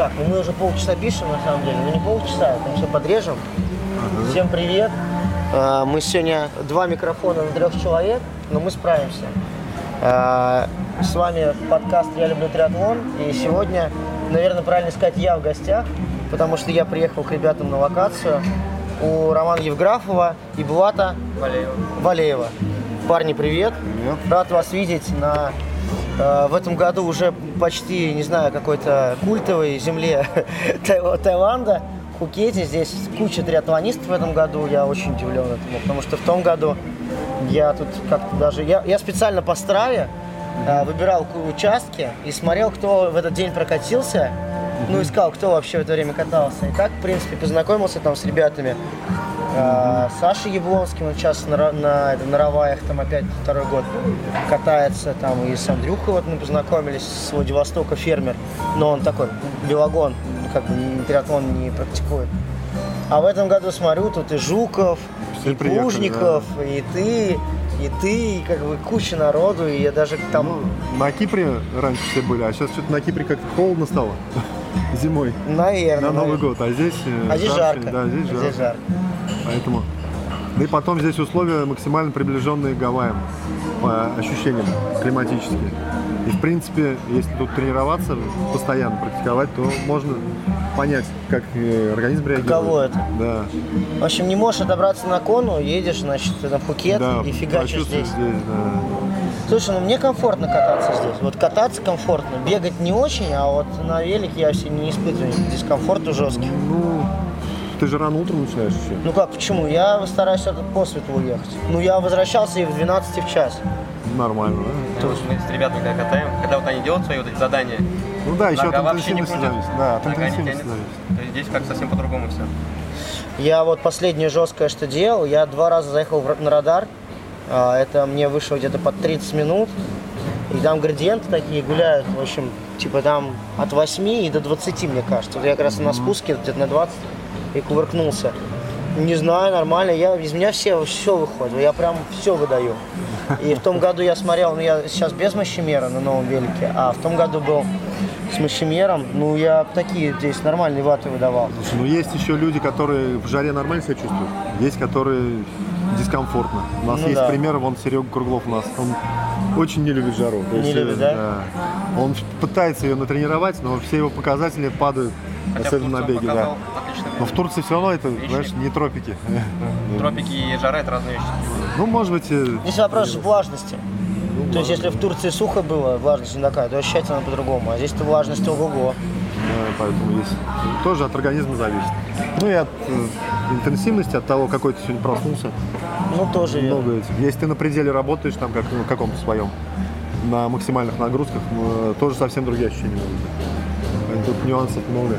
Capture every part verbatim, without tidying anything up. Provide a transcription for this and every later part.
как? Ну, мы уже полчаса пишем, на самом деле. Ну, не полчаса, там все подрежем. Ага. Всем привет. А, мы сегодня два микрофона на трех человек, но мы справимся. А, с вами подкаст «Я люблю триатлон». И сегодня, наверное, правильно сказать, я в гостях, потому что я приехал к ребятам на локацию у Романа Евграфова и Булата Валеева. Валеева. Парни, привет. Привет. Рад вас видеть на э, в этом году уже почти, не знаю, какой-то культовой земле Таиланда, Пхукете. Здесь куча триатлонистов в этом году. Я очень удивлен этому, потому что в том году я тут как-то даже... Я, я специально по Страве э, выбирал участки и смотрел, кто в этот день прокатился. Ну, искал, кто вообще в это время катался. И так, в принципе, познакомился там с ребятами. Э, Сашей Яблонским, он сейчас на, на, на Раваях, там опять второй год катается. Там и с Андрюхой вот мы познакомились, с Владивостока, фермер. Но он такой, велогон, как бы триатлон не практикует. А в этом году смотрю, тут и Жуков, все и приехали, Плужников, да. и ты, и ты, и как бы куча народу. И я даже там... Ну, на Кипре раньше все были, а сейчас что-то на Кипре как-то холодно стало. Зимой. Наверное. На Новый наверное. год. А здесь, а здесь жарко. Да, здесь, здесь жарко. жарко. Поэтому. Да и потом здесь условия максимально приближенные к Гавайям по ощущениям климатические. И в принципе, если тут тренироваться, постоянно практиковать, то можно понять, как организм реагирует. Каково это? Да. В общем, не можешь отобраться на Кону, едешь, значит, на Пхукет Да, и фигачишь здесь. здесь да. Слушай, ну мне комфортно кататься здесь. Вот кататься комфортно, бегать не очень, а вот на велике я все не испытываю дискомфорта жесткий. Ну, ты же рано утром начинаешь еще. Ну как, почему? Я стараюсь по свету уехать. Ну я возвращался и в двенадцать, и в час. Нормально, да? Мы с ребятами когда катаем, когда вот они делают свои вот эти задания, Ну да, еще от нога вообще не интенсивности крутит, зависит. Да, от нога не интенсивности тянется. зависит. То есть здесь как совсем по-другому все. Я вот последнее жесткое, что делал, я два раза заехал в- на радар. А, Это мне вышло где-то под тридцать минут. И там градиенты такие гуляют, в общем, типа там от восьми и до двадцати, мне кажется. Вот я как раз на спуске где-то на двадцать и кувыркнулся. Не знаю, нормально. Я, из меня все, все выходит. Я прям все выдаю. И в том году я смотрел, ну я сейчас без мощемера на новом велике, а в том году был с мощемером. Ну я такие здесь нормальные ваты выдавал. Слушай, ну есть еще люди, которые в жаре нормально себя чувствуют. Есть, которые дискомфортно. У нас Ну есть да. пример, вон Серега Круглов у нас. Он очень не любит жару. То Не есть, любит, да? да? Он пытается ее натренировать, но все его показатели падают, Хотя особенно на в Турции он беге. Да. показал отличный Но в Турции все равно это, знаешь, не тропики. Тропики и жара — это разные вещи. Ну, может быть... э, Здесь вопрос же влажности. ну, То есть если в Турции сухо было, влажность не такая, то ощущается она по-другому. А здесь-то влажность ого-го. Да, поэтому есть. Тоже от организма зависит. Ну и от э, интенсивности, от того, какой ты сегодня проснулся. Ну тоже верно. Много этих. Если ты на пределе работаешь, там, как на каком-то своем, на максимальных нагрузках, э, тоже совсем другие ощущения могут быть. Тут нюансов много.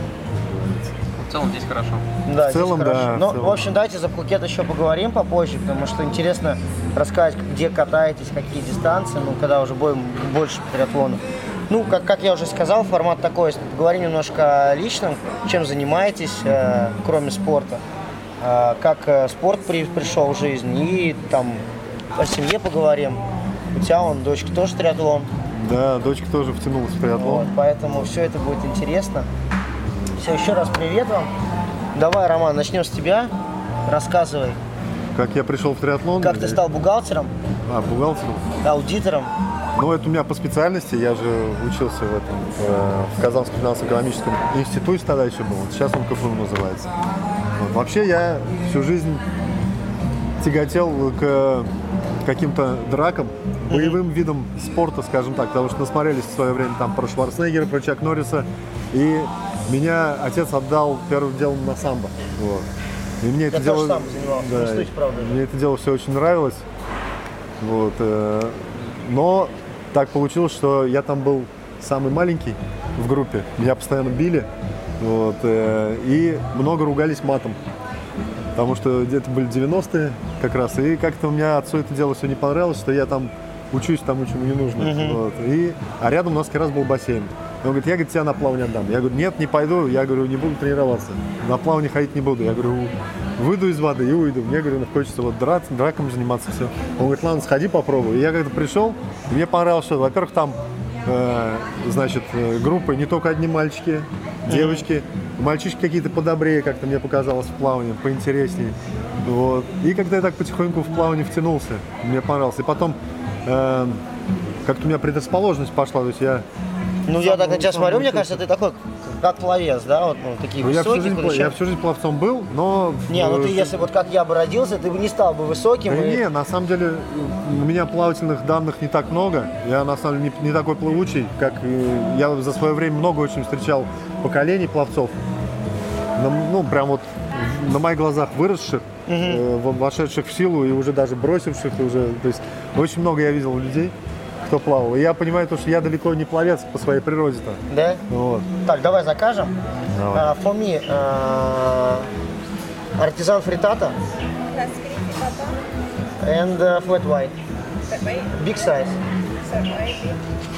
В целом здесь хорошо. Да, В целом, здесь хорошо. да, Ну, в целом. в общем, давайте за Пхукет еще поговорим попозже, потому что интересно рассказать, где катаетесь, какие дистанции, ну, когда уже будем больше по триатлону. Ну, как, как я уже сказал, формат такой, поговорим немножко о личном, чем занимаетесь, э, кроме спорта, э, как э, спорт при, пришел в жизнь, и там о семье поговорим. У тебя, вон, дочка тоже триатлон, Да, дочка тоже втянулась в вот, триатлон. поэтому все это будет интересно. Все, еще раз привет вам. Давай, Роман, начнем с тебя. Рассказывай, Как я пришел в триатлон. как ты стал бухгалтером, А, бухгалтером. аудитором. Ну, это у меня по специальности. Я же учился в этом, в, в Казанском финансово-экономическом институте тогда еще был. Сейчас он КФУ называется. Вот. Вообще я всю жизнь тяготел к каким-то дракам, боевым видам спорта, скажем так, потому что насмотрелись в свое время там про Шварценеггера, про Чак Норриса, и меня отец отдал первым делом на самбо. Вот. И мне это Я дело, тоже сам занимался, в институте, правда, да. мне это дело все очень нравилось. Вот. э, Но так получилось, что я там был самый маленький в группе, меня постоянно били, вот, э, и много ругались матом. Потому что где-то были девяностые как раз, и как-то у меня отцу это дело все не понравилось, что я там учусь тому, чему не нужно. Мгм. Вот. И, а рядом у нас как раз был бассейн. И он говорит, я говорит, тебя на плавание отдам. Я говорю, нет, не пойду, я говорю, не буду тренироваться. На плавание ходить не буду. Я говорю, выйду из воды и уйду. Мне, говорю, хочется вот драться, драком заниматься, все. Он говорит, ладно, сходи попробуй. И я как-то пришел, и мне понравилось, что, во-первых, там э, значит, э, группой не только одни мальчики, девочки, мальчишки какие-то подобрее, как-то мне показалось, в плавании, поинтереснее. Вот. И когда я так потихоньку в плавание втянулся, мне понравилось. И потом э, как-то у меня предрасположенность пошла, то есть я... Ну, я так на тебя смотрю, мне кажется, ты такой, как пловец, да, вот, ну, такие Ну, я, всю высокие. жизнь, пла- я всю жизнь пловцом был, но... Не, ну ты, э, если вот как я бы родился, ты бы не стал бы высоким. Да и- не, на самом деле у меня плавательных данных не так много. Я на самом деле не, не такой плавучий, как э, я за свое время много очень встречал поколений пловцов. На- ну, прям вот на моих глазах выросших, э, в- вошедших в силу и уже даже бросивших. И уже, то есть очень много я видел людей, кто плавал. И я понимаю, то, что я далеко не пловец по своей природе-то. Да? Вот. Так, давай закажем. Давай. Uh, for me, uh, artisan frittata That's skinny potato, and uh, flat white, fat white, big size. fat white, yes.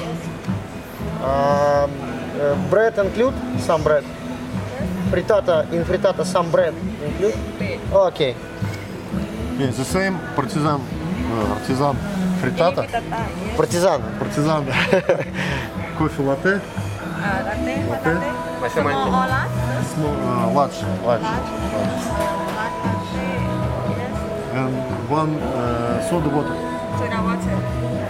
Um, uh, bread include some bread. Frittata in frittata some bread include. Okay. Yeah, the same партизан, артизан фриттата, Skinny frittata, yes. Партизан. партизан, кофе латте, Uh, latte, hot Latte. latte. Большой, Small маленький. or large? ладж, ладж. Large. Large latte, yes. And one uh, soda water. Soda water.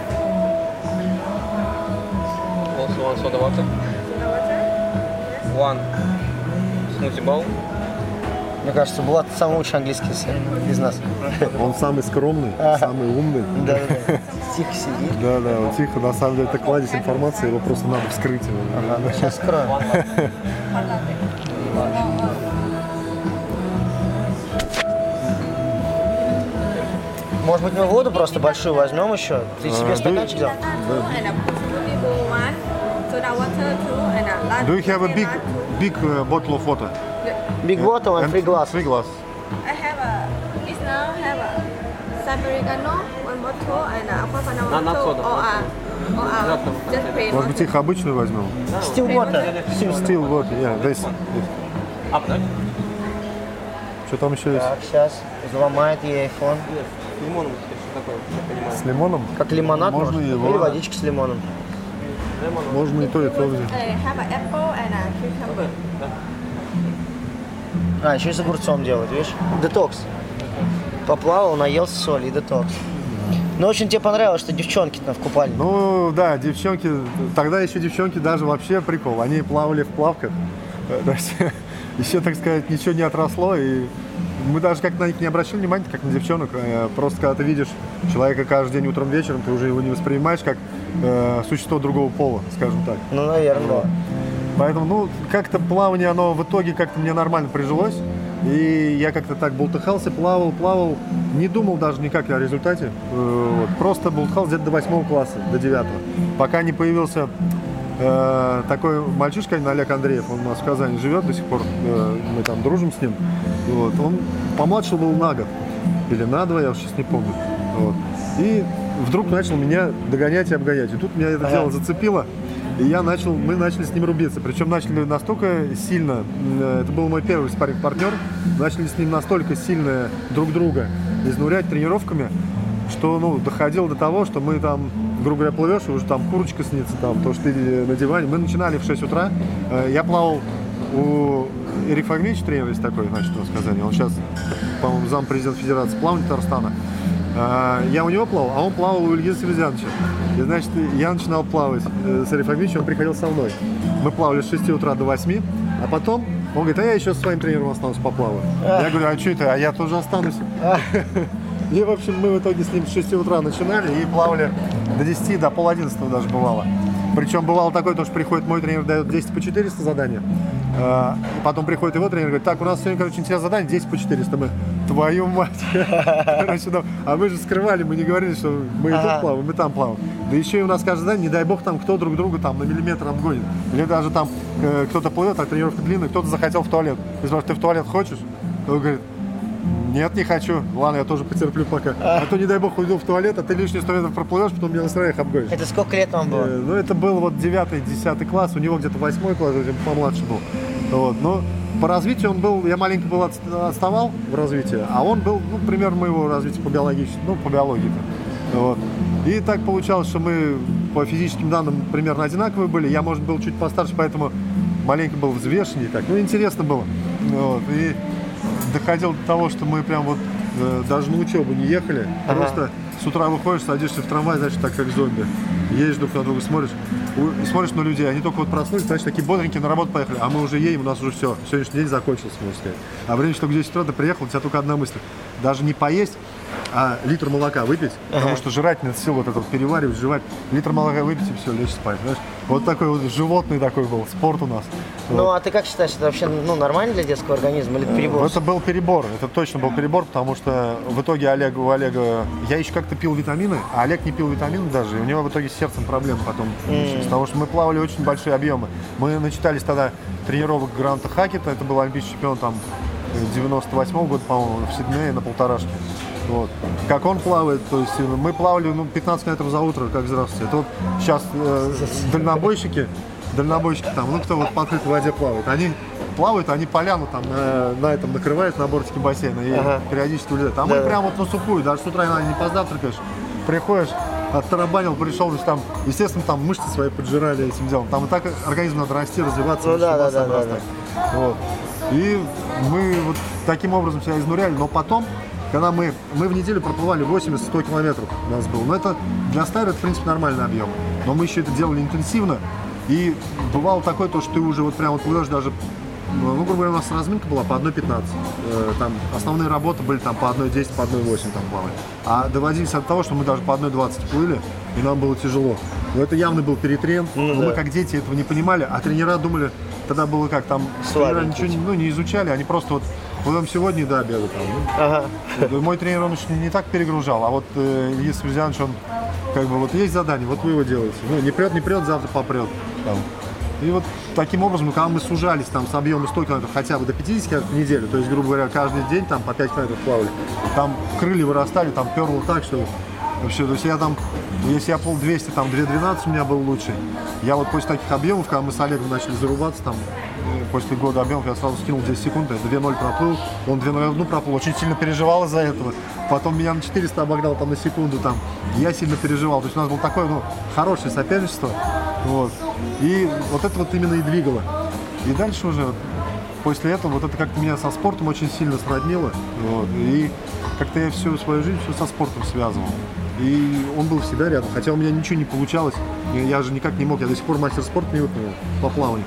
Also one soda water. Soda water. Yes. One smoothie bowl. Мне кажется, Булат самый лучший английский из- из нас. Он самый скромный, самый умный. Да, да, да. Тихо сидит. Да, да, вот тихо, на самом деле это кладезь информации, его просто надо вскрыть. Ага, ну сейчас скроем. Hot latte. Может быть, мы воду просто большую возьмем еще? Ты себе А, стаканчик взял? Two and a smoothie bowl one. Soda water two and a large. Do you have a latte, big, large two. big uh, bottle of water? Big bottle and three glass. Three glass. I have a. It's now have a San Americano one bottle and a Aquafana Not- not bottle soda. or a or a just plain Может быть, water. их обычную возьмем? Still water. Still water, yeah, this. А, подать? Что там еще есть? Так, сейчас взломает ей айфон. Лимоном, что такое, я понимаю. С лимоном? Как лимонад Можно может? его. Или водичка с лимоном. Можно и то, и то взять. I have an apple and a cucumber. А, еще и с огурцом делают, видишь? Детокс. Поплавал, наелся соли и детокс. Ну, очень тебе понравилось, что девчонки там в купальне. Ну, да, девчонки, тогда еще девчонки даже вообще прикол, они плавали в плавках. Э, То есть еще, так сказать, ничего не отросло, и мы даже как на них не обращали внимания, как на девчонок. Э, Просто когда ты видишь человека каждый день утром вечером, ты уже его не воспринимаешь как э, существо другого пола, скажем так. Ну, наверное, да. Поэтому, ну, как-то плавание, оно в итоге как-то мне нормально прижилось. И я как-то так болтыхался, плавал, плавал. Не думал даже никак о результате. Э, Вот. Просто болтыхался где-то до восьмого класса, до девятого. Пока не появился э, такой мальчишка, Олег Андреев, он у нас в Казани живет до сих пор. Э, мы там дружим с ним. Вот. Он помладше был на год. Или на два, я уже сейчас не помню. Вот. И вдруг начал меня догонять и обгонять. И тут меня это Ага. дело зацепило. И я начал, мы начали с ним рубиться. Причем начали настолько сильно, э, это был мой первый спарринг-партнер, начали с ним настолько сильно друг друга изнурять тренировками, что ну, доходило до того, что мы там, грубо говоря, плывешь, и уже там курочка снится, там, то, что ты на диване. Мы начинали в шесть утра. Э, Я плавал у Эрик Фагмич, тренер есть такой, значит, у нас в Казани. Он сейчас, по-моему, зампрезидент Федерации плавания Татарстана. А, Я у него плавал, а он плавал у Ильгиза Селезяновича. И, значит, я начинал плавать э, с Эрик Фагмичем, он приходил со мной. Мы плавали с шести утра до восьми, а потом он говорит, а я еще со своим тренером останусь, поплаваю. Я говорю, а что это? А я тоже останусь. И, в общем, мы в итоге с ним с шести утра начинали и плавали до десяти, до пол одиннадцатого даже бывало. Причем бывало такое, то, что приходит мой тренер, дает десять по четыреста задания. А, потом приходит его тренер, говорит, так, у нас сегодня, короче, интересное задание, десять по четыреста. Мы, твою мать. Короче, ну, а мы же скрывали, мы не говорили, что мы и тут плаваем, мы там плаваем. Да еще и у нас каждый день, не дай бог, там кто друг друга там на миллиметр обгонит. Или даже там э, кто-то плывет, а тренировка длинная, кто-то захотел в туалет. Ты спрашиваешь, ты в туалет хочешь? Он говорит, нет, не хочу. Ладно, я тоже потерплю пока. А то, не дай бог, уйду в туалет, а ты лишние сто метров проплывешь, потом меня на строях обгонишь. Это сколько лет вам было? Э, Ну, это был вот девятый, десятый класс, у него где-то восьмой класс, уже помладше был. Вот. Но по развитию он был, я маленько был от- отставал в развитии, а он был, ну, примерно моего развития по биологии, ну, по биологии. Вот. И так получалось, что мы по физическим данным примерно одинаковые были. Я, может, был чуть постарше, поэтому маленько был взвешеннее. Так. Ну, интересно было. Вот. И доходило до того, что мы прям вот э, даже на учебу не ехали. Ага. Просто с утра выходишь, садишься в трамвай, значит, так как зомби. Едешь друг на друга, смотришь, и смотришь на людей, они только вот проснулись, значит, такие бодренькие на работу поехали, а мы уже едем, у нас уже все, сегодняшний день закончился, можно сказать. А время, что к десять утра ты приехал, у тебя только одна мысль, даже не поесть, а литр молока выпить, ага. потому что жрать нет сил вот это вот переваривать, жевать, литр молока выпить и все, лечь спать, знаешь. Вот такой вот животный такой был, спорт у нас. Ну, вот. А ты как считаешь, это вообще ну, нормально для детского организма или это перебор? Это был перебор, это точно был перебор, потому что в итоге Олег, у Олега, я еще как-то пил витамины, а Олег не пил витамины даже, и у него в итоге с сердцем проблемы потом начались, mm. потому что мы плавали очень большие объемы. Мы начитались тогда тренировок Гранта Хакета, это был олимпийский чемпион там девяносто восьмого года, по-моему, в Сиднее на полторашке. Вот. Как он плавает, то есть мы плавали ну, пятнадцать метров за утро, как взрослые. Это вот сейчас э, дальнобойщики, дальнобойщики там, ну кто вот по открытой воде плавает, они плавают, они поляну там на, на этом накрывают на бортике бассейна и ага. периодически улетают. А мы да. прям вот на сухую, даже с утра не позавтракаешь, приходишь, оттарабанил, пришел, то есть там, естественно, там мышцы свои поджирали этим делом. Там и так организм надо расти, развиваться, ну, да, да, да, да, да. Вот. И мы вот таким образом себя изнуряли, но потом, когда мы, мы в неделю проплывали восемьдесят-сто километров у нас было, но это для стайра, это, в принципе, нормальный объем. Но мы еще это делали интенсивно, и бывало такое, то, что ты уже вот прям вот плывешь даже, ну, грубо говоря, у нас разминка была по одной пятнадцать. Там основные работы были там по одной десять, по одной восемь там плавали. А доводились от того, что мы даже по одной двадцать плыли, и нам было тяжело. Но это явно был перетрен, ну, но да. мы как дети этого не понимали, а тренера думали, тогда было как, там тренера ничего ну, не изучали, они просто вот плывем сегодня до обеда там. Ну. Ага. Мой тренер, он еще не так перегружал, а вот э, Илья Связянович, он как бы вот есть задание, вот вы его делаете. Ну, не прет, не прет, завтра попрет. Там. И вот таким образом, когда мы сужались там с объема сто километров хотя бы до пятидесяти километров в неделю, то есть, грубо говоря, каждый день там по пять километров плавали, там крылья вырастали, там перло так, что вообще, то есть я там, если я плыл двести, там две двенадцать у меня был лучший. Я вот после таких объемов, когда мы с Олегом начали зарубаться, там, после года объемов я сразу скинул десять секунд, я два ноль проплыл, он два ноль один проплыл, очень сильно переживал из-за этого. Потом меня на четыреста обогнал там на секунду, там, я сильно переживал. То есть у нас было такое, ну, хорошее соперничество, вот. И вот это вот именно и двигало. И дальше уже, после этого, вот это как-то меня со спортом очень сильно сроднило, вот. И как-то я всю свою жизнь все со спортом связывал. И он был всегда рядом, хотя у меня ничего не получалось, я же никак не мог, я до сих пор мастер спорта не выполнил по плаванию.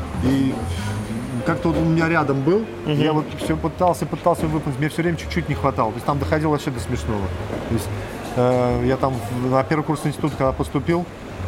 И как-то вот он у меня рядом был, uh-huh. я вот все пытался, пытался выполнить, мне все время чуть-чуть не хватало, то есть там доходило вообще до смешного. То есть э, я там на первый курс института, когда поступил,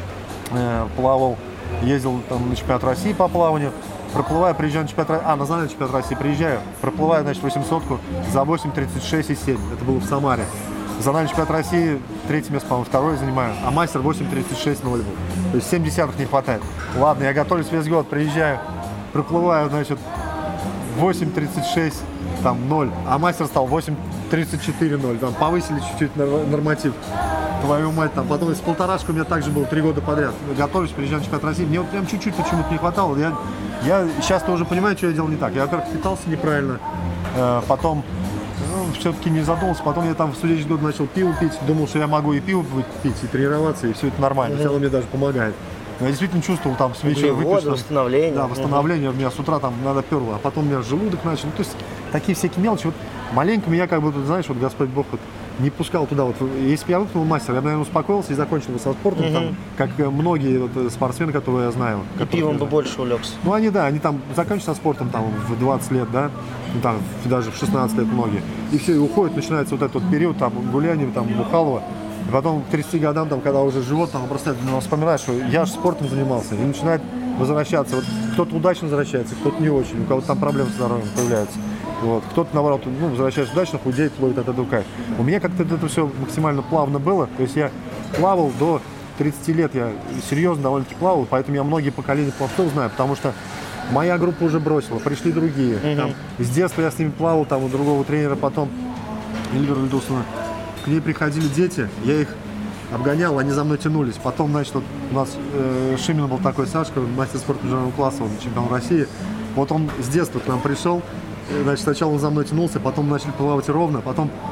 э, плавал, ездил там на чемпионат России по плаванию, проплываю, приезжаю на чемпионат России, а, на национальный чемпионат России приезжаю, проплываю, значит, восьмисотку за восемь тридцать шесть и семь, это было в Самаре. Национальный чемпионат России, третье место, по-моему, второе занимаю, а мастер восемь тридцать шесть ноль был. То есть семь десятых не хватает. Ладно, я готовлюсь весь год, приезжаю, проплываю, значит, восемь тридцать шесть, там, ноль, а мастер стал восемь тридцать четыре ноль, там, повысили чуть-чуть норматив. Твою мать, там, потом из полторашка у меня также было три года подряд. Готовлюсь, приезжаю на чемпионат России, мне вот прям чуть-чуть почему-то не хватало. Я, я сейчас-то уже понимаю, что я делал не так. Я, во-первых, питался неправильно, э, потом ну, все-таки не задумался, потом я там в студенческий год начал пиво пить, думал, что я могу и пиво пить, и тренироваться, и все это нормально, mm-hmm. оно мне даже помогает. Но я действительно чувствовал там с вечера выпить, восстановление. Да, восстановление, mm-hmm. у меня с утра там надо перло, а потом у меня желудок начал, ну, то есть такие всякие мелочи. Вот маленько меня как бы, тут, знаешь, вот Господь Бог вот не пускал туда. Вот, если бы я выпнул мастер, я бы, наверное, успокоился и закончил бы со спортом, mm-hmm. там, как многие вот, спортсмены, которые я знаю. И пивом бы больше улегся. Ну, они, да, они там заканчивают со спортом там, в двадцать лет, да, ну, там, даже в шестнадцать лет многие. И все, и уходят, начинается вот этот вот период, там, гуляния, там, Бухалова. И потом к тридцати годам, там, когда уже живот, там, просто ну, вспоминаешь, что я же спортом занимался, и начинает возвращаться. Вот кто-то удачно возвращается, кто-то не очень, у кого-то там проблемы с здоровьем появляются. Вот. Кто-то, наоборот, ну, возвращается удачно, худеет, ловит от этого кайф. У меня как-то это все максимально плавно было. То есть я плавал до тридцати лет, я серьезно довольно-таки плавал, поэтому я многие поколения пловцов знаю, потому что моя группа уже бросила, пришли другие. Mm-hmm. Там, с детства я с ними плавал, там у другого тренера потом, Эльвира Вильдусовна, к ней приходили дети, я их обгонял, они за мной тянулись. Потом, значит, вот у нас э, Шимин был такой, Сашка, мастер спорта международного класса, он чемпион России. Вот он с детства к нам пришел. Значит, сначала он за мной тянулся, потом начали плавать ровно, потом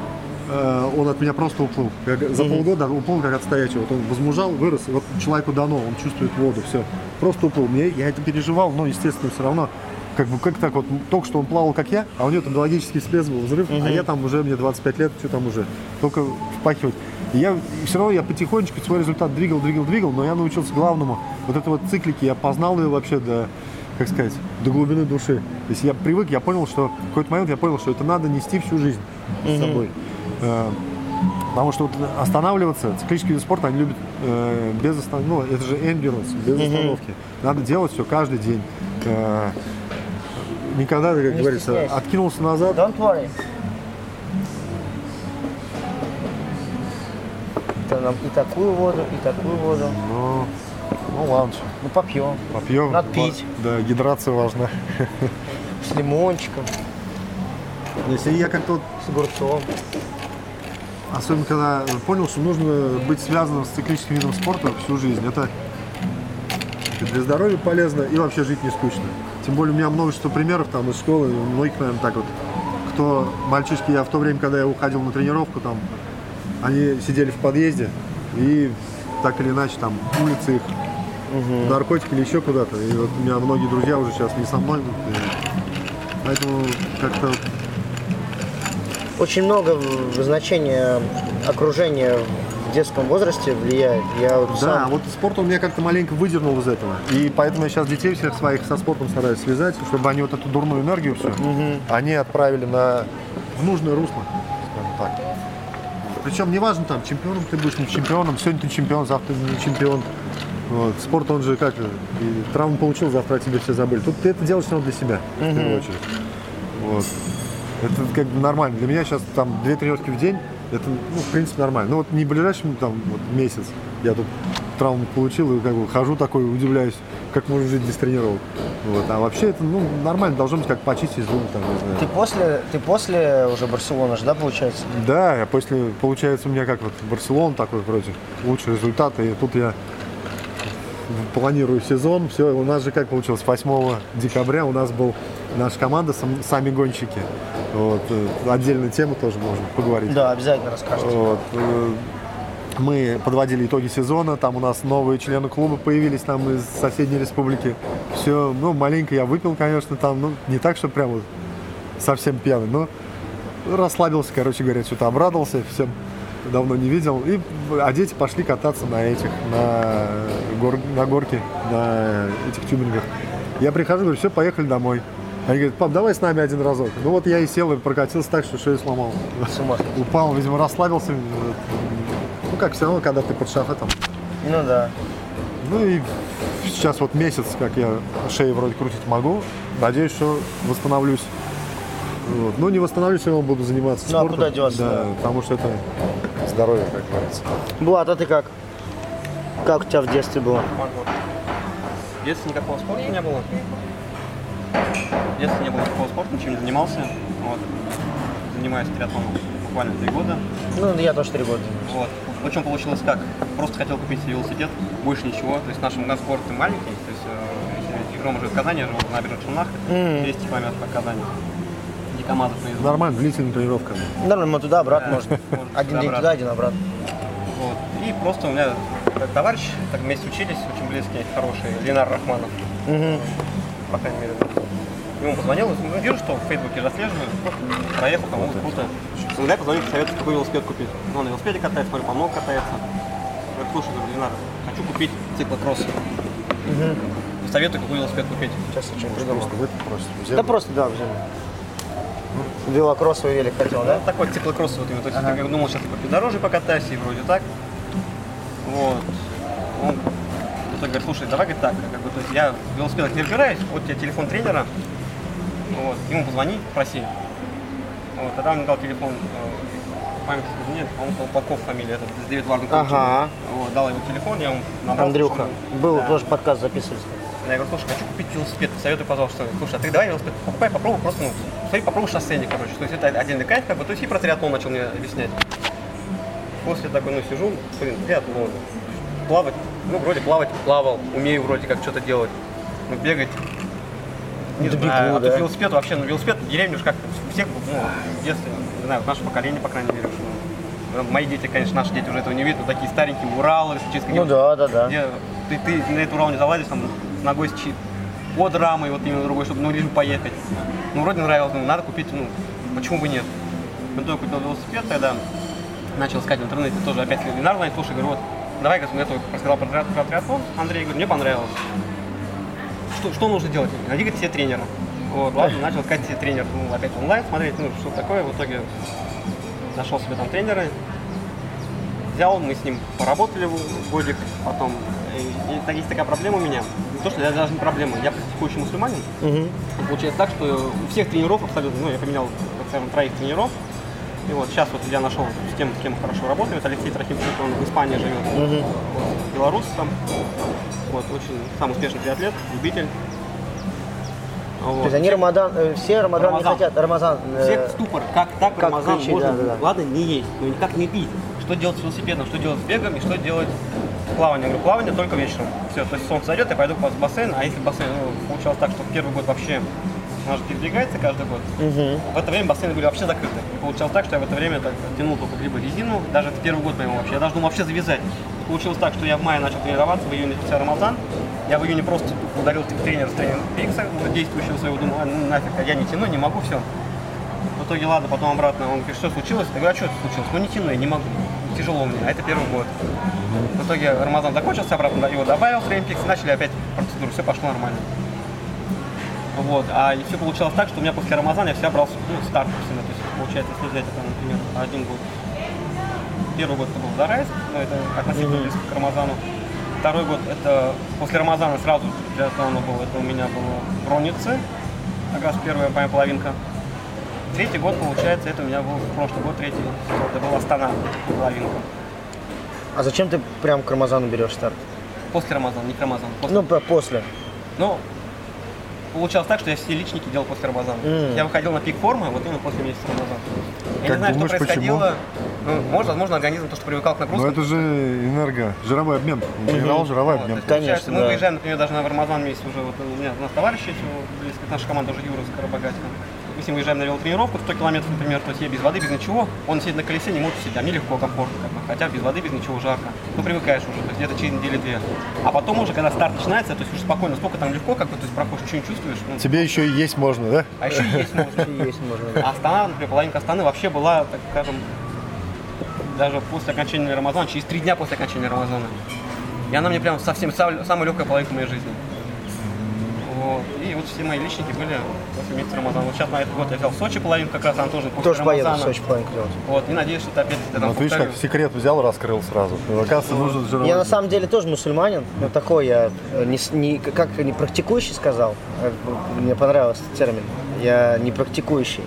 э, он от меня просто уплыл. Я г- за Мгм. полгода уплыл как от стоячего. Вот он возмужал, вырос, и вот человеку дано, он чувствует воду, все. Просто уплыл. Мне, я это переживал, но, естественно, все равно. Как бы, как так вот, только что он плавал, как я, а у него там биологический всплеск был, взрыв, а я там уже, мне двадцать пять лет, что там уже, только впахивать. И я, и все равно я потихонечку свой результат двигал, двигал, двигал, но я научился главному. Вот это вот циклики, я познал ее вообще до, как сказать, до глубины души. То есть я привык, я понял, что в какой-то момент я понял, что это надо нести всю жизнь с собой. Э, Потому что вот останавливаться, циклический вид спорта, они любят э, без остановки, ну, это же endurance, без остановки. Надо делать все каждый день. Э, никогда, как Не говорится, стесняйся. откинулся назад. Don't worry. Это нам и такую воду, и такую воду. Ну, ну ладно, всё, Ну, попьем. попьем. Надо пить. Да, гидрация важна. С лимончиком, Если я как-то вот, с огурцом. особенно когда понял, что нужно быть связанным с циклическим видом спорта всю жизнь, это для здоровья полезно и вообще жить не скучно. Тем более у меня множество примеров там из школы, у многих, наверное, так вот. Кто, мальчишки, я в то время, когда я уходил на тренировку, там, они сидели в подъезде и так или иначе там улицы их, в наркотики или еще куда-то. И вот у меня многие друзья уже сейчас не со мной. И поэтому как-то Очень много в- значения окружения в детском возрасте влияет. Я вот да, сам... вот спорт он меня как-то маленько выдернул из этого. И поэтому я сейчас детей всех своих со спортом стараюсь связать, чтобы они вот эту дурную энергию все, они отправили на в нужное русло, скажем так. Причем неважно там, чемпионом ты будешь, не чемпионом, сегодня ты чемпион, завтра не чемпион. Вот. Спорт, он же как, и травму получил, завтра о тебе все забыли. Тут ты это делаешь все равно для себя, в первую очередь. Вот. Это как бы нормально. Для меня сейчас там две тренировки в день, это, ну, в принципе, нормально. Ну, вот не ближайший там вот, месяц я тут травму получил и как бы хожу такой, удивляюсь, как можно жить без тренировок. Вот. А вообще это, ну, нормально, должно быть как почистить зубы, там, не знаю. Ты после, ты после уже Барселоны же, да, получается? Да, я после, получается, у меня как вот Барселона такой вроде, лучший результат, и тут я планирую сезон, все, у нас же как получилось, восьмого декабря у нас был наша команда, сам- сами гонщики, вот, э, отдельная тема тоже можно поговорить. Да, обязательно расскажете. Вот, э, мы подводили итоги сезона, там у нас новые члены клуба появились там из соседней республики, все, ну, маленько я выпил, конечно, там, ну, не так, что прям вот совсем пьяный, но расслабился, короче говоря, что-то обрадовался, всем давно не видел. И, а дети пошли кататься на этих, на, гор, на горке, на этих тюбингах. Я прихожу, говорю, все, поехали домой. Они говорят, пап, давай с нами один разок. Ну вот я и сел, и прокатился так, что шею сломал. С ума сойти. Упал, видимо, расслабился. Ну как, все равно, когда ты под шафетом. Ну да. Ну и сейчас вот месяц, как я шею вроде крутить могу. Надеюсь, что восстановлюсь. Вот. Ну, не восстановлюсь, все равно буду заниматься Ну, а спортом. куда деваться, Да, да. потому что это здоровье, как говорится. Влад, а ты как? Как у тебя в детстве было? В детстве никакого спорта не было. В детстве не было никакого спорта, ничем не занимался. Вот. Занимаюсь триатлоном буквально три года. Ну, я тоже три года. Вот. Причем получилось как? Просто хотел купить себе велосипед, больше ничего. То есть наш спорт маленький. То есть э, Рома живет в Казани, я живу на набережных Челнах, двести километров от Казани. Дикомазов наизусть. Нормально, длительная тренировка. Нормально, мы туда, обратно можно. Можно Один день туда-обратно. туда, один обратно. Вот. И просто у меня товарищ, так вместе учились, очень близкий, хороший, Ленар Рахманов. По крайней мере. Ему позвонил, ну, вижу, что в Фейсбуке же отслеживаю, просто проехал, кому круто. Когда я позвонил, посоветую, какой велосипед купить. Ну, он на велосипеде катается, смотрю, по-много катается. Я говорю, слушай, говорю, Ленар, хочу купить циклокросс. Посоветую, какой велосипед купить. Сейчас я что-нибудь придумал. Просто выпить просто. в Да землю. просто, да, в землю. Велокроссовый велик хотел, да? Ну, такой циклокросс, вот именно. То есть я как думал, сейчас я по бездорожью покатаюсь, и вроде так. Вот. Он в итоге говорит, слушай, давай говорит, так, как бы, то есть я в велосипедах не разбираюсь, вот у тебя телефон тренера, вот, ему позвони, спроси. Вот, тогда он мне дал телефон, э, память, нет, по-моему, Колпаков фамилия, это с Дэвид Варган. Ага. Вот, дал ему телефон, я ему набрал. Андрюха. что- Был, да. тоже подкаст записывались. Я говорю, слушай, хочу купить велосипед, посоветуй, пожалуйста. Слушай, а ты давай велосипед покупай, попробуй просто, ну, смотри, попробуй шоссейник, короче. То есть это отдельный кайф, как бы, то есть и про триатлон начал мне объяснять. После такой, ну, сижу, блин, триатлон, плавать, ну, вроде плавать плавал, умею вроде как что-то делать, но бегать Не Добегу, знаю, а да. тут велосипед вообще, ну велосипед в деревне уж как у всех, ну, в детстве, не знаю, вот наше поколение, по крайней мере, что, ну, мои дети, конечно, наши дети уже этого не видят, но такие старенькие Уралы, через Ну да, да, да. где ты, ты на этот Урал не залазишь, там, с ногой с чи- под рамой, вот именно другой, чтобы, ну, лишь бы поехать. Ну, вроде нравилось, ну, надо купить, ну, почему бы нет. Потом я купил велосипед, тогда начал искать в интернете, тоже опять Ленар знает, слушай, говорю, вот, давай, я тебе рассказал про, про триатлон, Андрей, говорю, мне понравилось. Что, что нужно делать? Найди себе тренера. Вот, ладно, начал искать себе тренера, ну, опять онлайн смотреть, ну, что такое, в итоге нашел себе там тренера, взял, мы с ним поработали годик, потом, и, и, есть такая проблема у меня, не то, что я даже не проблема, я практикующий мусульманин, Угу. получается так, что у всех тренеров абсолютно, ну, я поменял, так скажем, троих тренеров, и вот сейчас вот я нашел с тем, с кем хорошо работает, Алексей Трохимчук, он в Испании живет, Угу. вот, белорус там, вот, очень самый успешный триатлет, любитель. Вот. То есть они Рамадан, э, все Рамадан, Рамазан. не хотят, Рамазан. э, Всех ступор, как так как Рамазан включить, можно, да, да, да. ладно, не есть, но никак не пить. Что делать с велосипедом, что делать с бегом и что делать с плаванием. Я говорю, плавание только вечером. Все, то есть солнце зайдет, я пойду в бассейн, а если бассейн, ну, получалось так, что в первый год вообще, у нас же передвигается каждый год, Мгм. в это время бассейны были вообще закрыты. И получалось так, что я в это время так, тянул только либо резину, даже это первый год моего вообще, я даже думал вообще завязать. Получилось так, что я в мае начал тренироваться, в июне начался Рамазан. Я в июне просто ударил тренера с тренера Пикса, уже действующего своего, думал, а, ну нафиг, я не тяну, не могу, все. В итоге, ладно, потом обратно, он говорит, что случилось? Я говорю, а что это случилось? Ну не тяну, я не могу, тяжело мне, а это первый год. В итоге Рамазан закончился, обратно его добавил, тренер Пикс, и начали опять процедуру, все пошло нормально. Вот, а и все получалось так, что у меня после Рамазана я всегда брал, ну, старт, то есть, получается, если взять это, например, один год. Первый год это был Зарайск, но это относительно близко к Рамазану. Второй год это после Рамазана сразу триатлона был, это у меня было Броницы, как раз первая моя половинка. Третий год, получается, это у меня был прошлый год, третий, это был Астана, половинка. А зачем ты прям к Рамазану берешь старт? После Рамазана, не к Рамазану. После. Ну, по- после. Ну, получалось так, что я все личники делал после Рамазана. Mm. Я выходил на пик формы, вот именно после месяца Рамазана. Я Как не знаю, думаешь, что происходило. почему? Ну, может, возможно, организм то, что привыкал к Но нагрузкам. это же энерго, жировой обмен. Тренировал жировой Вот, обмен. то есть, получается, Конечно, мы да. выезжаем, например, даже на Рамазан месяц уже, вот у меня у нас товарищи есть, близко, наша команда уже Юра Скоробогатько. Мы с ним выезжаем на велотренировку, сто километров, например, то есть я без воды, без ничего, он сидит на колесе, не может сидеть, а мне легко, комфортно, как бы, хотя без воды, без ничего, жарко. Ну, привыкаешь уже, то есть где-то через неделю-две. А потом уже, когда старт начинается, то есть уже спокойно, сколько там легко, как бы, то есть проходишь, ничего не чувствуешь. Ну, Тебе еще и есть можно, да? а еще есть можно. Есть можно. А Астана, например, половинка Астаны вообще была, так скажем, даже после окончания Рамазана, через три дня после окончания Рамазана. И она мне прям совсем сам- самая легкая половинка моей жизни. Вот. И вот все мои личники были после месяца Рамазана. Вот сейчас на этот год я взял в Сочи половинку, как раз она тоже после Тоже поеду в Рамазана. Сочи половинку делать. Вот, и надеюсь, что это опять я там Вот видишь, повторю. как секрет взял, раскрыл сразу. Оказывается, нужен жировой. Я на самом деле тоже мусульманин, но такой я э, не, с- не- как не практикующий сказал, э, мне понравился этот термин, я не практикующий.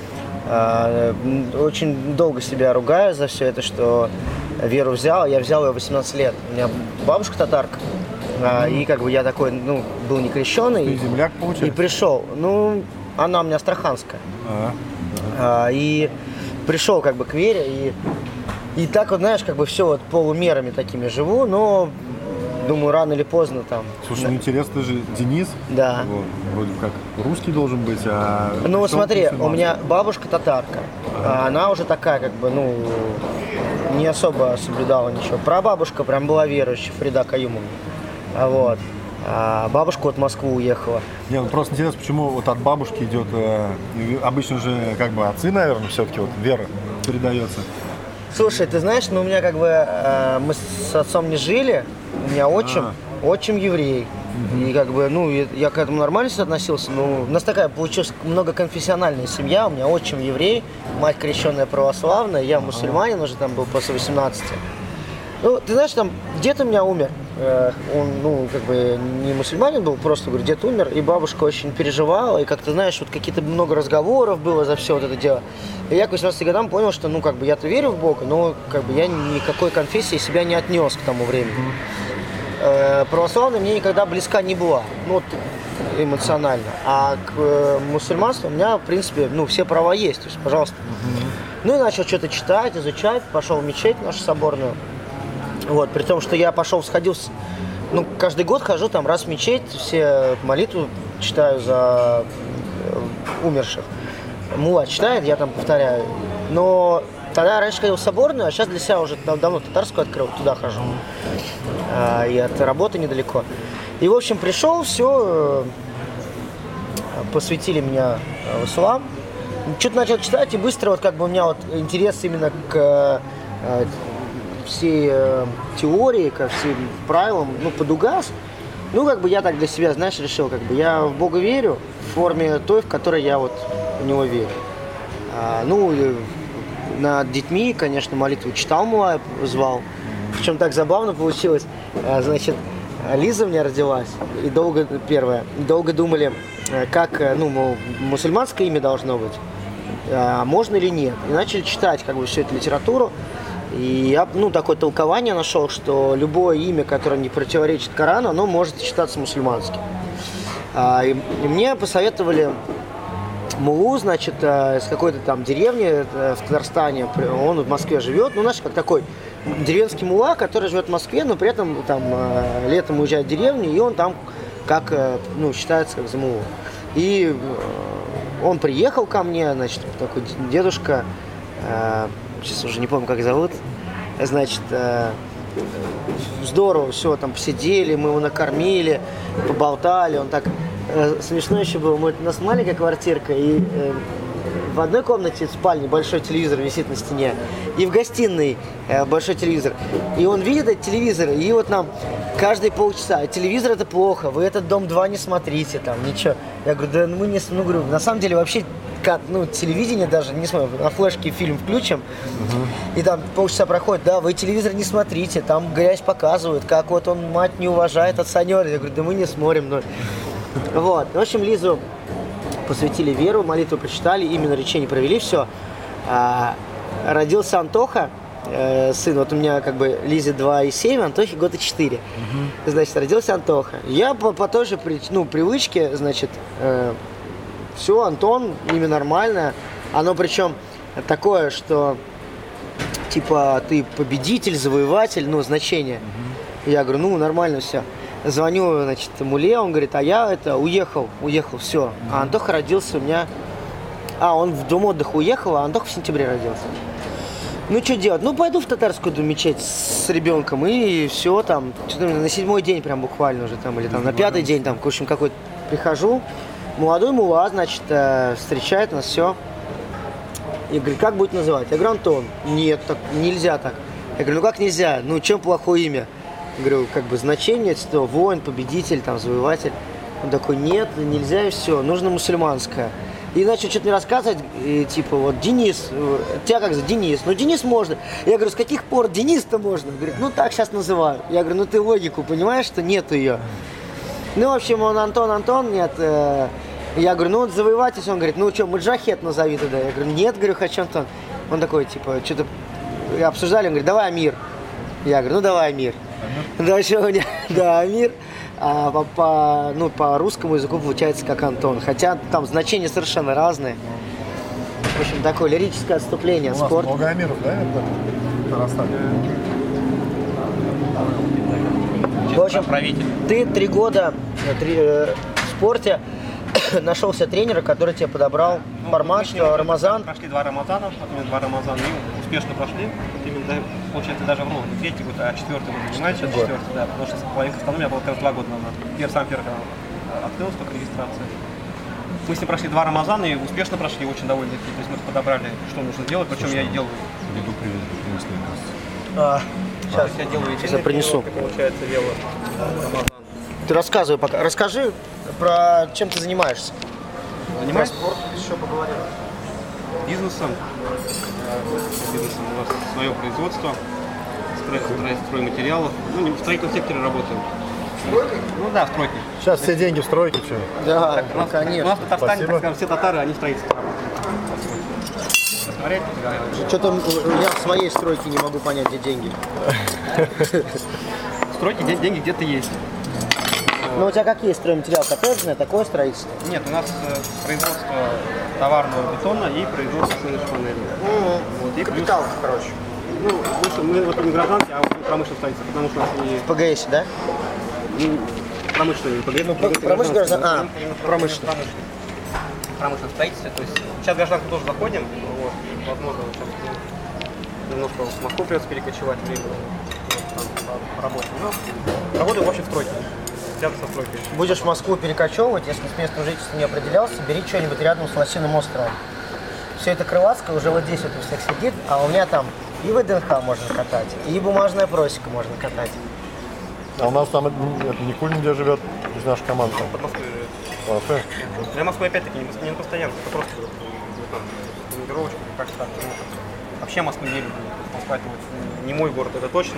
А, м, очень долго себя ругаю за все это, что веру взял, я взял ее в восемнадцать лет. У меня бабушка татарка, а, и как бы я такой, ну, был не крещеный. Ты земляк, И получается? пришел, ну, она у меня астраханская. Ага. А, и пришел как бы к вере, и, и так вот, знаешь, как бы все вот полумерами такими живу, но думаю, рано или поздно там. Слушай, ну интересно, ты же Денис. Да. Вот, вроде как русский должен быть, а... Ну вот что смотри, у мусульманский? меня бабушка татарка, а она уже такая, как бы, ну, не особо соблюдала ничего. Прабабушка прям была верующая, Фрида Каюмовна. А вот. А бабушка вот в Москву уехала. Не, ну просто интересно, почему вот от бабушки идет, э, и обычно же как бы отцы, наверное, все-таки вот вера передается. Слушай, ты знаешь, ну у меня как бы, э, мы с отцом не жили, у меня отчим, отчим еврей. И как бы, ну, я я к этому нормально всегда относился, но у нас такая получилась многоконфессиональная семья, у меня отчим еврей, мать крещенная православная, я мусульманин уже там был после восемнадцати. Ну, ты знаешь, там дед у меня умер, э, он, ну, как бы не мусульманин был, просто, говорю, дед умер, и бабушка очень переживала, и как ты знаешь, вот какие-то много разговоров было за все вот это дело. И я к восемнадцати годам понял, что, ну, как бы я-то верю в Бога, но, как бы, я никакой конфессии себя не отнес к тому времени. Э, православная мне никогда близка не была, ну, вот, эмоционально. А к э, мусульманству у меня, в принципе, ну, все права есть, то есть, пожалуйста. Ну, и начал что-то читать, изучать, пошел в мечеть нашу соборную. Вот, при том, что я пошел, сходил, с- ну, каждый год хожу там раз в мечеть, все молитву читаю за умерших. Мула читает, я там повторяю. Но тогда раньше ходил в Соборную, а сейчас для себя уже давно татарскую открыл, туда хожу. А, и от работы недалеко. И, в общем, пришел, все, посвятили меня в ислам. Что-то начал читать, и быстро вот как бы у меня вот интерес именно к э, всей э, теории, ко всем правилам, ну, подугас. Ну, как бы я так для себя, знаешь, решил, как бы я в Бога верю в форме той, в которой я вот в него верю. А, ну, над детьми, конечно, молитву читал, мула звал. Причем так забавно получилось. А, значит, Лиза у меня родилась, и долго, первая, долго думали, как, ну, мол, мусульманское имя должно быть, а можно или нет. И начали читать, как бы, всю эту литературу. И я, ну, такое толкование нашел, что любое имя, которое не противоречит Корану, оно может считаться мусульманским. А, и, и мне посоветовали муллу, значит, из какой-то там деревни в Татарстане, он в Москве живет, ну, знаешь, как такой деревенский мулла, который живет в Москве, но при этом там летом уезжает в деревню, и он там как, ну, считается как за муллу. И он приехал ко мне, значит, такой дедушка, сейчас уже не помню, как зовут, значит, здорово, все, там посидели, мы его накормили, поболтали, он так, смешно еще было, мы, у нас маленькая квартирка, и в одной комнате в спальне большой телевизор висит на стене, и в гостиной большой телевизор, и он видит этот телевизор, и вот нам каждые полчаса, телевизор это плохо, вы этот Дом два не смотрите, там, ничего. Я говорю, да мы не, ну, говорю, на самом деле вообще, как, ну, телевидение даже, не смотрим, на флешке фильм включим, uh-huh. и там полчаса проходит, да, вы телевизор не смотрите, там грязь показывают, как вот он мать не уважает, отца не уважает. Я говорю, да мы не смотрим, ну. Вот, в общем, Лизу посвятили веру, молитву прочитали, именно речение провели, все. А, родился Антоха, э, сын, вот у меня как бы Лизе два и семь, Антохе года четыре. Uh-huh. Значит, родился Антоха. Я по, по той же ну, привычке, значит, э, все, Антон, имя нормальное. Оно причем такое, что типа ты победитель, завоеватель, ну, значение. Uh-huh. Я говорю, ну, нормально все. Звоню, значит, муле, он говорит, а я это уехал, уехал, все. Mm-hmm. А Антоха родился у меня... А, он в дом отдыха уехал, а Антоха в сентябре родился. Ну, что делать? Ну, пойду в татарскую мечеть с ребенком, и все там. Что-то на седьмой день прям буквально уже там, или там на пятый день там, в общем, какой-то прихожу. Молодой мулла, значит, встречает нас, все. И говорит, как будет называть? Я говорю, Антон. Нет, так нельзя так. Я говорю, ну как нельзя? Ну, чем плохое имя? Говорю, как бы значение, что воин, победитель, там, завоеватель. Он такой, нет, нельзя и все, нужно мусульманское. И начал что-то мне рассказывать, и, типа, вот, Денис, тебя как за Денис? Ну, Денис можно. Я говорю, с каких пор Денис-то можно? Говорит, ну, так сейчас называю. Я говорю, ну, ты логику понимаешь, что нету ее? Ну, в общем, он Антон, Антон, нет. Э, я говорю, ну, вот завоеватель, он говорит, ну, что, Маджахет назови тогда. Я говорю, нет, говорю, хочу Антон. Он такой, типа, что-то обсуждали, он говорит, давай Амир. Я говорю, ну, давай Амир. Да, еще у меня, да, Амир, а по, по, ну, по русскому языку получается как Антон, хотя там значения совершенно разные. В общем, такое лирическое отступление, у спорт. Много Амиров, да, в Татарстане? В общем, ты три года три, э, в спорте нашел себе тренера, который тебе подобрал ну, формат, что Рамазан. Прошли два Рамазана, потом два Рамазана, и успешно прошли. Именно, получается, даже в ровно не третий год, а четвертый год занимаюсь, сейчас четвертый, да, потому что половинка автономии я был как раз два года назад. Первый, сам первый канал открылся, только регистрация. Мы с ним прошли два Рамазана и успешно прошли, очень довольны. То есть мы подобрали, что нужно делать, причем я и делаю. Еду принесли. А, сейчас я делаю я принесу. Получается, дело Рамазан. Ты рассказывай пока. Расскажи про чем ты занимаешься. Занимаюсь спорт, еще поговорим. Бизнесом. Бизнесом у нас свое производство, стройматериалов. Ну, в строительном секторе работаем. Стройки? Ну да, в стройке. Сейчас все деньги в стройке, что? Да, так, у нас, конечно. У нас в Татарстане, так скажем, все татары, они в строительстве работают. Что-то я в своей стройке не могу понять, где деньги. В стройке деньги где-то есть. Ну у тебя какие стройматериалы? Коттеджное, такое строительство? Нет, у нас э, производство товарного бетона и производство солнечной панели. Mm-hmm. Вот, и капитал, плюс, короче. Ну, мы, мы вот не гражданки, а вот промышленное строительство, потому что у нас не... В ПГСе, да? промышленный ПГ. Ну, промышленный граждан, а, промышленный. Промышленное строительство. То есть сейчас гражданку тоже заходим. Вот, возможно, сейчас немножко в Москву придется перекочевать время вот, там, по работе. Но работаю вообще в стройке. Сейчас со стройкой. Будешь в Москву перекочевывать, если с местным жительством не определялся, бери что-нибудь рядом с Лосиным островом. Все это крылатское уже вот здесь вот у всех сидит, а у меня там и ВДНХ можно катать, и бумажная просека можно катать. А у нас там это, это Никулин, где живет, из нашей команды. Под Москвой живет. А, ты? Для Москвы опять-таки не, не на постоянно, это просто командировочку, как так. Ну, вообще Москву не люблю. Москва это вот не мой город, это точно.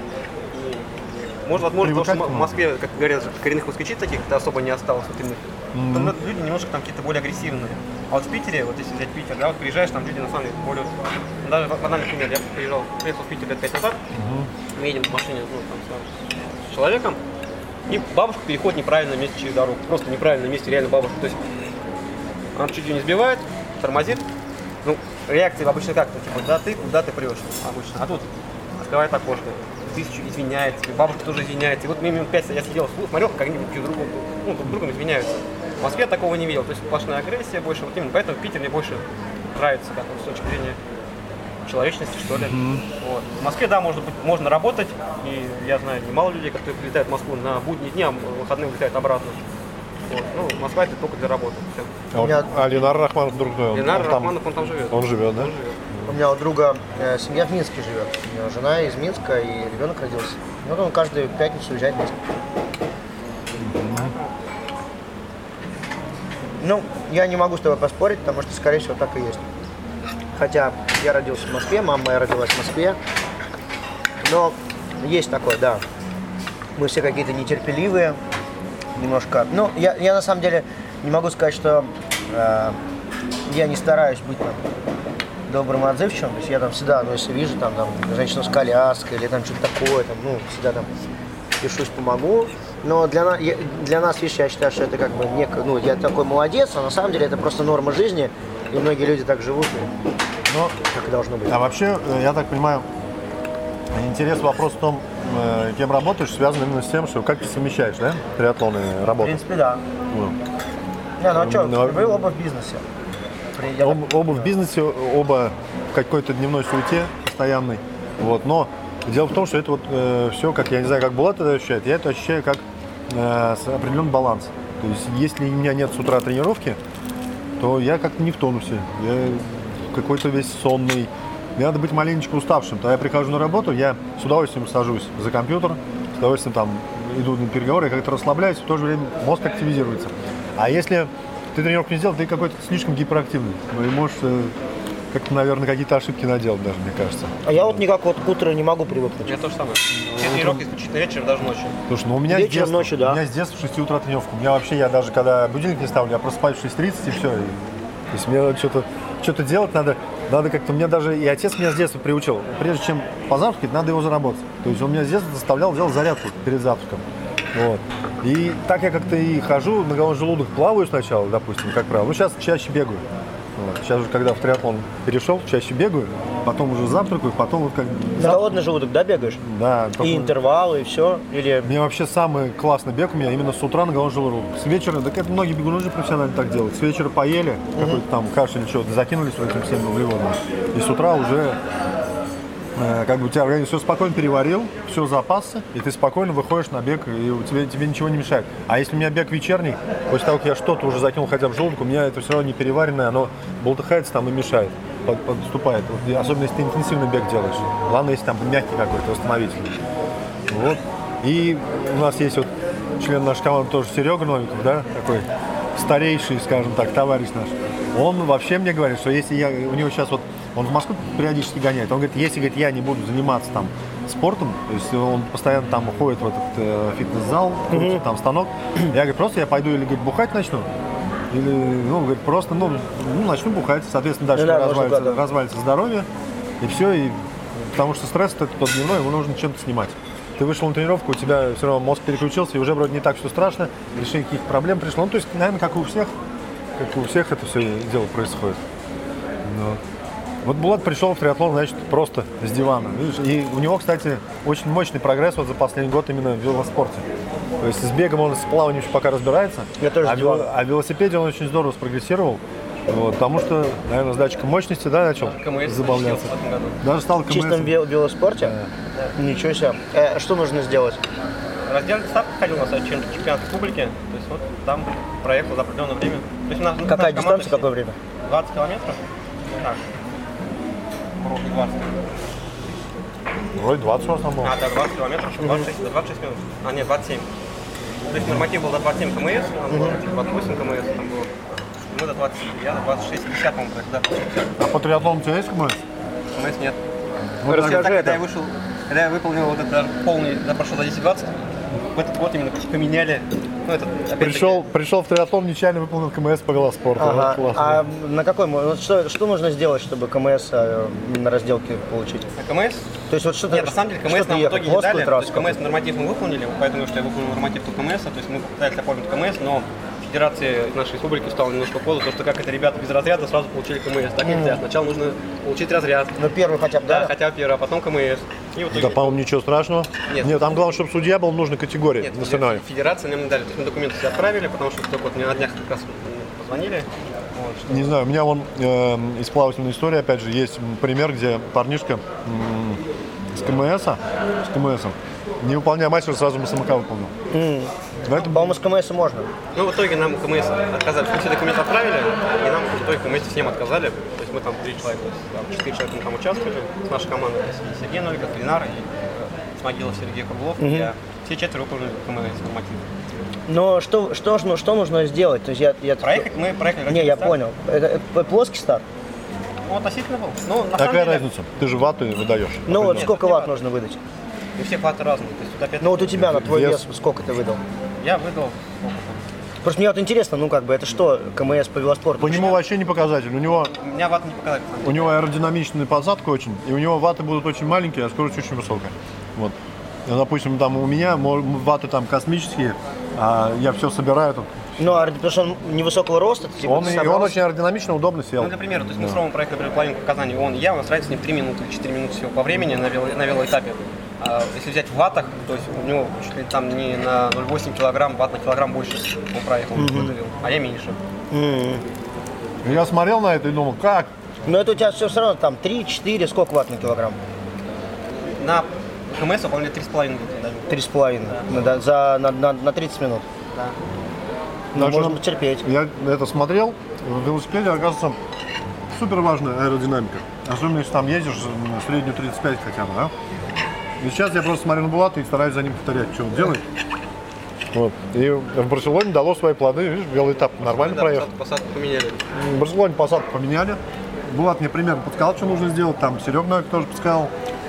И, может, возможно, потому что в Москве, как говорят, коренных москвичей таких-то особо не осталось. Вот именно. Mm-hmm. Там люди немножко там какие-то более агрессивные. А вот в Питере, вот если взять Питер, да, вот приезжаешь, там люди на самом деле более... Даже банальный пример, я приезжал, приехал в Питер лет пять назад, mm-hmm. мы едем в машине, ну, там, с, с человеком, и бабушка переходит неправильно месте через дорогу, просто неправильно месте, реально бабушка. То есть она чуть ее не сбивает, тормозит. Ну, реакция обычно как? Ну, типа, да ты, куда ты прешь обычно. А тут открывает окошко, тысячу извиняется, бабушка тоже извиняется. И вот мы минут пять я сидел, смотрел, как они друг другу, ну, друг другом извиняются. В Москве такого не видел, то есть сплошная агрессия больше, вот именно поэтому Питер мне больше нравится, как с точки зрения человечности, что ли. Mm-hmm. Вот. В Москве, да, можно, быть, можно работать, и я знаю немало людей, которые прилетают в Москву на будние дни, а выходные улетают обратно. Вот. Ну, Москва это только для работы. Все. А, вот, а Ленар Рахманов друг твой? Ленар он Рахманов, там, он там живет. Он живет, да? Он живет. У меня у друга э, семья в Минске живет. У него жена из Минска и ребенок родился. Вот он каждую пятницу уезжает в Минск. Ну, я не могу с тобой поспорить, потому что, скорее всего, так и есть. Хотя я родился в Москве, мама моя родилась в Москве. Но есть такое, да. Мы все какие-то нетерпеливые, немножко. Ну, я, я на самом деле не могу сказать, что э, я не стараюсь быть там добрым и отзывчивым. То есть я там всегда, ну, если вижу там, там женщину с коляской или там что-то такое, там, ну, всегда там пишусь, помогу. Но для, на, я, для нас, видишь, я считаю, что это как бы не, ну, я такой молодец, а на самом деле это просто норма жизни, и многие люди так живут, но так и должно быть. А вообще, я так понимаю, интерес, вопрос в том, кем работаешь, связан именно с тем, что как ты совмещаешь, да, триатлон и работу? В принципе, да. Ну. Не, ну а что, Но... вы оба в бизнесе. Об, оба в бизнесе, оба в какой-то дневной суете постоянной, вот, но дело в том, что это вот э, все, как я не знаю, как Булат это ощущает, я это ощущаю как э, определенный баланс. То есть, если у меня нет с утра тренировки, то я как-то не в тонусе, я какой-то весь сонный. Мне надо быть маленечко уставшим. То я прихожу на работу, я с удовольствием сажусь за компьютер, с удовольствием там иду на переговоры, я как-то расслабляюсь, в то же время мозг активизируется. А если ты тренировку не сделал, ты какой-то слишком гиперактивный. Ну и можешь э, как-то, наверное, какие-то ошибки наделать даже, мне кажется. А я вот никак вот к утру не могу привыкнуть. Я тоже самое. Все тренировки исключительно вечером, даже ночью. Слушай, ну у меня вечером, с детства, ночью, да. У меня с детства в шесть утра тренировка. У меня вообще, я даже когда будильник не ставлю, я просыпаюсь в шесть тридцать и все. И, то есть мне что-то, что-то делать надо, надо как-то, мне даже, и отец меня с детства приучил, прежде чем позавтракать, надо его заработать. То есть он меня с детства заставлял делать зарядку перед завтраком. Вот. И так я как-то и хожу, на голодный желудок плаваю сначала, допустим, как правило. Ну, сейчас чаще бегаю. Вот. Сейчас уже, когда в триатлон перешел, чаще бегаю, потом уже завтракаю, потом вот как... На голодный желудок, да, бегаешь? Да. И только... интервалы, и все? Или... Мне вообще самый классный бег у меня именно с утра на голодный желудок. С вечера, так это многие бегуны же профессионально так делают. С вечера поели, uh-huh. какой-то там кашу или что-то, закинулись в этим всем углеводом. И с утра уже... Как бы у тебя организм все спокойно переварил, все запасы, и ты спокойно выходишь на бег, и тебе, тебе ничего не мешает. А если у меня бег вечерний, после того, как я что-то уже закинул хотя бы в желудок, у меня это все равно не переваренное, оно болтыхается там и мешает, под, подступает. Вот, особенно если ты интенсивный бег делаешь. Главное, если там мягкий какой-то, восстановительный. Вот. И у нас есть вот член нашей команды тоже Серега Новиков, да, такой старейший, скажем так, товарищ наш. Он вообще мне говорит, что если я, у него сейчас вот, он в Москву периодически гоняет, он говорит, если, говорит, я не буду заниматься там спортом, то есть он постоянно там уходит в этот э, фитнес-зал, mm-hmm. там станок, я говорю, просто я пойду или, говорит, бухать начну, или, ну, говорит, просто, ну, ну начну бухать, соответственно, дальше да, развалится, да. развалится здоровье, и все, и, потому что стресс это тот дневной, его нужно чем-то снимать. Ты вышел на тренировку, у тебя все равно мозг переключился, и уже вроде не так все страшно, решение каких-то проблем пришло, ну, то есть, наверное, как и у всех, как и у всех это все дело происходит. Но... Вот Булат пришел в триатлон, значит, просто с дивана. Видишь? И у него, кстати, очень мощный прогресс вот за последний год именно в велоспорте. То есть с бегом он, с плаванием еще пока разбирается. Я тоже а, с дивана. а в велосипеде он очень здорово спрогрессировал. Вот, потому что, наверное, с датчиком мощности, да, начал КМС забавляться. в этом году. Даже стал В КМС. чистом вел- велоспорте? Ничего себе. Э, что нужно сделать? Раздельный старт ходил на сайт чем- чемпионата республики. То есть вот там проехал за определенное время. То есть у нас, Какая наша команда дистанция, все- какое время? двадцать километров. Ну так. Вроде двадцать. Вроде двадцать у вас там было. А, да, двадцать километров, еще двадцать шесть, двадцать шесть минут. А, нет, двадцать семь. То есть норматив был до двадцать семь км, у нас было двадцать восемь км там было. Мы до двадцати, я до двадцати шести пятьдесят, по-моему, да. А по триатлону у тебя есть КМС? КМС нет. Вот Расскажи Так, когда это. я вышел, когда я выполнил вот этот даже полный, я прошел за десять двадцать, в этот год именно поменяли. Ну, этот, опять-таки, Пришел, пришел в триатлон, нечаянно выполнил КМС по велоспорту. Ага. Вот классно. А на какой? мо- вот что, что нужно сделать, чтобы КМС э, на разделке получить? а КМС? То есть вот что ты, Нет, на самом деле что КМС ты нам в ехал? итоге не Плоскую дали. То трассу есть КМС какую-то? норматив мы выполнили, поэтому что я выполнил норматив по КМС, то есть мы пытались оформить КМС, но федерация нашей республики стала немножко позже, то что как это ребята без разряда сразу получили КМС. Так нельзя. Сначала нужно получить разряд. Ну первый хотя бы, Да, да? хотя бы первый, а потом КМС. И в итоге... Да, по-моему, ничего страшного. Нет. там главное, чтобы судья был нужной категории Нет, национальной. федерация нам не дали. То есть мы документы все отправили, потому что только вот мне на днях как раз позвонили. Вот, что- Не знаю, у меня вон э, из плавательной истории, опять же, есть пример, где парнишка м, с КМСа, с КМСом, не выполняя мастер, сразу МСМК выполнил. Поэтому По-моему, с КМС можно. Ну, в итоге нам КМС отказали. Мы все документы отправили, и нам в итоге КМС всем отказали. То есть мы там три человека, то есть, там, четыре человека мы там участвовали с нашей командой. То есть и Сергей Новиков, Ленар и э, Смогилов Сергей Круглов. И я. Все четверо выполнили КМС норматив. Но что, что, ж- ну, что нужно сделать? То есть я, я... Проехать мы проехали. Не, я старт. понял. Это, это плоский старт? Ну, относительно был. Ну, на самом какая деле, разница? Ты же ваты выдаешь. Ну вот Нет, сколько это не ватт важно. нужно выдать? у всех ваты разные. То есть, тут опять Ну вот у тебя на твой Вес. вес сколько ты выдал? я выдал сколько там? Просто мне вот интересно, ну как бы, это что, КМС по велоспорту? По нему вообще не показатель. У него, У меня ваты не показали. на самом у него аэродинамичная посадка очень, и у него ваты будут очень маленькие, а скорость очень высокая. Вот. Ну, допустим, там у меня мо- ваты там космические, а я все собираю тут. Ну, а потому что он невысокого роста, ты типа Он, и сам он рос. очень аэродинамично, удобно сел. Ну, для примера, то есть мы с Ромой проехали, например, половинку в Казани, он и я, у нас разница с ним три минуты или четыре минуты всего по времени на, вело, на велоэтапе. А если взять в ваттах, то есть у него чуть ли там не на ноль целых восемь килограмм, ватт на килограмм больше он проехал, выдавил, а я меньше. М. Я смотрел на это и думал, как? Но это у тебя все равно там три-четыре, сколько ватт на килограмм? На КМС выполнили три с половиной минуты. Три с половиной. На, да, за, на, на, на тридцать минут. Да. Ну, Так что можно потерпеть. Я это смотрел, в велосипеде, оказывается, супер важная аэродинамика. Особенно если там ездишь на среднюю тридцать пять хотя бы, да? И сейчас я просто смотрю на Булата и стараюсь за ним повторять, что он делает. Вот. И в Барселоне дало свои плоды, видишь, велоэтап нормально Да, проехал. посадку, посадку поменяли. В Барселоне посадку поменяли. Булат мне примерно подсказал, что нужно сделать, там Серега Новик тоже подсказал.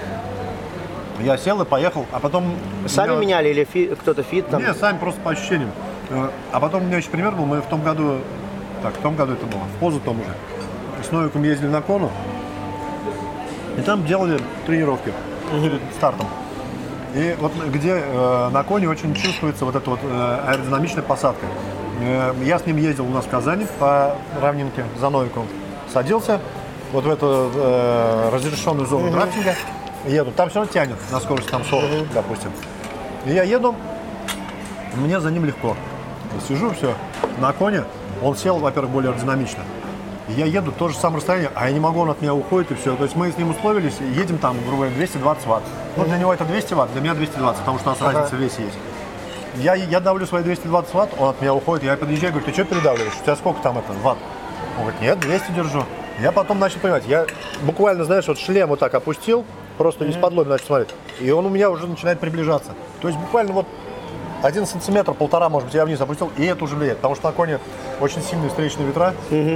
Я сел и поехал, а потом... Сами у меня- меняли или фи- кто-то фит там? Не, сами просто по ощущениям. Э, А потом у меня еще пример был, мы в том году, так, в том году это было, в позу том уже, с Новиком ездили на кону, и там делали тренировки перед стартом. И вот где э, на коне очень чувствуется вот эта вот э, аэродинамичная посадка. Э, я с ним ездил у нас в Казани по равнинке за Новиком, садился вот в эту э, разрешенную зону драфтинга, еду, там все равно тянет на скорость там сорок, допустим. И я еду, мне за ним легко. Сижу, все, на коне, он сел, во-первых, более аэродинамично. И я еду то же самое расстояние, а я не могу, он от меня уходит и все. То есть мы с ним условились, едем там, грубо говоря, двести двадцать ватт. Ну, для него это двести ватт, для меня двести двадцать, потому что у нас Ага. разница в весе есть. Я, я давлю свои двести двадцать ватт, он от меня уходит, я подъезжаю, говорю, ты что передавливаешь? У тебя сколько там это, ватт? Он говорит, нет, двести держу. Я потом начал понимать, я буквально, знаешь, вот шлем вот так опустил, просто из-под лоби начал смотреть, и он у меня уже начинает приближаться. То есть буквально вот один сантиметр, полтора, может быть, я вниз опустил, и это уже влияет, потому что на коне очень сильные встречные ветра,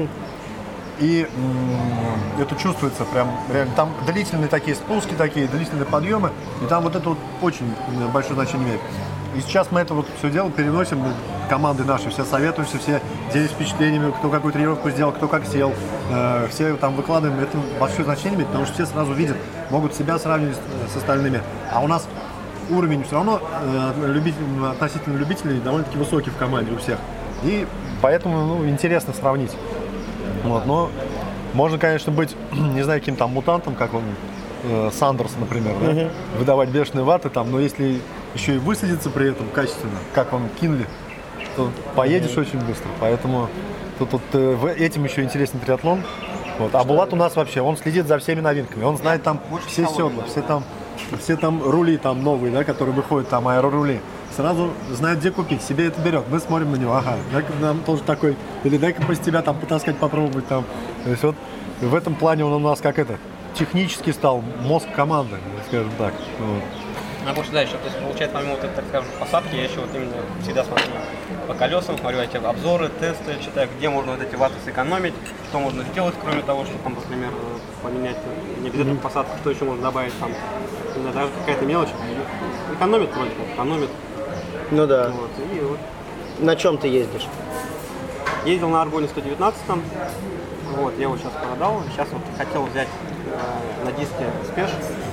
и м, это чувствуется прям реально. Там длительные такие спуски, такие длительные подъемы, и там вот это вот очень м, большое значение имеет. И сейчас мы это вот все дело переносим, мы, команды наши, все советуемся, все делимся впечатлениями, кто какую тренировку сделал, кто как сел, э, все там выкладываем, это большое значение имеет, потому что все сразу видят, могут себя сравнивать с, с остальными. А у нас уровень все равно э, любитель, относительно любителей довольно-таки высокий в команде у всех. И поэтому ну, интересно сравнить. Вот, но Можно, конечно, быть, не знаю, каким там мутантом, как он, э, Сандерс, например, да? uh-huh. выдавать бешеные ваты там, но если еще и высадиться при этом качественно, как он Кинли, то поедешь uh-huh. очень быстро. Поэтому тут, тут э, этим еще интересен триатлон. Вот. А Булат у нас вообще, он следит за всеми новинками, он знает там все седла, все там, все там рули там новые, да, которые выходят, там аэрорули. Сразу знает, где купить, себе это берет. Мы смотрим на него, ага, дай-ка нам тоже такой, или дай-ка после тебя там потаскать, попробовать там. То есть вот в этом плане он у нас как это, технически стал мозг команды, скажем так. Вот. А больше да, еще, то есть получается, помимо вот этой, так скажем, посадки, я еще вот именно всегда смотрю по колесам, смотрю эти обзоры, тесты, читаю, где можно вот эти ваты сэкономить, что можно сделать, кроме того, что там, например, поменять, не обязательно посадку, что еще можно добавить там, даже какая-то мелочь, экономит вроде как, экономит. Ну да. Вот, и вот. На чем ты ездишь? Ездил на Аргоне сто девятнадцатом, вот, я его сейчас продал, сейчас вот хотел взять э, на диске спеш,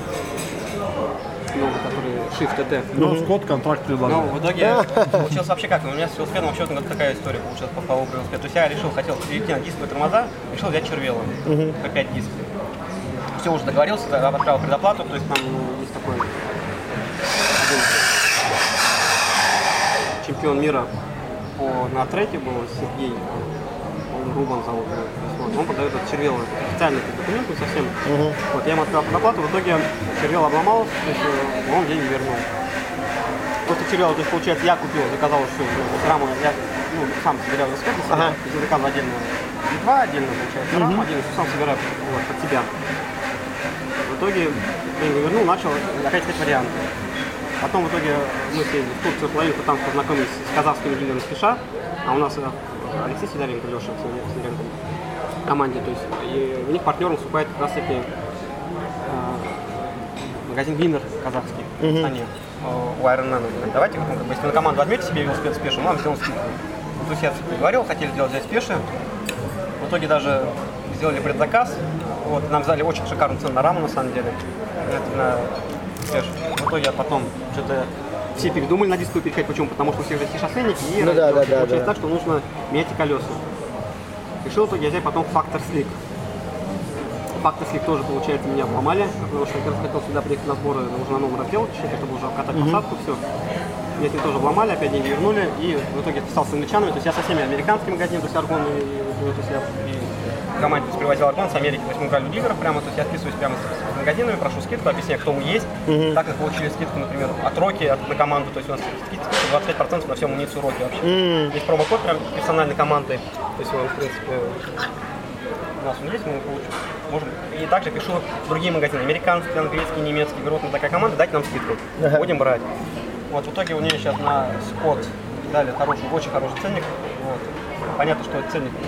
ну, который Shift ти ти. Ну, Скотт контракт предложил. Ну, в итоге получилось вообще как, у меня с велосипедом вообще вот такая история получилась по поводу велосипеда. То есть я решил, хотел перейти на дисковые тормоза, решил взять червело, по пять дисков. Все, уже договорился, отправил предоплату, то есть там есть такой чемпион мира по, на треке был Сергей, он Рубан зовут, он подает этот червел, это официальный документ не совсем. Uh-huh. Вот, я ему отправил предоплату, в итоге червел обломался, то есть он деньги вернул. После червела, то есть получается, я купил, заказал все, раму, я ну, сам собирал велосипед, uh-huh. заказал отдельно, два отдельно получается, uh-huh. раму отдельно, сам собираю вот, под себя. В итоге деньги вернул, начал опять искать варианты. Потом в итоге мы съездили в Турцию половинку, там познакомились с казахскими дилерами спеша, а у нас Алексей Сидоренко, Леша Сидоренко в команде, то есть и у них партнером выступает как раз таки э, магазин Винер казахский в Казахстане, mm-hmm. у Ironman. Давайте, ну, как бы, если вы на команду возьмете себе велосипед спешу, мы вам сделаем скидку. То есть я говорил, хотели сделать здесь спеши, в итоге даже сделали предзаказ, вот, нам взяли очень шикарную цену на раму на самом деле. Это на спеш. В итоге я потом что-то все передумали на дисковую переходить, почему? Потому что у всех же есть шоссейники, и ну, да, да, получается да, так, что нужно менять колеса. Решил в итоге взять потом Factor Slick. Factor Slick тоже, получается, меня обломали, потому что я хотел сюда приехать на сборы уже на новом разделке, чтобы уже катать mm-hmm. посадку, все. Меня с ним тоже обломали, опять деньги вернули, и в итоге я писал с англичанами, то есть я со всеми американскими магазинами, то есть Аргон, и, и, то есть я и команде привозил Аргон с Америки, то есть мы брали у дилеров прямо, то есть я отписываюсь прямо с магазинами, прошу скидку, объясняю, кто мы есть, mm-hmm. так как получили скидку, например, от Роки, от, на команду, то есть у нас скидка двадцать пять процентов на всю амуницию Роки вообще. Mm-hmm. Есть промокод прям персональной команды, то есть он, в принципе, у нас он есть, мы получим. Можем. И также пишу другие магазины, американские, английские, немецкие, говорю, вот мы такая команда, дайте нам скидку, uh-huh. будем брать. Вот, в итоге у нее сейчас на Скотт дали хороший, очень хороший ценник. Вот. Понятно, что это ценник.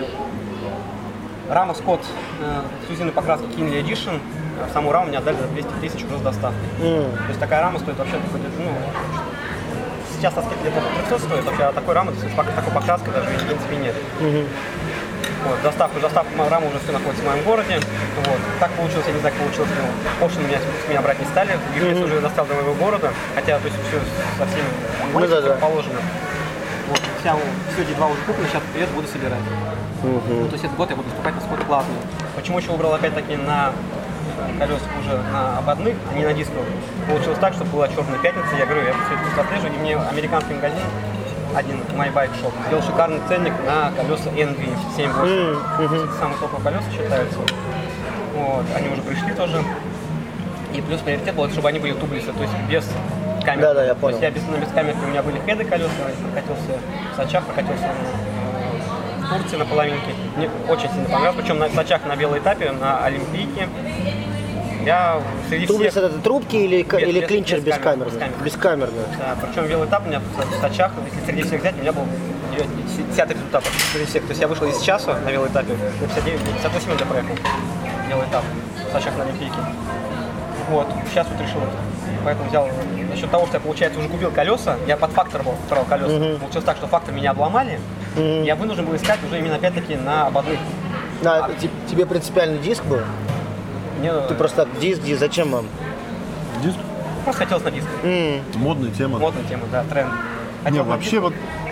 Рама Скотт э, с узиной покраски Kinley Edition, а саму раму мне отдали за двести тысяч уже с доставкой. Mm. То есть такая рама стоит вообще, ну, сейчас на скидке где-то триста стоит, вообще, а такой рамы, такой покраской даже в принципе нет. Mm-hmm. Вот, доставку, доставку рамы уже все находится в моем городе. Вот. Так получилось, я не знаю, как получилось, но пошлины меня, с меня брать не стали. Юрий mm-hmm. уже достал до моего города, хотя то есть все со всеми ну, да, да. положено. Вот, вся, все ди два уже куплено, сейчас привет, буду собирать. Mm-hmm. Ну, то есть этот год я буду выступать на Скотт классный. Почему еще выбрал опять-таки на колесах уже на ободных, а не на дисковых? Получилось так, что была черная пятница, я говорю, я все это просто отслеживаю, и мне американский магазин один My Bike Shop сделал шикарный ценник на колеса эн ви семь восемь. Mm-hmm. Это самые топовые колеса считаются. Вот. Они уже пришли тоже. И плюс приоритет был, чтобы они были тублисы, то есть без камер. Да, да, я понял. То есть я без, без камерки, у меня были хеды колеса, прокатился в Сочах, прокатился в Турции на половинке. Мне очень сильно понравилось, причем на Сочах на белоэтапе, на Олимпийке. Я среди Тублис всех... это трубки или, без, или без, клинчер бескамерный? Бескамерный. Бескамерный. Да, причем велоэтап у меня в Сочах, если среди всех взять, у меня был десятый результат среди всех. То есть я вышел из часа на велоэтапе, на пятьдесят девять, пятьдесят восемь я проехал велоэтап в Сочах на Олимпийке. Вот, сейчас вот решил, поэтому взял, насчет того, что я, получается, уже купил колеса, я под фактор был, брал колеса. Mm-hmm. Получилось так, что фактор меня обломали, mm-hmm. я вынужден был искать уже именно опять-таки на ободных. А, а, тебе принципиальный диск был? Мне... Ты просто так, диск, диск, зачем вам? Диск? Просто хотелось на диск. Mm. Модная тема. Модная тема, да, тренд. Не, вообще вот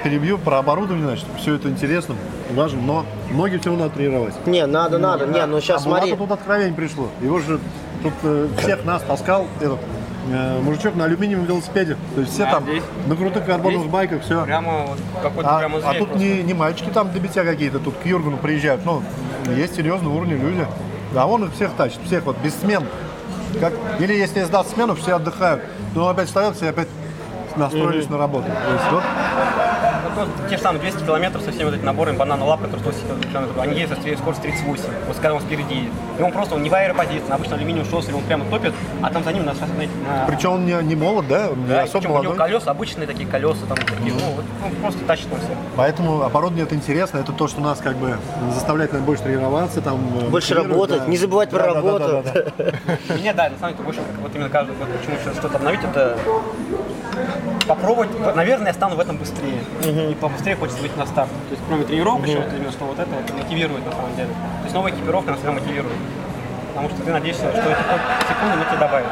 перебью про оборудование, значит, все это интересно, важно, но ноги все равно надо тренировать. Не, надо, надо, не, ну сейчас а смотри. Булату тут откровение пришло. Его же тут э, всех нас таскал этот э, мужичок на алюминиевом велосипеде. То есть все А там здесь? на крутых карбоновых Здесь? байках, все. Прямо вот какой-то А, прямо а зверь тут просто. не, не мальчики там для битья какие-то, тут к Юргену приезжают. Ну, есть серьезные уровни люди. А он их всех тащит, всех вот без смен. Как, или если сдаст смену, все отдыхают. Но он опять встается и опять настроились mm-hmm. на работу. То есть, вот, Вот, вот, те же самые двести километров со всеми вот этими наборами банана лап, которые сто восемьдесят километров, они ездят со скоростью тридцать восемь, вот когда он спереди едет. И он просто, он не в аэропозиции, на обычно алюминиевом шоссе, он прямо топит, а там за ним на... на... причем он не, не молод, да? Он Да, не особо причем у него молодой. колеса, обычные такие колеса, там такие, ну, вот, он просто тащит на всех. Поэтому оборудование это интересно, это то, что нас как бы заставляет наверное, больше тренироваться, там, Больше мотивирует, работать, да. не забывать про Да, да, работу. да, да, да, да. Мне, да, на самом деле, больше вот именно каждый год, почему сейчас что-то обновить, это попробовать, наверное, я стану в этом быстрее. Uh-huh. И побыстрее хочется выйти на старт. То есть, кроме тренировок, uh-huh. еще вот именно, что вот это вот мотивирует на самом деле. То есть новая экипировка нас всегда мотивирует. Потому что ты надеешься, что это хоть секунду на тебе добавит.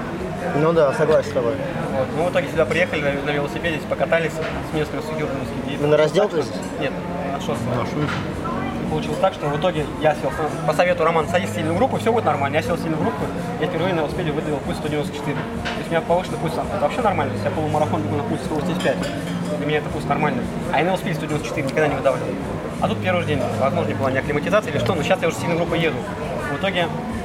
Ну да, согласен с тобой. Вот. Мы в итоге сюда приехали на, на велосипеде, покатались с местными судьёрными. Вы на разделке? Нет, на шоссе. Да, шо это? Получилось так, что в итоге я сел, по совету Романа, садись в сильную группу, все будет нормально. Я сел в сильную группу, я впервые на велосипеде выдавил пульс сто девяносто четыре. То есть у меня повышенный пульс, это вообще нормально. Если я полумарафон бегу на пульсе сто восемьдесят пять, для меня это пульс нормальный. А я на велосипеде сто девяносто четыре никогда не выдавливал. А тут первый же день, возможно, была не акклиматизация или что, но сейчас я уже в сильную группу еду. В итоге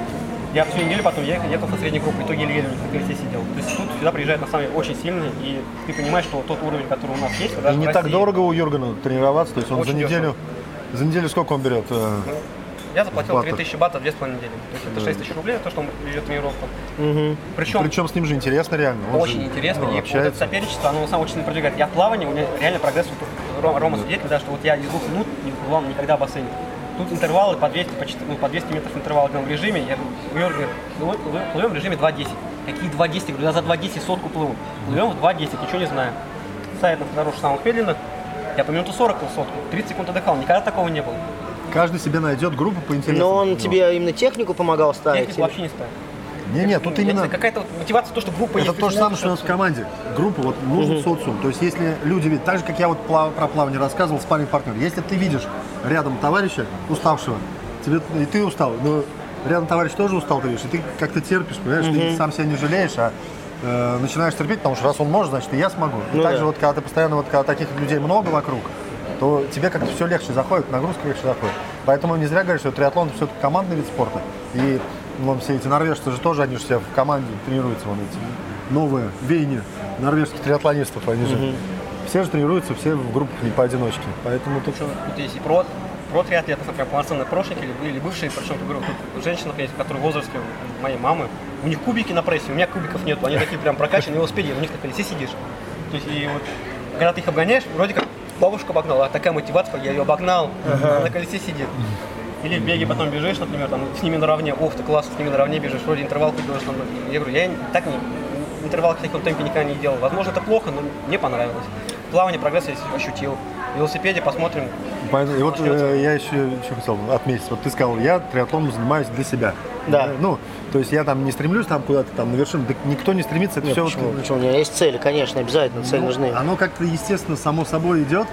я всю неделю потом ехал, ехал со средней группой, в итоге еле-еле на колесе сидел. То есть тут сюда приезжают на самом деле очень сильные, и ты понимаешь, что тот уровень, который у нас есть, И даже не в так России, дорого у Юргена тренироваться, то есть он Очень за неделю, за неделю сколько он берет? э, я заплатил бата? три тысячи бат за две с половиной недели. То есть это шесть тысяч рублей, то, что он ведет тренировку. Угу. Причем, Причем с ним же интересно реально. Он очень же, интересно, ну, и вот это общается. соперничество, оно сам очень сильно продвигает. Я в плавании, у меня реально прогресс, вот, Рома, Рома свидетель, да, что вот я из двух минут не плывал никогда в бассейне. Тут интервалы по двести, по, четыре, ну, по двести метров интервал в режиме. Я говорю, говорит, плывем в режиме два десять. Какие два десять? Я говорю, я за два десять сотку плыву. Плывем в два десять, ничего не знаю. Сайт на дорожку самых медленных. Я по минуту сорок плыл сотку, тридцать секунд отдыхал. Никогда такого не было. Каждый себе найдет группу по интересам. Но он тебе именно технику помогал ставить? Технику вообще не ставил. Не, нет, тут именно... Это какая-то вот мотивация, то, что группа Это есть. то же самое, что у нас в команде. Группа, вот нужен социум. То есть если люди видят, так же, как я вот плав- про плавание рассказывал, спарринг-партнер, если ты видишь рядом товарища уставшего, тебе, и ты устал, но рядом товарищ тоже устал, ты видишь, и ты как-то терпишь, понимаешь, ты сам себя не жалеешь, а э, начинаешь терпеть, потому что раз он может, значит и я смогу. И Ну также да. вот, когда ты постоянно, вот когда таких людей много вокруг, то тебе как-то все легче заходит, нагрузка легче заходит. Поэтому не зря говорят, что триатлон это все-таки командный вид спорта. И вон все эти норвежцы же тоже, они же все в команде тренируются, вон эти новые веяния норвежских триатлонистов, они же все же тренируются, все в группах, не поодиночке. Поэтому тут... Тут есть и про, про триатлеты, например, полноценные прошники или, или бывшие, причем, говорю, тут женщина, есть, которые в возрасте моей мамы, у них кубики на прессе, у меня кубиков нету, они такие прям прокачанные, на велосипеде, у них на колесе сидишь. То есть, и вот, когда ты их обгоняешь, вроде как бабушка обогнала, а такая мотивация, я ее обогнал, она на колесе сидит. Или в беге потом бежишь, например, там, с ними наравне, ох, ты классно, с ними наравне бежишь, вроде интервал ты делаешь. Я говорю, я так не, интервал в таком темпе никогда не делал. Возможно, это плохо, но мне понравилось. Плавание, прогресс я ощутил. В велосипеде посмотрим. И вот э, я еще, еще хотел отметить, вот ты сказал, я триатлоном занимаюсь для себя. Да. Ну, то есть я там не стремлюсь там куда-то там на вершину, да никто не стремится, это Нет, все... почему? Почему? У меня есть цели, конечно, обязательно, цели Ну, нужны. Оно как-то естественно само собой идет.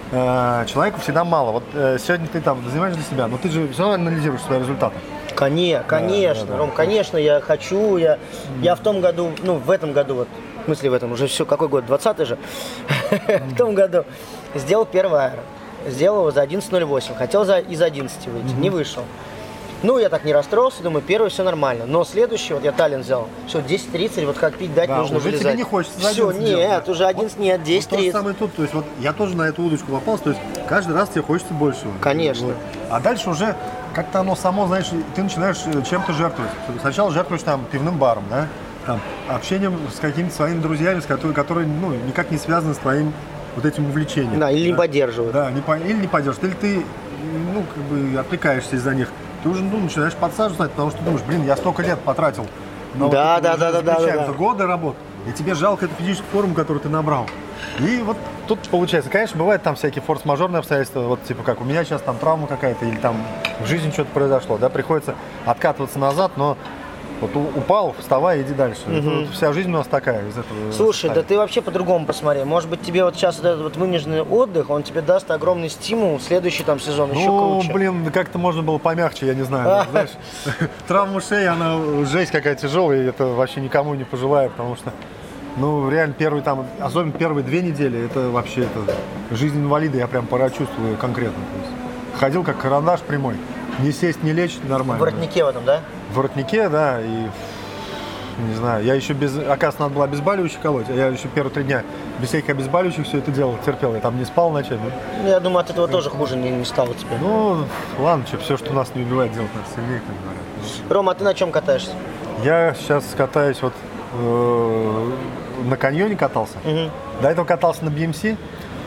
Э, человеку всегда мало. Вот э, сегодня ты там занимаешь для себя, но ты же все равно анализируешь свои результаты. Конечно, конечно, да, да. Ром, конечно, я хочу, я, я в том году, ну, в этом году, вот, в смысле в этом, уже все, какой год, двадцатый же, в том году сделал первый аэро, сделал его за одиннадцать ноль восемь, хотел за, из одиннадцати выйти, не вышел. Ну, я так не расстроился, думаю, первый все нормально, но следующий, вот я Таллин взял, все, десять тридцать, вот как пить дать, Да, нужно уже тебе вылезать. не хочется за Все, одиннадцать нет, делать, да. уже одиннадцать нет, Вот десять то же тридцать. самое тут, то есть вот я тоже на эту удочку попался, то есть каждый раз тебе хочется большего. Конечно. Вот. А дальше уже как-то оно само, знаешь, ты начинаешь чем-то жертвовать. Сначала жертвуешь там пивным баром, да, там, общением с какими-то своими друзьями, с которыми, которые ну, никак не связаны с твоим вот этим увлечением. Да, или не поддерживают. Да, не по, или не поддерживают, или ты, ну, как бы отвлекаешься из-за них. Ты уже ну, начинаешь подсаживать, потому что думаешь, блин, я столько лет потратил на Да, вот да, это, да, да, да, да, это да. годы работы, и тебе жалко эту физическую форму, которую ты набрал. И вот тут получается, конечно, бывают там всякие форс-мажорные обстоятельства, вот типа как у меня сейчас там травма какая-то, или там в жизни что-то произошло, да, приходится откатываться назад, но Вот упал, вставай, иди дальше. Угу. Это, вот вся жизнь у нас такая из этого. Слушай, состоит. Да ты вообще по-другому посмотри. Может быть, тебе вот сейчас вот этот вот вынужденный отдых, он тебе даст огромный стимул в следующий там сезон ну, еще круче. Ну, блин, как-то можно было помягче, я не знаю. Знаешь, травма шеи, она жесть какая тяжелая, и это вообще никому не пожелаю, потому что, ну, реально, первые там, особенно первые две недели, это вообще, это жизнь инвалида, я прям пора чувствую конкретно. То есть, ходил как карандаш прямой. Не сесть, не лечь, нормально. В воротнике в этом, да? В воротнике, да, и не знаю, я еще без, оказывается, надо было обезболивающее колоть, а я еще первые три дня без всяких обезболивающих все это делал, терпел, я там не спал ночами. Ну, я думаю, от этого тоже хуже не, не стало тебе. Ну, ладно, что, все, что нас не убивает, делать надо сильнее, как говорят. Рома, а ты на чем катаешься? Я сейчас катаюсь вот э, на каньоне катался, угу. До этого катался на би эм си,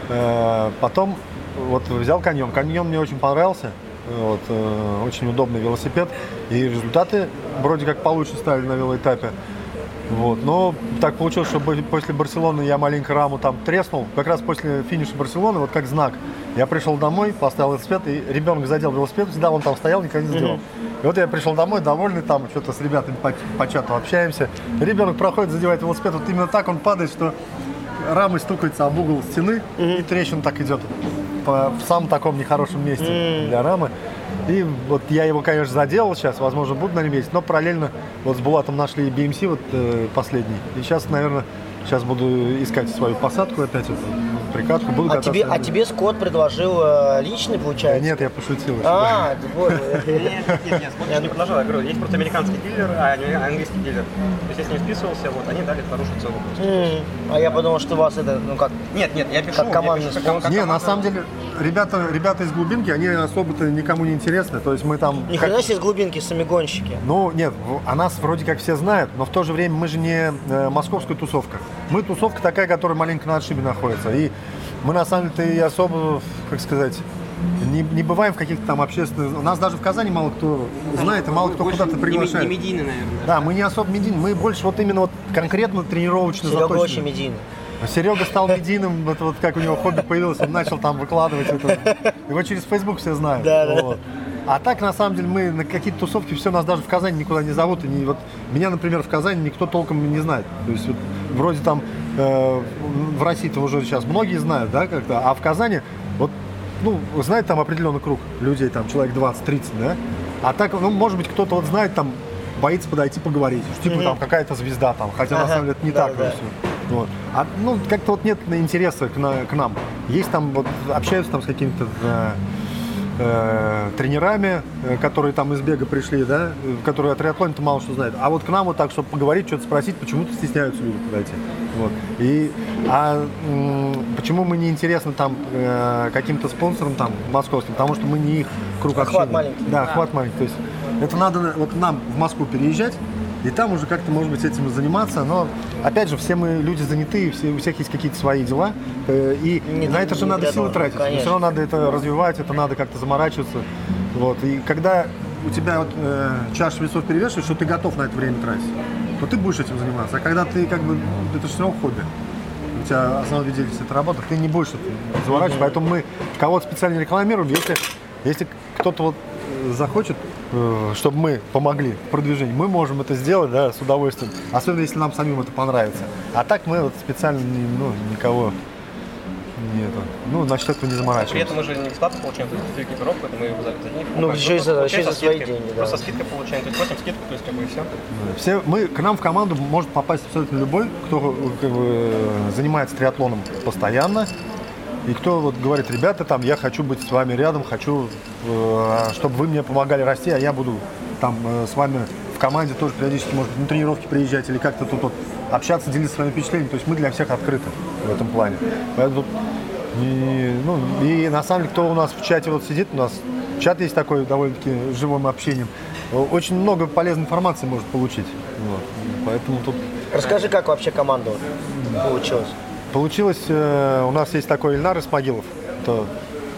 э, потом вот взял каньон, каньон мне очень понравился. Вот, э, очень удобный велосипед, и результаты вроде как получше стали на велоэтапе. Вот, но так получилось, что после Барселоны я маленько раму там треснул. Как раз после финиша Барселоны, вот как знак, я пришел домой, поставил велосипед, и ребенок задел велосипед, всегда он там стоял, никогда не сделал. Mm-hmm. И вот я пришел домой, довольный, там что-то с ребятами по, по чату общаемся. Ребенок проходит, задевает велосипед, вот именно так он падает, что рамой стукается об угол стены, mm-hmm. и трещина так идет по, в самом таком нехорошем месте mm. для рамы. И вот я его, конечно, заделал сейчас, возможно, буду на нем ездить, но параллельно вот с Булатом нашли би эм си вот э, последний. И сейчас, наверное, сейчас буду искать свою посадку опять, вот, прикатку. Буду а, тебе, а тебе Скотт предложил э, личный, получается? Нет, я пошутил. А, вот. Нет, нет, нет, Скотт не предложил. Я говорю, есть просто американский дилер, а не английский дилер. То есть я с ним списывался, вот, они дали хорошую цену. А я подумал, что у вас это, ну как... Нет, нет, я пишу. Как командный спонсор. Не, на самом деле, ребята, ребята из глубинки, они особо-то никому не интересны. То есть мы там... Ни хрена себе из глубинки, сами гонщики. Ну, нет, о нас вроде как все знают, но в то же время мы же не э, московская тусовка. Мы тусовка такая, которая маленько на отшибе находится. И мы на самом деле и особо, как сказать, не, не бываем в каких-то там общественных... У нас даже в Казани мало кто знает, и мало кто куда-то приглашает. Не медийный, наверное. Да, мы не особо медийны, мы больше вот именно вот конкретно тренировочно заточены. Серега очень медийный. Серега стал медийным, это вот как у него хобби появилось, он начал там выкладывать это. Его через Facebook все знают. Да, вот. А так, на самом деле, мы на какие-то тусовки, все, нас даже в Казани никуда не зовут. И не, вот, меня, например, в Казани никто толком не знает. То есть, вот, вроде там э, в России-то уже сейчас многие знают, да, как-то, а в Казани, вот, ну, знает там определенный круг людей, там, человек двадцать-тридцать, да. А так, ну, может быть, кто-то вот знает, там, боится подойти поговорить, что, типа, mm-hmm. там, какая-то звезда, там, хотя, ага. на самом деле, это не да, так, да. Все. Вот. А, ну, как-то вот нет интереса к, на, к нам. Есть там, вот, общаются там с какими-то... Э, Э, тренерами, э, которые там из бега пришли, да, которые о триатлоне-то мало что знают. А вот к нам вот так, чтобы поговорить, что-то спросить, почему-то стесняются люди подойти. Вот. И, а м- почему мы не интересны там э, каким-то спонсорам там московским? Потому что мы не их круг общения. Охват маленький. Да, охват а. маленький. То есть это надо вот нам в Москву переезжать, и там уже как-то, может быть, этим заниматься. Но, опять же, все мы люди занятые, все, у всех есть какие-то свои дела. Э, и не, на это же надо силы тратить. Конечно. Все равно надо это развивать, это надо как-то заморачиваться. Вот. И когда у тебя вот, э, чаша весов перевешивает, что ты готов на это время тратить, то ты будешь этим заниматься. А когда ты как бы, это же все равно хобби. У тебя основной вид деятельности это работа, ты не будешь это заворачивать. Поэтому мы кого-то специально рекламируем. Если, если кто-то вот захочет, чтобы мы помогли в продвижении, мы можем это сделать, да, с удовольствием, особенно если нам самим это понравится. А так мы вот специально ну, никого не это, ну, значит, этого не заморачиваемся. При этом мы же не бесплатно получаем экипировку, это мы за, за них. Ну, еще и за, еще за свои деньги, да. Просто скидка получаем, то есть платим скидку, то есть как бы и все. все. Мы, к нам в команду может попасть абсолютно любой, кто как бы, занимается триатлоном постоянно. И кто вот говорит, ребята, там, я хочу быть с вами рядом, хочу, э, чтобы вы мне помогали расти, а я буду там э, с вами в команде тоже периодически, может быть, на тренировки приезжать или как-то тут вот общаться, делиться своими впечатлениями. То есть мы для всех открыты в этом плане. Поэтому, и, ну, и на самом деле, кто у нас в чате вот сидит, у нас чат есть такой довольно-таки живым общением, очень много полезной информации может получить. Вот. Поэтому тут... Расскажи, как вообще команда получилась? Получилось, э, у нас есть такой Ильнар Исмагилов, это,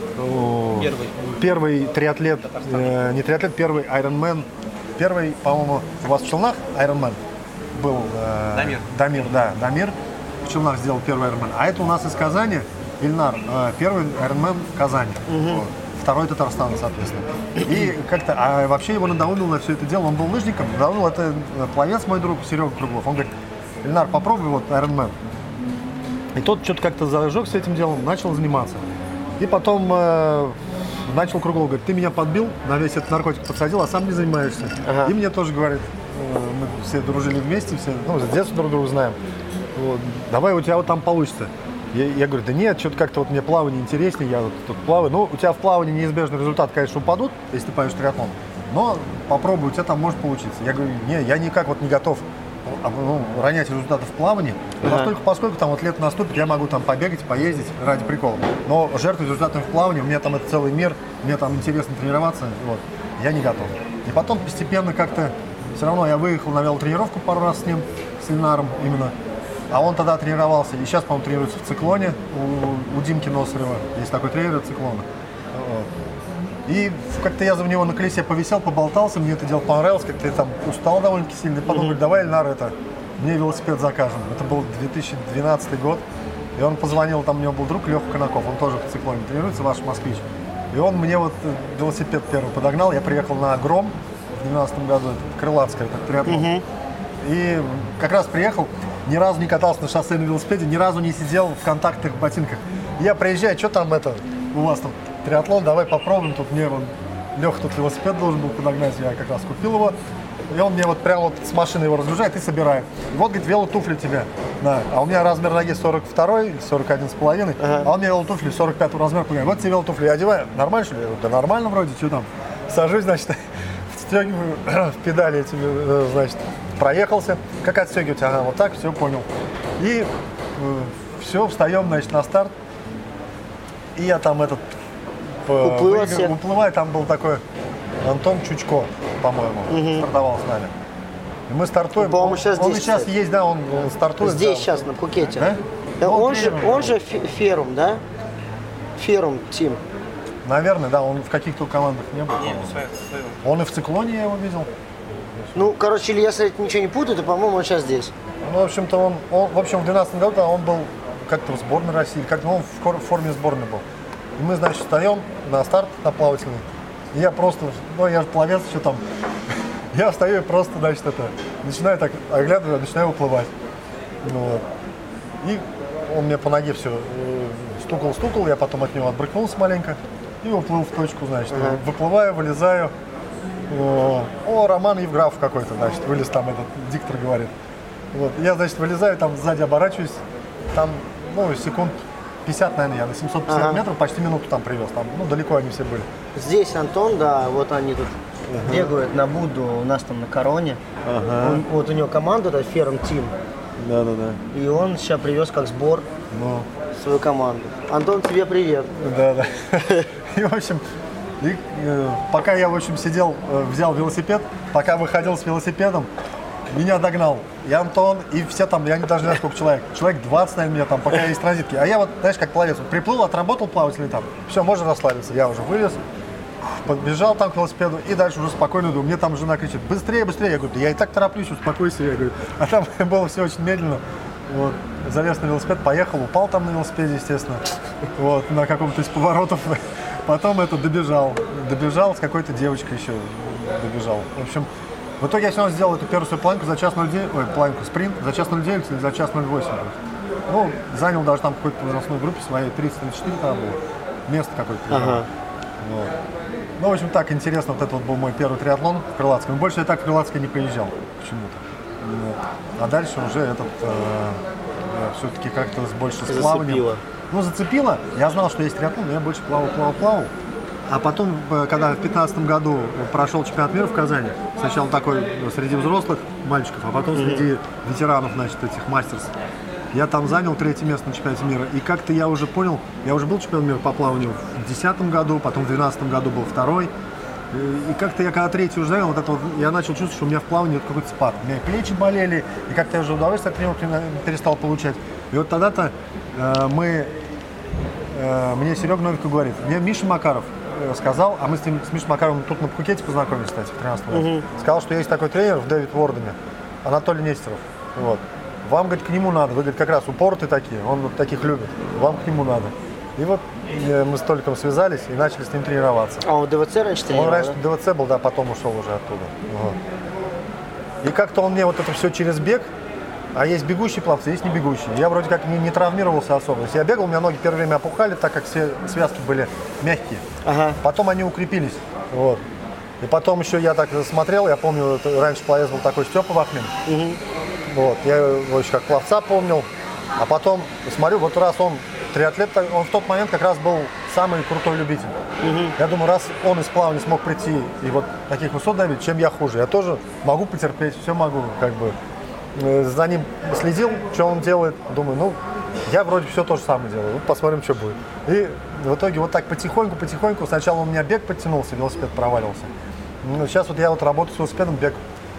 э, первый. первый триатлет, э, не триатлет, первый Ironman, первый, по-моему, у вас в Челнах Ironman был. Э, Дамир. Дамир, да, Дамир в Челнах сделал первый Ironman, а это у нас из Казани Ильнар, э, первый Ironman в Казани. Угу. Вот. второй Татарстан, соответственно. И как-то, а вообще его надоумил на все это дело, он был лыжником, надоумил, это пловец мой друг, Серега Круглов, он говорит, Ильнар, попробуй вот Ironman. И тот что-то как-то зажегся этим делом, начал заниматься. И потом э, начал Круглов, говорит, ты меня подбил, на весь этот наркотик подсадил, а сам не занимаешься. Ага. И мне тоже говорит, э, мы все дружили вместе, все, ну, с детства друг друга знаем. Вот, давай, у тебя вот там получится. Я, я говорю, да нет, что-то как-то вот мне плавание интереснее, я вот тут плаваю. Ну, у тебя в плавании неизбежный результат, конечно, упадут, если ты поешь триатлон, но попробуй, у тебя там может получиться. Я говорю, не, я никак вот не готов ну, ронять результаты в плавании, ага. Поскольку, поскольку там вот лето наступит, я могу там побегать, поездить ради прикола. Но жертвовать результатами в плавании, у меня там это целый мир, мне там интересно тренироваться, вот, я не готов. И потом постепенно как-то, все равно я выехал на велотренировку пару раз с ним, с Ильнаром именно. А он тогда тренировался, и сейчас, по-моему, тренируется в Циклоне, у, у Димки Носарева, есть такой тренер Циклона. И как-то я за него на колесе повисел, поболтался, мне это дело понравилось, как-то я там устал довольно-таки сильно. И потом говорит, давай, Ильнар, это, мне велосипед закажем. Это был две тысячи двенадцатый год, и он позвонил, там у него был друг Леха Конаков, он тоже в Циклоне тренируется, ваш москвич. И он мне вот велосипед первый подогнал, я приехал на Гром в двенадцатом году, это Крылатская, это триатлон. Uh-huh. И как раз приехал, ни разу не катался на шоссейном велосипеде, ни разу не сидел в контактных ботинках. Я приезжаю, что там это, у вас там триатлон, давай попробуем, тут мне вон, Леха тут велосипед должен был подогнать, я как раз купил его. И он мне вот прямо вот с машины его разгружает и собирает. И вот, говорит, велотуфли тебе, да. А у меня размер ноги сорок два, сорок один с половиной, ага. А он мне велотуфли сорок пятого размера, вот тебе велотуфли, я одеваю, нормально что ли? Я говорю, да нормально вроде, что там. Сажусь, значит, встегиваю в педали этими, значит, проехался. Как отстегивать? Ага, вот так, все, понял. И э, все, встаем, значит, на старт. И я там этот Уплыл выиграл, уплываю, там был такой Антон Чучко, по-моему, угу. Стартовал с нами. И мы стартуем. По-моему, сейчас он здесь, сейчас кстати. Есть, да, он, он стартует. Здесь да, сейчас, вот. на Пхукете. Да? Да, он, он, же, он же Ферум, да? Ферум Тим. Наверное, да, он в каких-то командах не был. Не, он и в Циклоне я его видел. Ну, короче, или если я ничего не путаю, то, по-моему, он сейчас здесь. Ну, в общем-то, он, он в общем, в двенадцатом году он был как-то в сборной России, как-то он в форме сборной был. И мы, значит, встаем на старт, на плавательный. И я просто, ну, я же пловец, что там. Я встаю и просто, значит, это, начинаю так оглядывать, начинаю уплывать. Ну, вот. И он мне по ноге все стукал-стукал, я потом от него отбрыкнулся маленько и уплыл в точку, значит. Uh-huh. Выплываю, вылезаю. О, о, Роман Евграфов какой-то, значит, вылез там, этот диктор говорит. Вот. Я, значит, вылезаю, там сзади оборачиваюсь, там, ну, секунд пятьдесят, наверное, я на семьсот пятьдесят ага. метров почти минуту там привез, там, ну, далеко они все были. Здесь Антон, да, вот они тут ага. бегают на Будду, у нас там на Короне. Ага. Он, вот у него команда, это Ферум Тим. Да-да-да. И он сейчас привез как сбор ну. свою команду. Антон, тебе привет. Да-да. И, в общем, и, э, пока я, в общем, сидел, э, взял велосипед, пока выходил с велосипедом, меня догнал и Антон, и все там, я не даже не знаю, сколько человек. Человек двадцать, наверное, меня там, пока я из транзитки. А я вот, знаешь, как пловец, вот приплыл, отработал плавательный там, все, можно расслабиться. Я уже вылез, подбежал там к велосипеду и дальше уже спокойно иду. Мне там жена кричит, быстрее, быстрее. Я говорю, да я и так тороплюсь, успокойся. Я говорю, а там было все очень медленно. Вот, залез на велосипед, поехал, упал там на велосипеде, естественно, вот, на каком-то из поворотов. Потом это добежал, добежал с какой-то девочкой еще добежжал. В общем, в итоге я все равно сделал эту первую свою планку за час ноль девять, ой, планку, спринт за час ноль девять или за час ноль восемь. Ну, занял даже там какой-то возрастной группе своей, тридцать тридцать четыре там было, место какое-то. Ага. Вот. Ну, в общем, так интересно, вот это вот был мой первый триатлон в Крылатском. Больше я так в Крылатское не приезжал почему-то. Вот. А дальше уже этот, э, все-таки как-то больше с плаванием. Зацепило. Ну, зацепило. Я знал, что есть триатлон, но я больше плавал, плавал, плавал. А потом, когда в пятнадцатом году прошел чемпионат мира в Казани, сначала такой среди взрослых мальчиков, а потом mm-hmm. среди ветеранов, значит, этих мастерс, я там занял третье место на чемпионате мира. И как-то я уже понял, я уже был чемпионом мира по плаванию в две тысячи десятом году, потом в две тысячи двенадцатом году был второй. И как-то я когда третий уже занял, вот это вот, я начал чувствовать, что у меня в плавании какой-то спад. У меня плечи болели, и как-то я уже удовольствие от него перестал получать. И вот тогда-то э, мы, э, мне Серега Новиков говорит, мне Миша Макаров сказал, а мы с, ним, с Мишей Макаровым тут на Пхукете познакомились, кстати, в тринадцатом году. Uh-huh. Сказал, что есть такой тренер в Дэвид Вордене, Анатолий Нестеров. Вот. Вам, говорит, к нему надо. Вы, говорит, как раз упоротые такие, он вот таких любит. Вам к нему надо. И вот э, мы с Толиком связались и начали с ним тренироваться. А он в ДВЦ раньше тренировал? Он раньше да? в ДВЦ был, да, потом ушел уже оттуда. Вот. И как-то он мне вот это все через бег, а есть бегущие пловцы, есть не бегущие. Я вроде как не, не травмировался особо. Если я бегал, у меня ноги первое время опухали, так как все связки были мягкие. Ага. Потом они укрепились. Вот. И потом еще я так смотрел, я помню, это, раньше пловец был такой Степа Вахмин. Угу. Вот. Я его еще как пловца помнил. А потом смотрю, вот раз он триатлет, он в тот момент как раз был самый крутой любитель. Угу. Я думаю, раз он из плавания смог прийти и вот таких высот добить, чем я хуже. Я тоже могу потерпеть, все могу, как бы. За ним следил, что он делает. Думаю, ну, я вроде все то же самое делаю. Вот посмотрим, что будет. И в итоге вот так потихоньку, потихоньку. Сначала у меня бег подтянулся, велосипед провалился. Ну, сейчас вот я вот работаю с велосипедом, бег,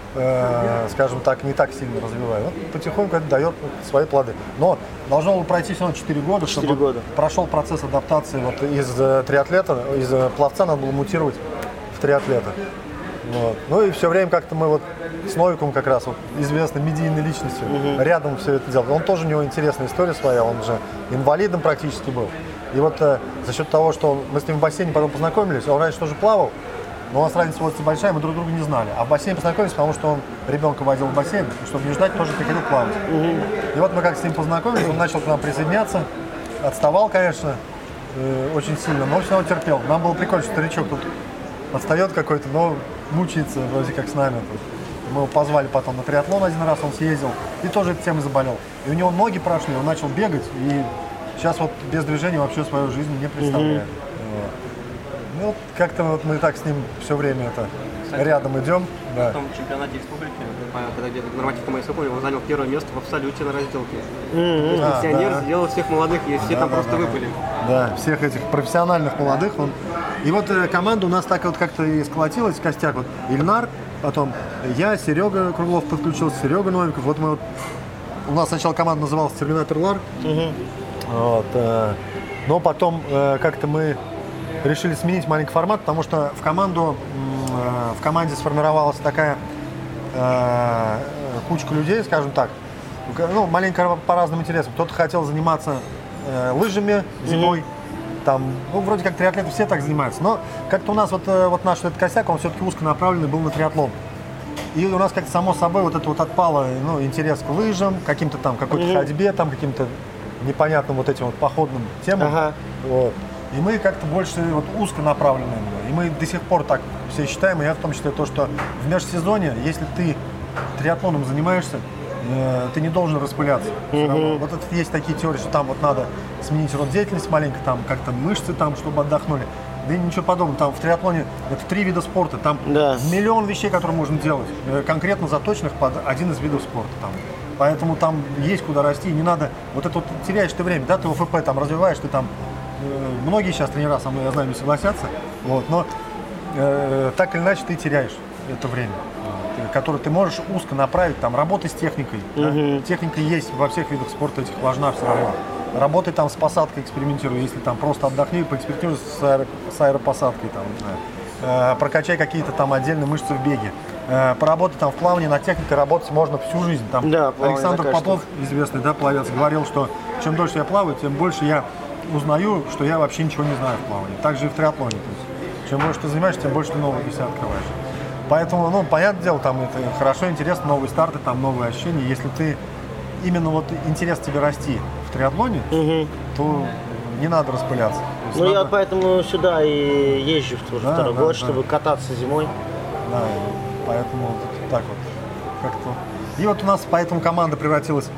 э, скажем так, не так сильно развиваю. Вот потихоньку это дает свои плоды. Но должно было пройти все равно четыре года, четыре чтобы года. прошел процесс адаптации. Вот из э, триатлета, из э, пловца надо было мутировать в триатлета. Вот. Ну и все время как-то мы вот с Новиком как раз, вот, известной медийной личностью, угу. рядом все это делали. Он тоже, у него интересная история своя, он же инвалидом практически был. И вот э, за счет того, что он, мы с ним в бассейне потом познакомились, он раньше тоже плавал, но у нас разница в возрасте большая, мы друг друга не знали. А в бассейне познакомились, потому что он ребенка водил в бассейн, и чтобы не ждать, тоже приходил плавать. Угу. И вот мы как с ним познакомились, он начал к нам присоединяться, отставал, конечно, э, очень сильно, но все равно терпел. Нам было прикольно, что старичок тут отстает какой-то, но мучается вроде как с нами. Мы его позвали потом на триатлон один раз, он съездил и тоже этой темой заболел. И у него ноги прошли, он начал бегать, и сейчас вот без движения вообще свою жизнь не представляет. Mm-hmm. Вот. Ну вот как-то вот мы так с ним все время это Кстати, рядом идем. Да. В том чемпионате республики, когда где-то норматив по моей помню, он занял первое место в абсолюте на разделке. Mm-hmm. А, пенсионер да. сделал всех молодых, и все да, там да, просто да, выпали. Да, всех этих профессиональных молодых. Он... И вот э, команда у нас так вот как-то и сколотилась, костяк. Вот Ильнар, потом я, Серега Круглов подключился, Серега Новиков. Вот мы вот... У нас сначала команда называлась Терминатор Лар. Mm-hmm. Вот, э, но потом э, как-то мы решили сменить маленький формат, потому что в команду, э, в команде сформировалась такая э, кучка людей, скажем так, ну, маленько по разным интересам. Кто-то хотел заниматься э, лыжами зимой, mm-hmm. там, ну, вроде как триатлеты все так занимаются, но как-то у нас вот, вот наш этот косяк, он все-таки узконаправленный был на триатлон. И у нас как-то само собой вот это вот отпало, ну, интерес к лыжам, каким-то там, какой-то mm-hmm. ходьбе, там, каким-то непонятным вот этим вот походным темам. Ага. Вот. И мы как-то больше вот узконаправленные. И мы до сих пор так все считаем, и я в том числе то, что в межсезонье, если ты триатлоном занимаешься, э, ты не должен распыляться. Mm-hmm. Вот это есть такие теории, что там вот надо сменить род деятельности маленько, там как-то мышцы там, чтобы отдохнули. Да и ничего подобного. Там в триатлоне это три вида спорта, там да. миллион вещей, которые можно делать, конкретно заточенных под один из видов спорта. Там. Поэтому там есть куда расти, не надо, вот это вот теряешь ты время, да, ты ОФП там развиваешь, ты там, э, многие сейчас тренера со мной, я знаю, не согласятся, вот, но э, так или иначе ты теряешь это время, вот, которое ты можешь узко направить, там, работай с техникой, mm-hmm. да? Техника есть во всех видах спорта, этих важна все равно, работай там с посадкой, экспериментируй, если там просто отдохни, поэкспериментируй с, аэро, с аэропосадкой, там, э, прокачай какие-то там отдельные мышцы в беге. Поработать там в плавании, над техникой работать можно всю жизнь. Там да, Александр Попов, штука. известный да, пловец, говорил, что чем дольше я плаваю, тем больше я узнаю, что я вообще ничего не знаю в плавании. Так же и в триатлоне. То есть, чем больше ты занимаешься, тем больше ты нового для себя открываешь. Поэтому, ну, понятное дело, там это хорошо, интересно, новые старты, там новые ощущения. Если ты именно вот интерес тебе расти в триатлоне, угу. то не надо распыляться. Ну, надо... я поэтому сюда и езжу уже да, второй да, год, да. чтобы кататься зимой. Да. Поэтому вот так вот как-то. И вот у нас поэтому команда превратилась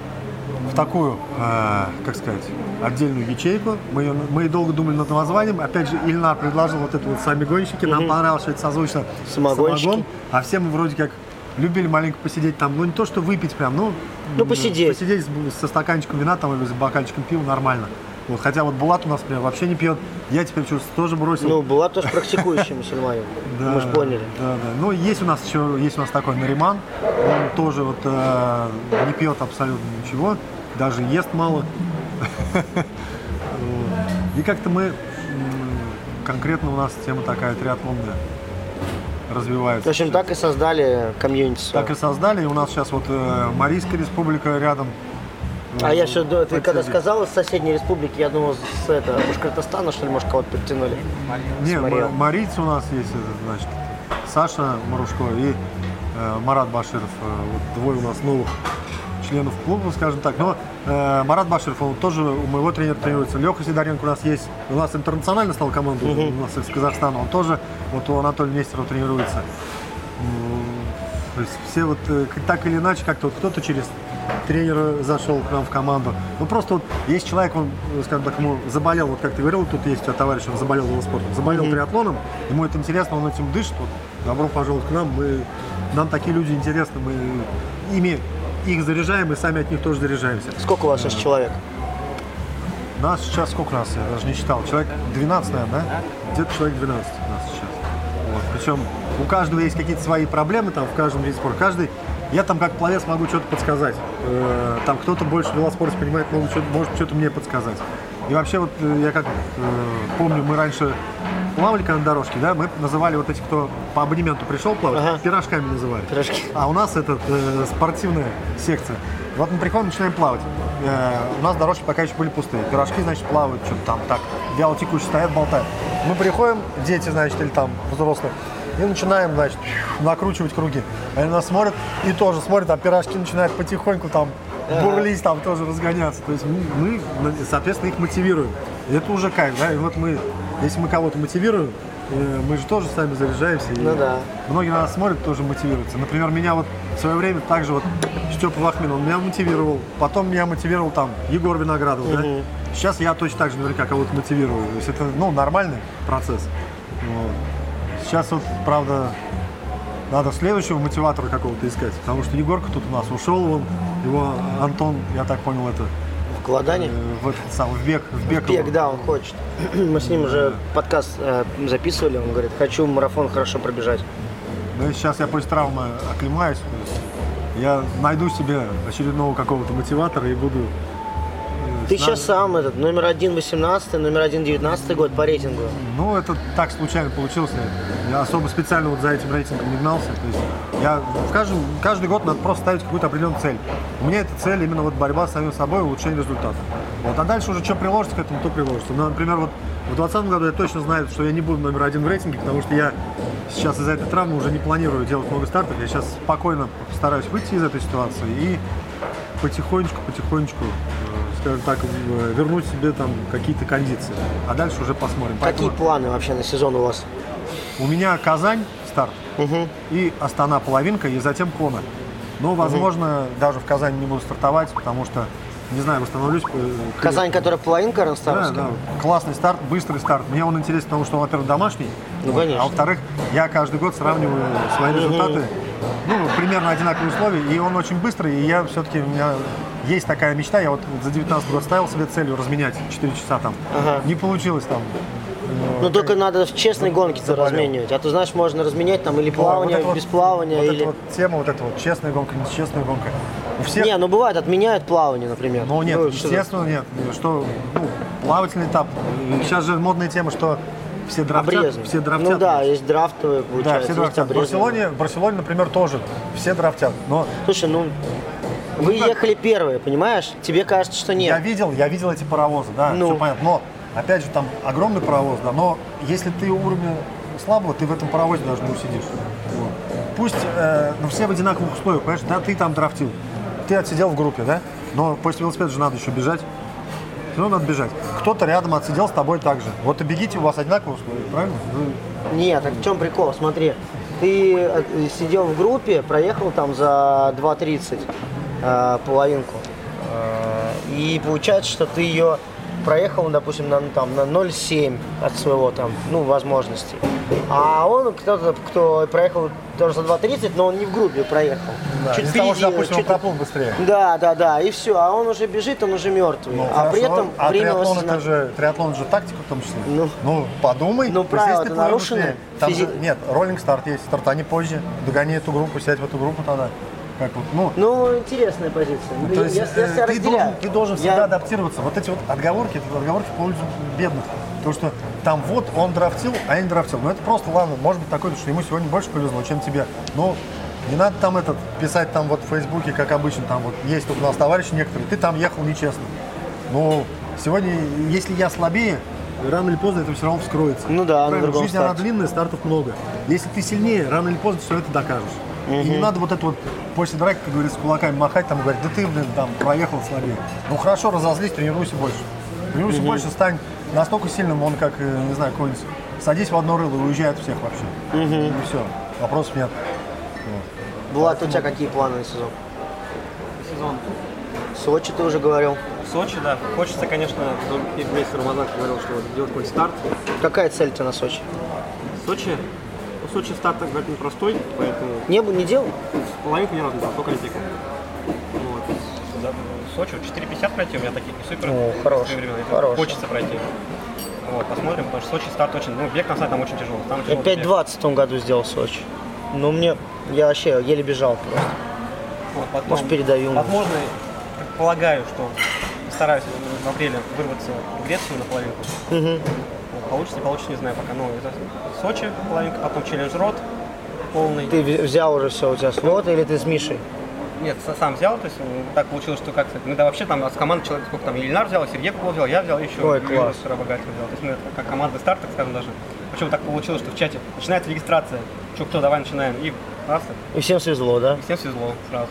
в такую, э, как сказать, отдельную ячейку. Мы, мы долго думали над названием. Опять же, Ильнар предложил вот это вот самогонщики. Нам mm-hmm. понравилось, что это созвучно самогон. А все мы вроде как любили маленько посидеть там. Ну не то, что выпить прям, ну, ну посидеть. Посидеть со стаканчиком вина там или с бокальчиком пива нормально. Вот, хотя вот Булат у нас, например, вообще не пьет. Я теперь чувствую, тоже бросил. Ну, Булат тоже практикующий мусульманин. Да, мы же поняли. Да, да. Ну, есть у нас еще, есть у нас такой Нариман. Он тоже вот э, не пьет абсолютно ничего. Даже ест мало. И как-то мы, конкретно у нас тема такая триатлонная развивается. В общем, так и создали комьюнити. Так и создали. И у нас сейчас вот Марийская республика рядом. А я еще, ты подтвердить. когда сказал из соседней республики, я думал, с это, Башкортостана, что ли, может, кого-то подтянули. Не, Смотрел. м- марийцы у нас есть, это, значит, Саша Марушко и э, Марат Баширов. Э, вот двое у нас новых членов клуба, скажем так. Но э, Марат Баширов, он тоже у моего тренера тренируется. Леха Сидоренко у нас есть. У нас интернационально стал команда, mm-hmm. у нас из Казахстана. Он тоже, вот у Анатолия Нестерова тренируется. То есть все вот э, так или иначе, как-то вот кто-то через тренера зашел к нам в команду. Ну просто вот есть человек, он, скажем так, ему заболел, вот как ты говорил, тут есть у тебя товарищ, он заболел велоспортом, заболел mm-hmm. триатлоном, ему это интересно, он этим дышит, вот, добро пожаловать к нам, мы, нам такие люди интересны, мы ими их заряжаем и сами от них тоже заряжаемся. Сколько у вас сейчас человек? Нас сейчас, сколько нас, я даже не считал, человек двенадцать, наверное, да? Где-то человек двенадцать у нас сейчас. Вот. Причем у каждого есть какие-то свои проблемы там в каждом виде спорта. Каждый, я там как пловец могу что-то подсказать. Э, там кто-то больше в велоспорте понимает, может что-то, может что-то мне подсказать. И вообще вот э, я как э, помню, мы раньше плавали на дорожке, да, мы называли вот эти, кто по абонементу пришел плавать, ага. пирожками называли. Пирожки. А у нас это э, спортивная секция. Вот мы приходим, начинаем плавать. Э, у нас дорожки пока еще были пустые. Пирожки, значит, плавают, что-то там так, вяло текущие стоят, болтают. Мы приходим, дети, значит, или там взрослые, и начинаем, значит, накручивать круги. Они нас смотрят и тоже смотрят, а пирожки начинают потихоньку там бурлить, там тоже разгоняться. То есть мы, мы, соответственно, их мотивируем. И это уже кайф, да, и вот мы, если мы кого-то мотивируем, мы же тоже сами заряжаемся. Ну и да. Многие на нас смотрят, тоже мотивируются. Например, меня вот в свое время также вот Степа Вахмин, он меня мотивировал. Потом меня мотивировал там Егор Виноградов, угу. да. Сейчас я точно так же наверняка кого-то мотивирую. То есть это, ну, нормальный процесс. Вот. Сейчас вот, правда, надо следующего мотиватора какого-то искать. Потому что Егорка тут у нас ушел, он, его Антон, я так понял, это... В Ладане? В этот самый, в бег, в бег. В бег, да, он хочет. Мы с ним уже подкаст э, записывали, он говорит, хочу марафон хорошо пробежать. Ну, сейчас я после травмы оклемаюсь, я найду себе очередного какого-то мотиватора и буду... Ты э, сейчас сам этот, номер один восемнадцатый, номер один девятнадцатый год по рейтингу. Ну, это так случайно получилось. Я особо специально вот за этим рейтингом не гнался. То есть я в каждом, каждый год надо просто ставить какую-то определенную цель. У меня эта цель именно вот борьба с самим собой, улучшение результата. Вот. А дальше уже что приложится к этому, то приложится. Ну, например, вот в двадцатом году я точно знаю, что я не буду номер один в рейтинге, потому что я сейчас из-за этой травмы уже не планирую делать много стартов. Я сейчас спокойно постараюсь выйти из этой ситуации и потихонечку, потихонечку, скажем так, вернуть себе там какие-то кондиции. А дальше уже посмотрим. Какие Поэтому планы вообще на сезон у вас? у меня Казань старт Угу. и Астана половинка, и затем Кона. Но, возможно, угу. даже в Казани не буду стартовать, потому что, не знаю, восстановлюсь. Казань, которая половинка Да, Ранстаровская? да. Классный старт, быстрый старт. Мне он интересен, потому что он, во-первых, домашний. Ну, вот, конечно. А во-вторых, я каждый год сравниваю свои результаты. Ну, примерно одинаковые условия. И он очень быстрый. И я все-таки, у меня есть такая мечта. Я вот за девятнадцатый год ставил себе целью разменять четыре часа там. Ага. Не получилось там. Ну только надо в честной гонке-то разменивать. А то, знаешь, можно разменять там или плавание, вот без вот, плавания. Вот или... эта вот тема, вот эта вот честная гонка, нечестная гонка. У всех... Не, ну бывает, отменяют плавание, например. Ну нет, ну, естественно, нет. Что, ну, плавательный этап. Сейчас же модная тема, что все драфтят. Обрезан. Все драфтят. Ну да, есть драфтовые, Да, получается, все есть драфтят. В Барселоне, в Барселоне, например, тоже все драфтят. Но Слушай, ну вы как? ехали первые, понимаешь? Тебе кажется, что нет. я видел, я видел эти паровозы, да, Ну. все понятно. Но, опять же, там огромный паровоз, да, но если ты уровня слабого, ты в этом паровозе даже не усидишь. Вот. Пусть, э, ну, все в одинаковых условиях, понимаешь, да, ты там драфтил, ты отсидел в группе, да, но после велосипеда же надо еще бежать. Все равно надо бежать. Кто-то рядом отсидел с тобой так же. Вот и бегите, у вас одинаковые условия, правильно? Вы... Нет, так в чем прикол? Смотри, ты э, сидел в группе, проехал там за два тридцать э, половинку. Э, и получается, что ты ее проехал, допустим, на, там, на ноль семь от своего там, ну, возможностей. А он, кто-то, кто проехал тоже за два тридцать, но он не в группе проехал. Да, чуть из-за того, впереди, что, допустим, он чуть- проплыл быстрее. Да, да, да, и все. А он уже бежит, он уже мертвый. Ну, а при хорошо. этом а время у вас триатлон, это одинаковое. же, триатлон же тактика в том числе. Ну. Ну, подумай. Ну, То есть, если правила-то ты плывешь нарушены. быстрее, Там Физи- же, нет, роллинг старт есть, стартани позже, догони эту группу, сядь в эту группу тогда. Как вот, ну, Ну, интересная позиция. то есть, я, я э, себя ты, разделяю. должен, ты должен всегда Я- адаптироваться. Вот эти вот отговорки, это отговорки в пользу бедных. Потому что там вот он драфтил, а я не драфтил. Ну это просто, ладно, может быть такое, что ему сегодня больше повезло, чем тебе. Но Не надо там этот писать там вот в Фейсбуке, как обычно, там вот есть тут у нас товарищи некоторые, ты там ехал нечестно. Но сегодня, если я слабее, рано или поздно это все равно вскроется. Ну да, на Правильно, другом жизнь она старте. длинная, стартов много. Если ты сильнее, рано или поздно все это докажешь. И не надо вот это вот после драки, как говорится, с кулаками махать, там говорить, да ты, блин, там проехал слабее. Ну хорошо, разозлись, тренируйся больше. Тренируйся больше, стань настолько сильным, он как, э, не знаю, какой-нибудь, садись в одно рыло и уезжай от всех вообще. И все, вопросов нет. Влад, у тебя какие планы на сезон? Сезон. Сочи ты уже говорил. В Сочи, да. Хочется, конечно, и вместе Рамазан говорил, что делать какой-нибудь старт. Какая цель у тебя на Сочи? В Сочи, в Сочи старт, так сказать, непростой, поэтому Не, не делал? половинку ни разу не делал, только Олимпийку. Вот. За- в Сочи вот четыре пятьдесят пройти, у меня таких не супер. О, хорош, своевременно. хорош. Хочется пройти. Вот, посмотрим, потому что Сочи старт очень, ну, бег на самом деле там очень тяжелый. Там Я тяжелый пять бег. двадцать в том году сделал в Сочи. Ну, мне, я вообще еле бежал просто. Вот, потом, Может, передаю. Возможно, предполагаю, что стараюсь в апреле вырваться в Грецию на половинку. Мгм. Вот, получится, не получится, не знаю пока. Но это Сочи половинка, потом челлендж рот полный. Ты в- взял уже все, у тебя слот, или ты с Мишей? Нет, с- сам взял, то есть ну, так получилось, что как сказать, мы да вообще там с команды человек, сколько там, Ильнар взял, Сергей Кукол взял, я взял, еще Ой, Юрий класс. Сыробогатый взял. То есть мы это как командный старт, так скажем даже. Причем так получилось, что в чате начинается регистрация. Че, кто, давай начинаем. И раз, И всем свезло, да? и всем свезло сразу.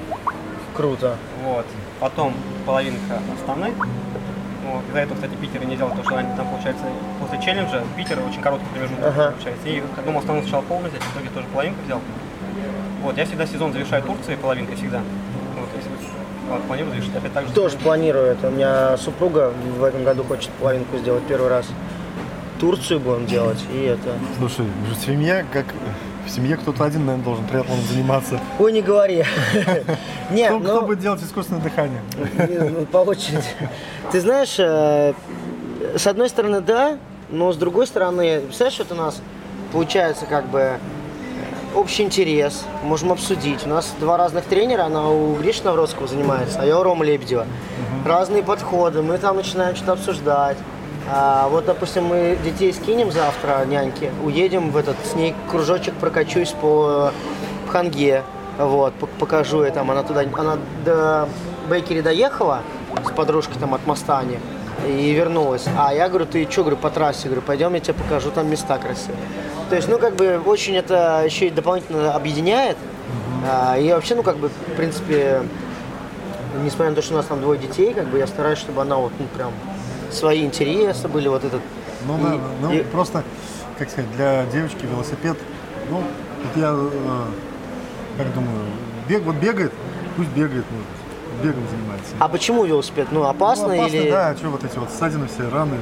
Круто. Вот. Потом половинка основной. Вот. Из-за этого, кстати, Питер и не делал, потому что они там, получается, после челленджа Питер очень короткий промежуток Ага. получается. И я думал, основной сначала полный взять, в итоге тоже половинку взял. Вот, я всегда сезон завершаю Турцией половинкой, всегда. Вот, если вот, планирую завершить, опять так же. Тоже планирую это. У меня супруга в этом году хочет половинку сделать первый раз. Турцию будем делать, и это... Слушай, в семье, как в семье кто-то один, наверное, должен триатлоном заниматься. Ой, не говори. Нет, Кто, кто ну, будет делать искусственное дыхание? ну, по очереди. Ты знаешь, э, с одной стороны, да, но с другой стороны, представляешь, вот у нас получается как бы общий интерес, можем обсудить. У нас два разных тренера, она у Гриши Навродского занимается, а я у Ромы Лебедева. Разные подходы, мы там начинаем что-то обсуждать. А, вот, допустим, мы детей скинем завтра, няньки, уедем в этот, с ней кружочек прокачусь по Пханге, вот, п- покажу ей там, она туда, она до Бейкери доехала с подружкой там от Мастани и вернулась. А я говорю, ты что, говорю, по трассе, говорю, пойдем, я тебе покажу там места красивые. То есть, ну, как бы, очень это еще и дополнительно объединяет. А, и вообще, ну, как бы, в принципе, несмотря на то, что у нас там двое детей, как бы, я стараюсь, чтобы она вот, ну, прям, свои интересы были, вот этот. Ну и- да, ну и- просто, как сказать, для девочки велосипед, ну, вот я, э, как думаю, бег, вот бегает, пусть бегает, ну, бегом занимается. А почему велосипед? Ну, опасно, Ну, опасно, или... да, что вот эти вот ссадины все, раны.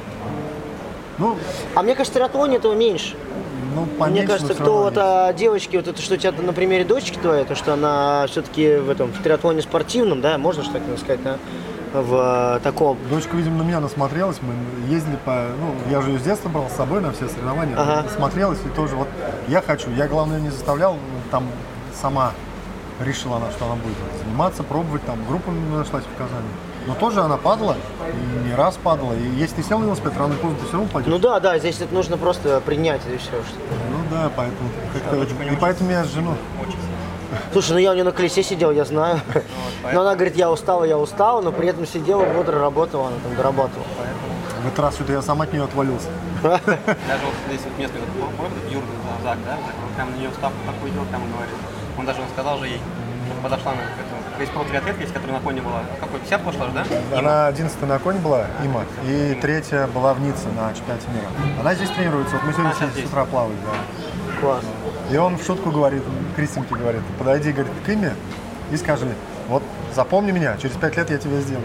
Ну, А мне кажется, в триатлоне этого меньше. ну поменьше, Мне кажется, но всё кто равно вот есть. а, девочки, вот это что у тебя на примере дочки твоей, то что она все-таки в этом в триатлоне спортивном, да, можно же так сказать, да, в а, таком. Дочка, видимо, на меня насмотрелась, мы ездили по, ну, я же ее с детства брал с собой на все соревнования, Ага. насмотрелась и тоже вот, я хочу, я, главное, не заставлял, там сама решила она, что она будет заниматься, пробовать, там, группу нашлась в Казани. Но тоже она падала, и не раз падала, и если ты сел на велосипед, рано или поздно ты все равно пойдешь. Ну да, да, здесь это нужно просто принять и все. Что... Ну да, поэтому, как-то, дочка не и поэтому я с женой. Учится. Слушай, ну я у нее на колесе сидел, я знаю. Но она говорит, я устала, я устала, но при этом сидела, бодро работала, она там дорабатывала. В этот раз что-то я сам от нее отвалился. Даже вот здесь вот местный вот повар, Юрген Зак, да, Зак, он прям на нее ставку такую делал, прямо говорит. Он даже он сказал же ей, подошла на эту, есть про триатлетка, есть, которая на коне была, какой, пятьдесят пошла же, да? Она одиннадцатая на конь была, Има, и третья была в Ницце на чемпионате мира. Она здесь тренируется, вот мы сегодня А, сейчас с здесь. утра плавали, да. Класс. И он в шутку говорит, Кристинке говорит, подойди, говорит, к Име и скажи, вот запомни меня, через пять лет я тебя сделаю.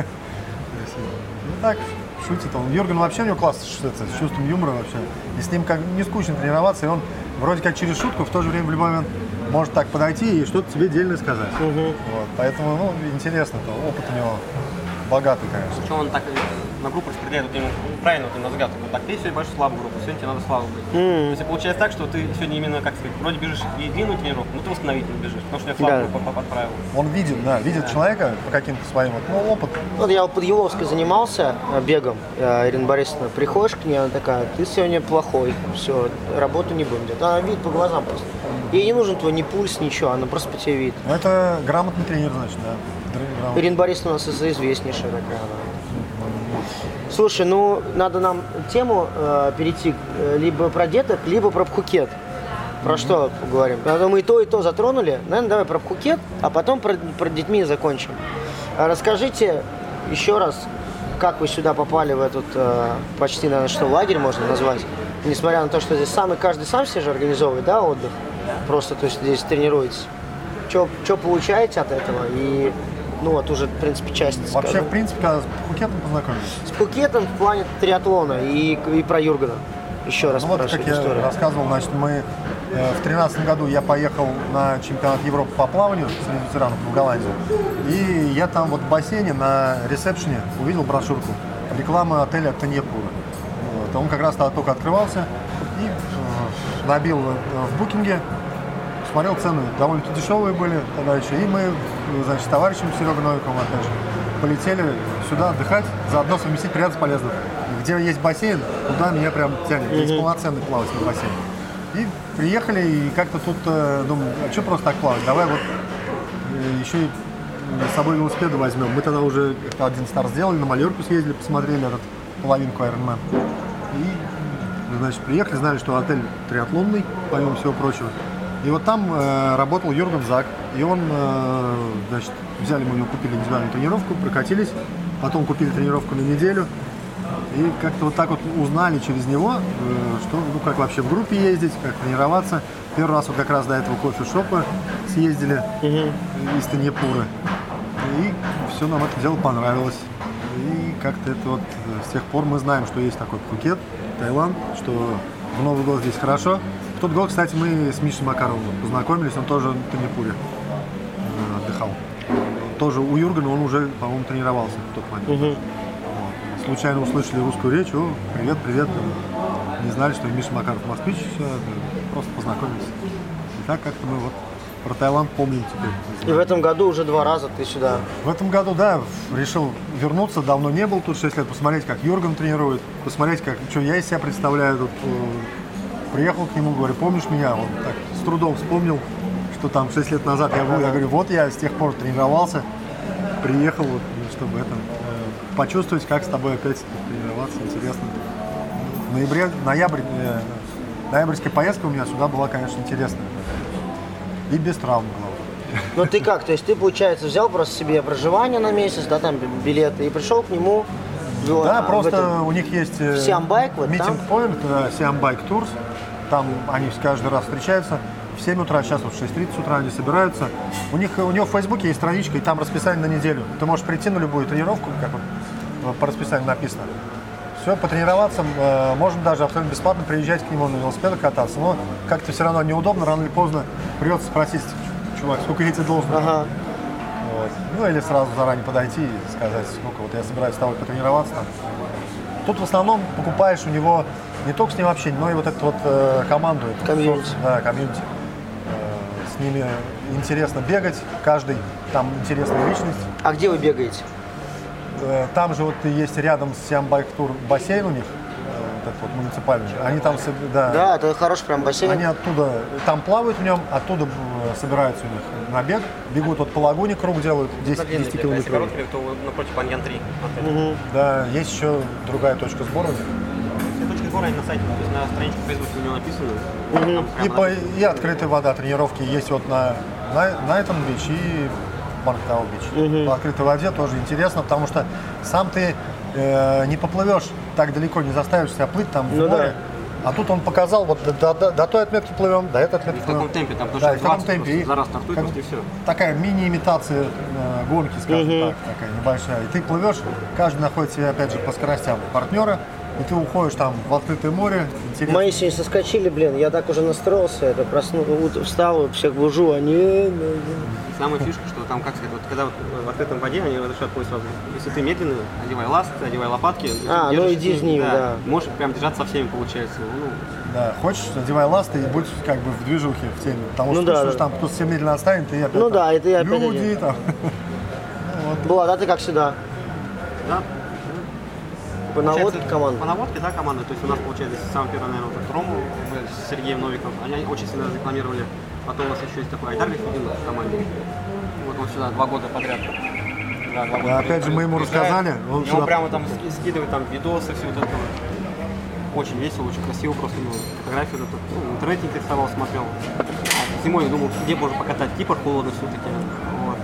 Ну так, шутит он. Юрген вообще у него класс с с чувством юмора вообще. И с ним как не скучно тренироваться, и он вроде как через шутку, в то же время в любой момент может так подойти и что-то тебе дельное сказать. Вот, поэтому, ну, интересно, то опыт у него богатый, конечно. Что он так на группу распределяют вот именно правильно, вот именно взгляд. Вот так, ты сегодня больше слабую группу, сегодня тебе надо слабую быть. Mm. То есть получается так, что ты сегодня именно, как сказать, вроде бежишь и длинную тренировку, но ты восстановительно бежишь, потому что у тебя слабую да. группу подправил. Он видит, да, видит да. человека по каким-то своим вот, ну, опыту. Вот я под Еловской занимался бегом, Ирина Борисовна, приходишь к ней, она такая, ты сегодня плохой, все, работу не будем делать. Она видит по глазам просто. Ей не нужен твой ни пульс, ничего, она просто по тебе видит. Ну, это грамотный тренер, значит, да. Грамотный. Ирина Борисовна у нас известнейшая такая. Слушай, ну, надо нам тему э, перейти э, либо про деток, либо про Пхукет. Про mm-hmm. что поговорим? Потому мы и то, и то затронули. Наверное, давай про Пхукет, а потом про, про детьми закончим. Расскажите еще раз, как вы сюда попали в этот, э, почти, наверное, что, лагерь можно назвать? Несмотря на то, что здесь самый, каждый сам себе же организовывает, да, отдых? Просто, то есть, здесь тренируетесь. Что получаете от этого? И, ну, вот уже, в принципе, часть. Вообще, скажем. в принципе, когда с Пхукетом познакомились? С Пхукетом в плане триатлона и, и про Юргена. Еще раз ну, вот, прошу как историю. Я рассказывал, значит, мы э, в тринадцатом году я поехал на чемпионат Европы по плаванию среди ветеранов в Голландию. И я там вот в бассейне на ресепшене увидел брошюрку. Реклама отеля Таньепура. Вот. Он как раз тогда только открывался. И э, набил э, в букинге. Смотрел цены, довольно-таки дешевые были тогда еще. И мы, значит, с товарищем Серегой Новиковым, опять же, полетели сюда отдыхать, заодно совместить приятно с полезным. Где есть бассейн, туда меня прям тянет. Есть mm-hmm. полноценный плавательный бассейн. И приехали, и как-то тут э, думаю, а что просто так плавать? Давай вот э, еще и с собой велосипеды возьмем. Мы тогда уже один старт сделали, на Мальорку съездили, посмотрели этот половинку Ironman. И, значит, приехали, знали, что отель триатлонный, помимо всего прочего. И вот там э, работал Юрген Зак, и он, э, значит, взяли мы у него, купили индивидуальную тренировку, прокатились, потом купили тренировку на неделю, и как-то вот так вот узнали через него, э, что, ну, как вообще в группе ездить, как тренироваться. Первый раз вот как раз до этого кофе-шопа съездили mm-hmm. из Таньепуры, и все нам это дело понравилось. И как-то это вот с тех пор мы знаем, что есть такой Пхукет, Таиланд, что в Новый год здесь хорошо. В тот год, кстати, мы с Мишей Макаровым познакомились, он тоже в Таньепуре отдыхал. Тоже у Юргена он уже, по-моему, тренировался в тот момент. Uh-huh. Вот. Случайно услышали русскую речь, о, привет, привет. Не знали, что Миша Макаров москвич, все, просто познакомились. И так как-то мы вот про Таиланд помним теперь. И в этом году уже два раза ты сюда? В этом году, да, решил вернуться, давно не был тут, шесть лет, посмотреть, как Юрген тренирует, посмотреть, как, что я из себя представляю тут. Приехал к нему, говорю, помнишь меня? Он так с трудом вспомнил, что там шесть лет назад я был. Я говорю, вот я с тех пор тренировался, приехал, вот, чтобы это, э, почувствовать, как с тобой опять тренироваться. Интересно. В ноябре, ноябрь, э, ноябрьская поездка у меня сюда была, конечно, интересная. И без травм, главное. Ну ты как? То есть ты, получается, взял просто себе проживание на месяц, да, там билеты, и пришел к нему. Да, а, просто этом... у них есть Siam Bike, вот meeting point, Siam Bike Tours. Там они каждый раз встречаются в семь утра, сейчас вот в шесть тридцать утра они собираются. У них у него в Фейсбуке есть страничка, и там расписание на неделю. Ты можешь прийти на любую тренировку, как вот по расписанию написано. Все, потренироваться, можно даже абсолютно бесплатно приезжать к нему на велосипедах кататься. Но как-то все равно неудобно, рано или поздно придется спросить, чувак, сколько я тебе должен? Ага. Вот. Ну или сразу заранее подойти и сказать, сколько вот я собираюсь с тобой потренироваться. Там. Тут в основном покупаешь у него не только с ним общение, но и вот эту вот э, команду. Комьюнити. Да, комьюнити. Э, с ними интересно бегать, каждый там интересная личность. А где вы бегаете? Э, там же вот есть рядом с Siam Bike Tour бассейн у них, э, вот этот вот муниципальный. Они там, да, да, это хороший прям бассейн. Они оттуда, там плавают в нем, оттуда собираются у них на бег, бегут вот по лагуне, круг делают десять километров. Если короткий, то напротив Аньян три. Угу. Да, есть еще другая точка сбора. Все точки сбора на сайте, то есть на страничке в Фейсбуке у него написано. Угу. И, по, и открытая вода, тренировки есть вот на, на, на этом бич и Бангтау бич. Угу. По открытой воде тоже интересно, потому что сам ты э, не поплывешь так далеко, не заставишь себя плыть там в ну море. Да. А тут он показал, вот до, до, до, до той отметки плывем, до этой отметки плывем. В таком темпе, там тоже да, в таком темпе. За раз стартует, просто и все. Такая мини-имитация э, гонки, скажем uh-huh. так, такая небольшая. И ты плывешь, каждый находит себе, опять же, по скоростям партнера, и ты уходишь там в открытое море. Интересно. Мои сегодня соскочили, блин, я так уже настроился, это проснулся, встал, всех бужу, они... Самая фишка, что там, как сказать, вот когда вот в открытом воде они разрешают плыть сразу. Если ты медленный, одевай ласты, одевай лопатки. А, ну иди с ними, да. Можешь прям держаться со всеми, получается. Ну, Да, хочешь, одевай ласты и будь как бы в движухе, в теме. Потому Ну что да, слышишь, да. там кто-то все медленно отстанет, и опять Ну там, да, и ты опять люди один. там. Влад, а ты как всегда? да. По наводке Получается, команда? По наводке, да, команда. То есть у нас, получается, самый первый, наверное, вот Рому с Сергеем Новиком. Они очень сильно рекламировали. Потом у нас еще есть такой Айдар Лихудинов в команде. Вот он сюда два года подряд. Да, два года А опять же, мы ему приезжает. рассказали, он И сюда- он прямо там ски- скидывает там видосы, все вот это. Очень весело, очень красиво просто. Ну, фотографии вот это. Ну, в интернете интересовал, смотрел. А зимой я думал, где можно покатать. Кипр холодно все-таки. Вот.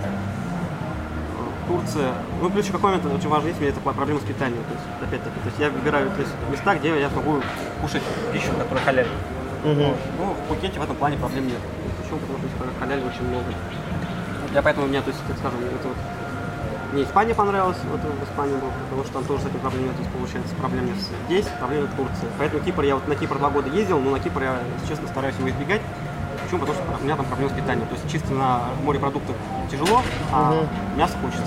Турция. Ну, плюс еще какой момент очень важный есть, у меня это проблема с питанием. То есть, опять-таки, то есть я выбираю то есть, места, где я смогу кушать пищу, которая халяль. Вот. Ну, в Пхукете в этом плане проблем нет. Почему? Потому что здесь халяли очень много. Я поэтому у меня, то есть, так скажем, это вот мне Испания понравилась, вот в Испании был, потому что там тоже с этим проблем нет, то есть, получается, проблем нет здесь, проблем нет в Турции. Поэтому Кипр, я вот на Кипр два года ездил, но на Кипр я, если честно, стараюсь его избегать. Почему? Потому что у меня там проблемы с питанием. То есть чисто на морепродуктах тяжело, а Мгм. мясо хочется.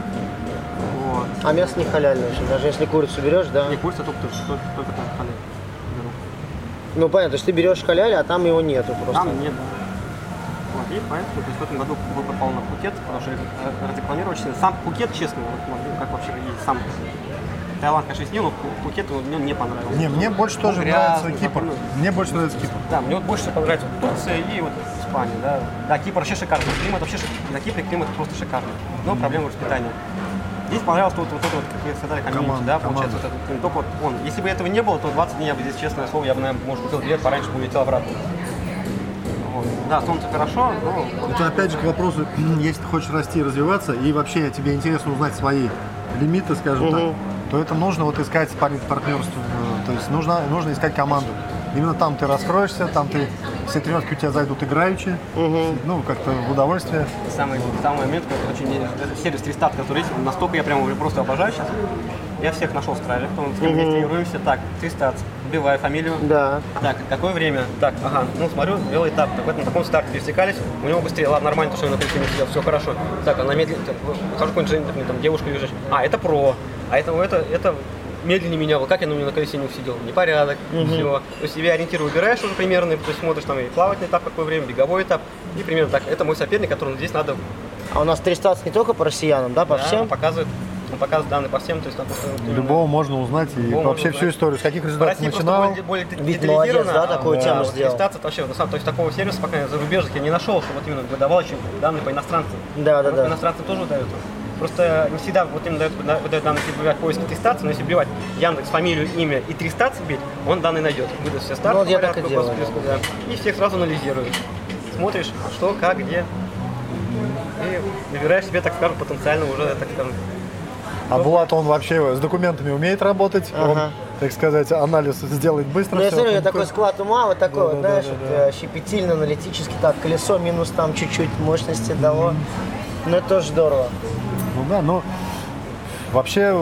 Вот. А мясо не халяльное еще, даже если курицу берешь, да? Не курица, только, только, только там халяль беру. Ну понятно, то есть ты берешь халяль, а там его нету просто. Там нет. Вот, и поэтому то есть, в этом году был попал на Пхукет, потому что я разрекламировал очень сильно. Сам Пхукет, честно, вот, ну, как вообще есть сам Таиланд, конечно, есть, но Пхукет мне не понравился. Не, мне больше Он тоже грязный, нравится Кипр. ну, Мне больше нравится Кипр. Да, мне вот больше всего понравится вот Турция и вот Испания, да. Да, Кипр вообще шикарный, климат вообще шикарный. На Кипре климат просто шикарный, но проблема с питанием. Здесь понравилось вот, вот это вот, как я сказали, комьюнити, Команда, да, получается, вот команда. этот, только вот он. Если бы этого не было, то двадцать дней я бы здесь, честное слово, я бы, наверное, может, купил билет пораньше бы улетел обратно. Вот. Да, солнце хорошо, но Это опять же к вопросу, если ты хочешь расти и развиваться, и вообще тебе интересно узнать свои лимиты, скажем Мгм. так, то это нужно вот искать пар- партнерство, э, то есть нужно, нужно искать команду. Именно там ты раскроешься, там ты все тренировки у тебя зайдут играючи, ну, как-то в удовольствие. самый, самый момент, который очень мне- этот сервис триста, который есть, он настолько я прям уже просто обожаю сейчас. Я всех нашел в Страле, кто с кем вместе тренируемся. Так, триста, вбиваю фамилию. Да. Так, какое время? Так, ага, ну смотрю, велоэтап, так, в этом таком старте пересекались, у него быстрее, ладно, нормально, то, что он на колесе сидел, все хорошо. Так, она медленно, так, хожу какой-нибудь, там, там, девушку вижу, а, это про, а это, это, это медленнее меня, вот как я на меня на колесе не усидел, непорядок, все. То есть себе ориентир выбираешь уже примерно, то есть смотришь там и плавательный этап, какое время, беговой этап, и примерно так, это мой соперник, которому здесь надо, А у нас триста не только по россиянам, да, по да, всем? он показывает, он показывает данные по всем, то есть там просто именно- Любого можно узнать и Любого вообще можно всю узнать. историю, с каких В результатов России просто начинал. более, более Ведь детализировано, молодец, да, такую а, тему вот сделал. тестация это вообще, на самом, то есть такого сервиса пока зарубежных я не нашел, что вот именно выдавал еще данные по иностранцам. Да, да, Вот да. По иностранцам тоже выдают. Просто не всегда вот им дают, выдают данные, если вбивать поиски тестации, но если вбивать Яндекс, фамилию, имя и тестации бить, он данные найдет. Выдаст все старты Ну, вот я по так и порядку, по делаю. списку, да. И всех сразу анализируешь. Смотришь, что, как, где. И выбираешь себе, так скажем, потенциально уже, так скажем, А Булат, он вообще с документами умеет работать, он, Ага. так сказать, анализ сделает быстро. Ну, я всё. смотрю, у меня Он такой такой- склад ума, вот такой, вот, Да, да, знаешь, да, вот, да. э, щепетильно, аналитически, так, колесо минус там чуть-чуть мощности дало. Ну, это тоже здорово. Ну да, но вообще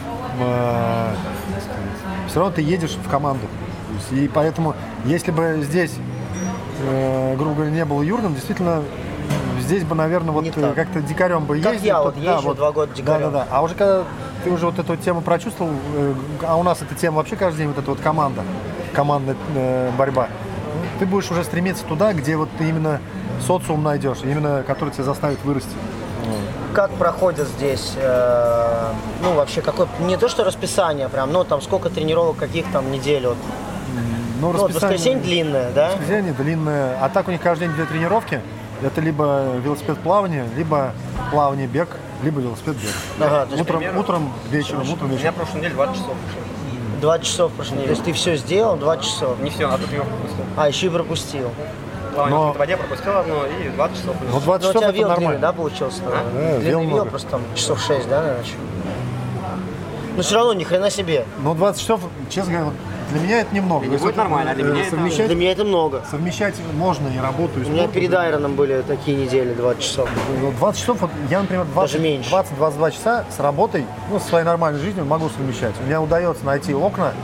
все равно ты едешь в команду. То есть, и поэтому, если бы здесь, э, грубо говоря, не было Юрным, действительно, здесь бы, наверное, вот Не э, так. как-то дикарем бы Как ездил. я то- вот езжу два года дикарем. Да, да, да. А уже когда ты уже вот эту тему прочувствовал, э, а у нас эта тема вообще каждый день, вот эта вот команда, командная э, борьба, ты будешь уже стремиться туда, где вот ты именно социум найдешь, именно который тебя заставит вырасти. Как проходит здесь, э, ну, вообще, какое, не то, что расписание прям, но там сколько тренировок, каких там недель, вот. Ну, Ну, вот воскресенье длинное, да? Воскресенье длинное. А так у них каждый день две тренировки. Это либо велосипед плавание, либо плавание бег, либо велосипед бег. Ага, то есть Утром, примерно- утром, вечером, утром, у меня вечером. прошлой неделе двадцать часов. двадцать часов прошли. То есть ты все сделал, двадцать часов. Не все, а тут его пропустил. А, еще и пропустил. Плавание Но- в воде пропустил одно и двадцать часов. Ну, двадцать Ну, у часов тебя это вел длинный, нормально. да, получился? Да, Длинный вел вел много. просто там часов шесть, да, наверное? еще? Но все равно ни хрена себе. Но двадцать часов, честно говоря, вот для меня это немного. Для него То есть это нормально, а для э, меня это- совмещать, Для меня это много. совмещать можно и работу, и У меня спорт. перед Айроном были такие недели, двадцать часов. Ну, двадцать часов, вот я, например, Даже меньше. двадцать-двадцать два часа с работой, ну, со своей нормальной жизнью могу совмещать. У меня удается найти окна,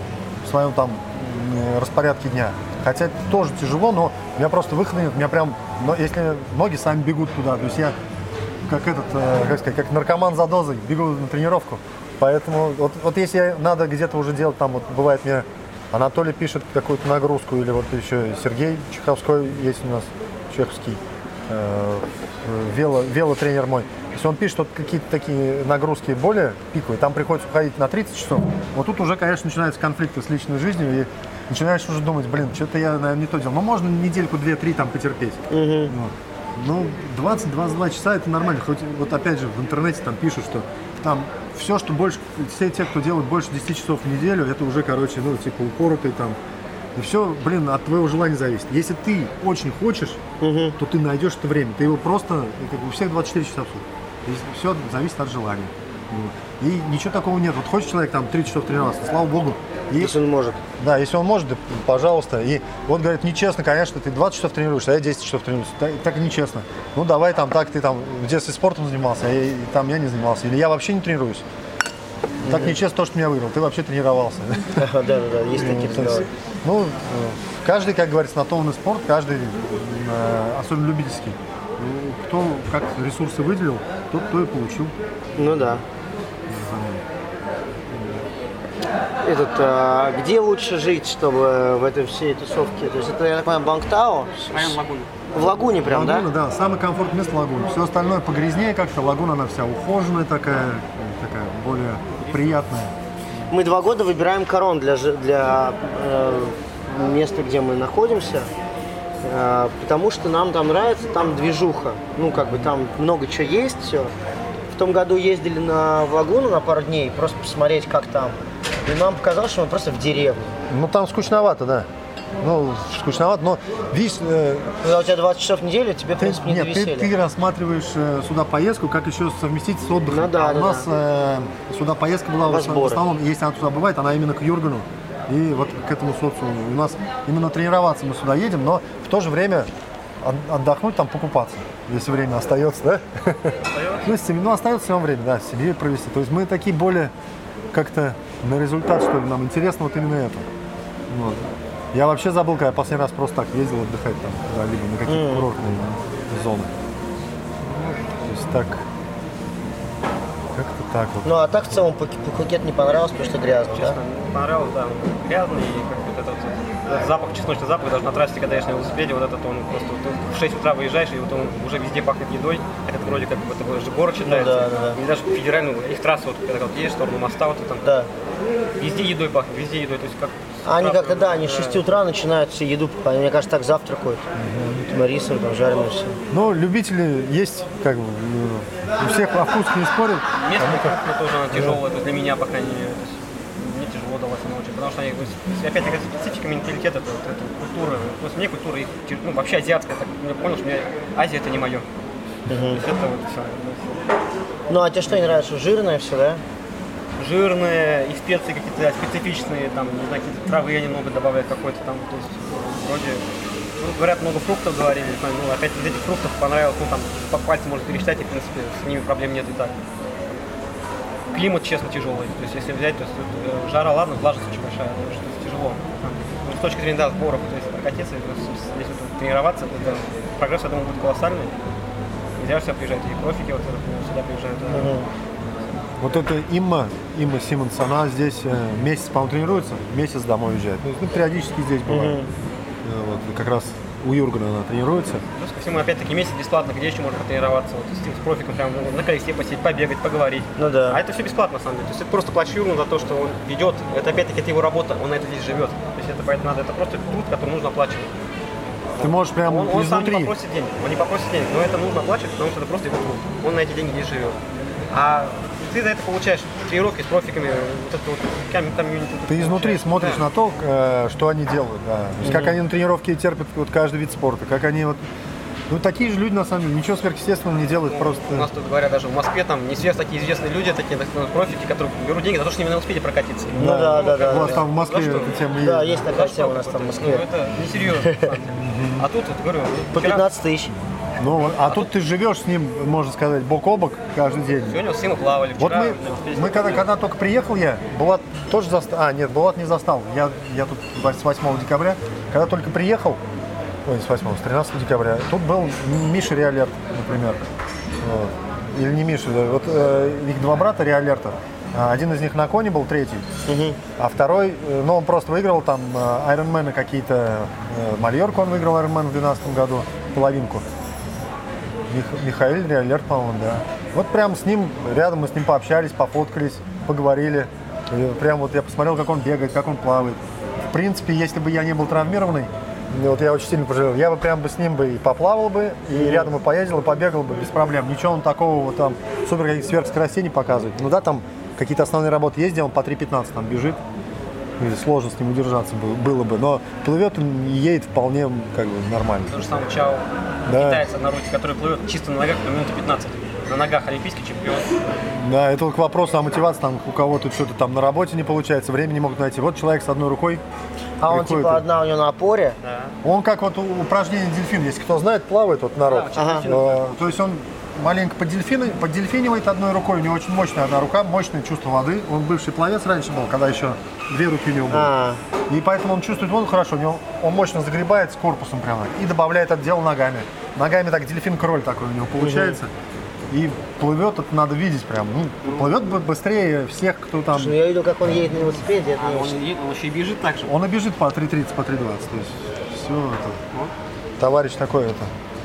в своем там распорядке дня. Хотя это тоже тяжело, но у меня просто выхода нет. У меня прям, но если ноги сами бегут туда, то есть я как этот, как сказать, как наркоман за дозой бегу на тренировку. Поэтому вот, вот если надо где-то уже делать, там вот бывает мне Анатолий пишет какую-то нагрузку, или вот еще Сергей Чеховской есть у нас, чеховский, э, вело, велотренер мой. Если он пишет вот какие-то такие нагрузки более пиковые, там приходится уходить на тридцать часов. Вот тут уже, конечно, начинаются конфликты с личной жизнью, и начинаешь уже думать, блин, что-то я, наверное, не то делал. Ну, можно недельку, две-три там потерпеть. Mm-hmm. Вот. Ну, двадцать-двадцать два часа это нормально. Хоть вот опять же в интернете там пишут, что там все, что больше, все те, кто делают больше десяти часов в неделю, это уже, короче, ну, типа упоротый там. И все, блин, от твоего желания зависит. Если ты очень хочешь, угу. то ты найдешь это время. Ты его просто, как бы у всех двадцать четыре часа в сутки. Все зависит от желания. И ничего такого нет. Вот хочет человек там тридцать часов тренироваться, слава богу. И, если он может. Да, если он может, да, пожалуйста. И вот, говорит, нечестно, конечно, ты двадцать часов тренируешься, а я десять часов тренируюсь. Так, так нечестно. Ну, давай там так, ты там в детстве спортом занимался, а я, там я не занимался. Или я вообще не тренируюсь. Mm-hmm. Так нечестно то, что меня выиграл. Ты вообще тренировался. Да, да, да, есть такие разговоры. Ну, каждый, как говорится, на то он и спорт, каждый, особенно любительский. Кто как ресурсы выделил, тот кто и получил. Ну да. Этот, а, где лучше жить, чтобы в этой всей тусовке? То есть это, я так понимаю, Бангтао? Прямо в лагуне. В лагуне прям, лагуна, да? Да, самое комфортное место лагуна. Все остальное погрязнее как-то, лагуна она вся ухоженная такая, такая более приятная. Мы два года выбираем Корон для, для э, места, где мы находимся, э, потому что нам там нравится, там движуха. Ну, как бы там много чего есть, все. В том году ездили на в лагуну на пару дней, просто посмотреть, как там. И нам показалось, что мы просто в деревне. Ну, там скучновато, да. Ну, скучновато, но видишь... Э, Когда у тебя двадцать часов в неделю, тебе, в принципе, не нет, до веселья. Ты, ты рассматриваешь э, сюда поездку, как еще совместить с отдыхом. Ну, да, а да, у нас да. э, сюда поездка была в основном, в основном, если она туда бывает, она именно к Юргену. И вот к этому социуму. У нас именно тренироваться мы сюда едем, но в то же время отдохнуть, там покупаться, если время остается, да? Остается? Ну, остается все время, да, с семьей провести. То есть мы такие более как-то на результат, что ли, нам интересно вот именно это. Вот. Я вообще забыл, когда я последний раз просто так ездил отдыхать там куда-либо, на какие-то mm. курортные зоны. То есть так, как-то так вот. Ну а так в целом Пхукет не понравился, потому что грязно, честно, да? не понравилось, да, грязный, и как вот этот, вот, запах, чесночный запах, даже на трассе, когда едешь на велосипеде, вот этот он просто, вот, в шесть утра выезжаешь, и вот он уже везде пахнет едой, это вроде как это же город считается. Ну, да, да, да. И даже федеральную, их трассу, вот, когда вот едешь в сторону моста, вот там, да. везде едой пахнет, везде едой, то есть как... А они как-то, да, они с шести утра начинают все еду, они, мне кажется, так завтракают. Угу. Рисом, там, жареным все. Ну, любители есть, как бы, у всех о вкусах не спорят. Место кухня тоже она тяжелая, да. Для меня, по крайней мере, то есть, мне тяжело далась она очень, потому что они, опять-таки, специфика менталитета, это, это культура, то есть мне культура, их, ну, вообще азиатская, так, я понял, что мне Азия это не мое. Угу. То есть это вот все. Ну, а тебе что не нравится, жирное все, да? Жирные, и специи какие-то специфичные, там, не знаю, какие-то травы я немного добавляют какой-то там, то есть, вроде, ну, говорят, много фруктов говорили, ну, опять из этих фруктов понравилось, ну, там, по пальцам можно пересчитать, и, в принципе, с ними проблем нет и так. Климат, честно, тяжелый, то есть, если взять, то есть, тут, жара, ладно, влажность очень большая, потому что это тяжело. Ну, с точки зрения, да, сборов, то есть, прокатиться, здесь вот, тренироваться, это, прогресс, я думаю, будет колоссальный. Не зря сюда приезжают, и профики, вот, сюда приезжают. Uh-huh. Вот это Имма, Имма Симмонс, она здесь месяц, по-моему, тренируется, месяц домой уезжает. Ну, периодически здесь бывает. Mm-hmm. Вот, как раз у Юргена она тренируется. Плюс ко всему, опять-таки, месяц бесплатно, где еще можно потренироваться, вот, с, с профиком, прям на колесе посидеть, побегать, поговорить. Ну да. А это все бесплатно, на самом деле. То есть это просто плачу Юргену за то, что он ведет, это опять-таки это его работа, он на это здесь живет. То есть это поэтому надо, это просто труд, который нужно оплачивать. Ты можешь прям он, он изнутри. сам не попросит денег, он не попросит денег, но это нужно оплачивать, потому что это просто его труд. Он на эти деньги здесь живет. А ты за это получаешь тренировки с профиками, вот это вот комьюнити. Ты изнутри смотришь да. на то, что они делают, да. То есть, mm-hmm. как они на тренировке терпят вот каждый вид спорта, как они вот. Ну, такие же люди, на самом деле, ничего сверхъестественного не делают, ну, просто... У нас тут говорят, даже в Москве, там, не все такие известные люди, такие профики, которые берут деньги за то, что не на велосипеде прокатиться. Ну, да, да, да. У вас да. там в Москве эта тема есть. Да, есть такая тема у нас там в Москве. Ну, это несерьезно, на самом деле. А тут, вот, говорю... По пятнадцать тысяч. Ну, а тут ты живешь с ним, можно сказать, бок о бок каждый день. Сегодня с ним плавали, Вот вчера... мы, мы когда, когда только приехал я, Булат тоже застал, а нет, Булат не застал, я, я тут с восьмого декабря, когда только приехал, ой, с восьмого, с тринадцатого декабря, тут был Миша Риалерт, например, вот. Или не Миша, вот э, их два брата Риалерта, один из них на коне был, третий, угу. а второй, ну он просто выиграл там Айронмены какие-то, Мальорку он выиграл Айронмен в две тысячи двенадцатом году, половинку. Мих, Михаил Риалерт, по-моему, да. Вот прям с ним, рядом мы с ним пообщались, пофоткались, поговорили. И прям вот я посмотрел, как он бегает, как он плавает. В принципе, если бы я не был травмированный, вот я очень сильно пожалел, я бы прям бы с ним бы и поплавал бы, и mm-hmm. рядом бы поездил, и побегал бы без проблем. Ничего он такого вот там супер каких-то сверхскоростей не показывает. Ну да, там какие-то основные работы есть, где он по три пятнадцать там бежит. И сложно с ним удержаться было бы, но плывет он и едет вполне как бы нормально. То же самое Чао, да. Китаец на руте, который плывет чисто на ногах на минуту пятнадцать. На ногах олимпийский чемпион. Да, это к вопросу о мотивации, там у кого-то что-то там на работе не получается, времени не могут найти. Вот человек с одной рукой. А он типа одна у него на опоре? Да. Он как вот упражнение дельфин, если кто знает, плавает вот народ. Да, ага. э, то есть он маленько поддельфиной, поддельфинивает одной рукой, у него очень мощная одна рука, мощное чувство воды. Он бывший пловец раньше был, когда еще две руки у него было. А-а-а. И поэтому он чувствует воду хорошо, у него, он мощно загребает с корпусом прямо и добавляет это дело ногами. Ногами так дельфин-кроль такой у него получается. Угу. И плывет, это надо видеть прям. Ну, плывет быстрее всех, кто там. Слушай, ну я видел, как он едет на велосипеде. Это а, он, едет, он еще и бежит так же. Он и бежит по три тридцать, по три двадцать. То есть все это. Вот. Товарищ такой это.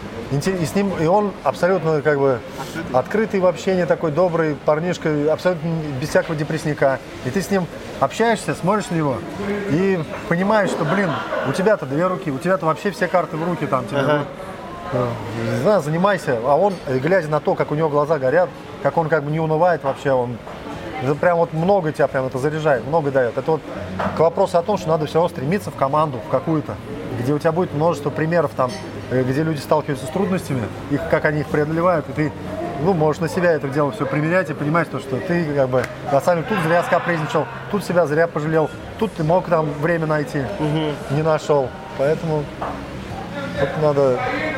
И с ним, и он абсолютно как бы открытый, открытый в общении, такой добрый парнишка, абсолютно без всякого депрессника. И ты с ним общаешься, смотришь на него и понимаешь, что, блин, у тебя-то две руки, у тебя-то вообще все карты в руки там тебе. Ага. Не знаю, занимайся. А он, глядя на то, как у него глаза горят, как он как бы не унывает вообще, он это прям вот много тебя прям это заряжает, много дает. Это вот к вопросу о том, что надо все равно стремиться в команду, в какую-то, где у тебя будет множество примеров там, где люди сталкиваются с трудностями, их, как они их преодолевают, и ты, ну, можешь на себя это дело все примерять и понимать, то, что ты как бы на самом деле тут зря скапризничал, тут себя зря пожалел, тут ты мог там время найти, угу. не нашел. Поэтому тут надо...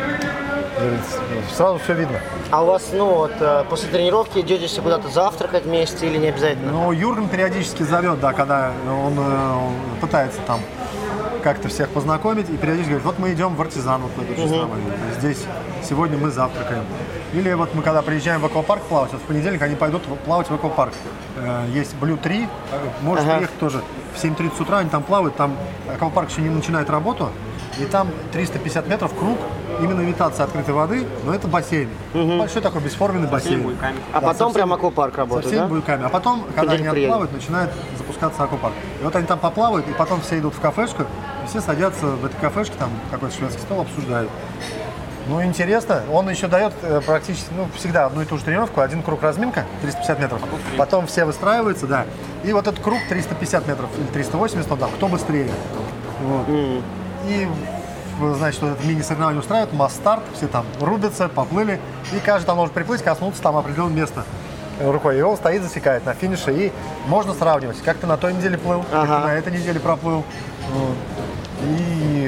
Сразу все видно. А у вас, ну вот, после тренировки идете куда-то завтракать вместе или не обязательно? Ну, Юрген периодически зовет, да, когда он, он пытается там как-то всех познакомить и периодически говорит, вот мы идем в Артизан, вот в эту же самую. Здесь сегодня мы завтракаем. Или вот мы когда приезжаем в аквапарк плавать, вот в понедельник они пойдут плавать в аквапарк. Есть Блю три, можешь ага. приехать тоже в семь тридцать утра, они там плавают, там аквапарк еще не начинает работу. И там триста пятьдесят метров круг, именно имитация открытой воды, но это бассейн. Угу. Большой такой бесформенный бассейн. А да, потом прям аквапарк работает, со всеми да? буйками. А потом, когда они отплавают, начинает запускаться аквапарк. И вот они там поплавают, и потом все идут в кафешку, и все садятся в этой кафешке, там какой-то шведский стол, обсуждают. Ну, интересно. Он еще дает практически, ну, всегда одну и ту же тренировку, один круг разминка, триста пятьдесят метров. Потом все выстраиваются, да. И вот этот круг триста пятьдесят метров или триста восемьдесят, он там, кто быстрее. Вот. Mm. И, значит, вот это мини-соревнование устраивают, масс-старт, все там рубятся, поплыли, и каждый там может приплыть, коснуться там определенное место рукой. И он стоит, засекает на финише, и можно сравнивать, как ты на той неделе плыл, ага. как ты на этой неделе проплыл. Вот. И,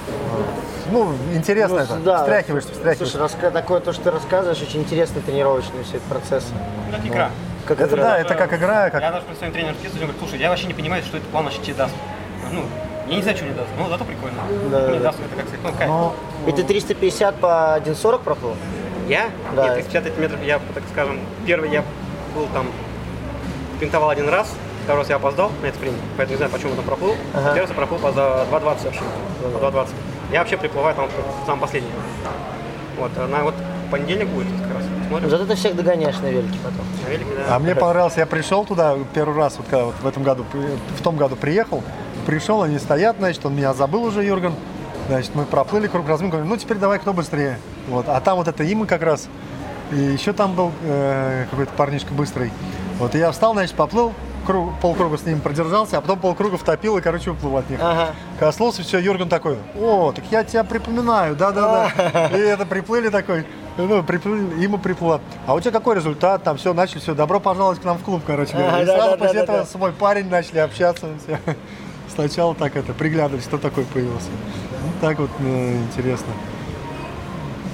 ну, интересно ну, это, да. встряхиваешься, встряхиваешься. Слушай, раска... такое, то, что ты рассказываешь, очень интересный тренировочный все этот процесс. Как игра. Ну, как это игра. Да, это как игра. Как... Я даже при своем тренере списываю, он говорит, слушай, я вообще не понимаю, что это план вообще тебе даст. Ну, я не знаю, что мне даст, но зато прикольно. Да, мне да. даст, это как сказать, ну, кайф. Но... И ты триста пятьдесят по один сорок проплыл? Я? Да. Нет, триста пятьдесят метров я, так скажем, первый я был там, спринтовал один раз, второй раз я опоздал на этот спринт, поэтому не знаю, почему я там проплыл. Ага. Первый раз я проплыл по за два двадцать вообще, по два двадцать. Я вообще приплываю там самый последний. Вот, на вот понедельник будет как раз. Смотрим. Зато ты всех догоняешь на велике потом. На велике, да. А мне понравилось, я пришел туда первый раз, вот когда вот в этом году, в том году приехал, пришел, они стоят, значит, он меня забыл уже, Юрген. Значит, мы проплыли круг разминки, говорим, ну теперь давай, кто быстрее. Вот, а там вот это Има как раз, и еще там был э, какой-то парнишка быстрый. Вот, и я встал, значит, поплыл, круг, полкруга с ним продержался, а потом полкруга втопил и, короче, уплыл от них. Ага. Коснулся, все, Юрген такой, о, так я тебя припоминаю, да-да-да. И это приплыли такой, ну, приплыли, Има приплыла. А у тебя какой результат? Там все, начали, все, добро пожаловать к нам в клуб, короче говоря. И сразу после этого с мой парень начали общаться, все. Сначала так это, приглядывались, кто такой появился. Ну, так вот э, интересно.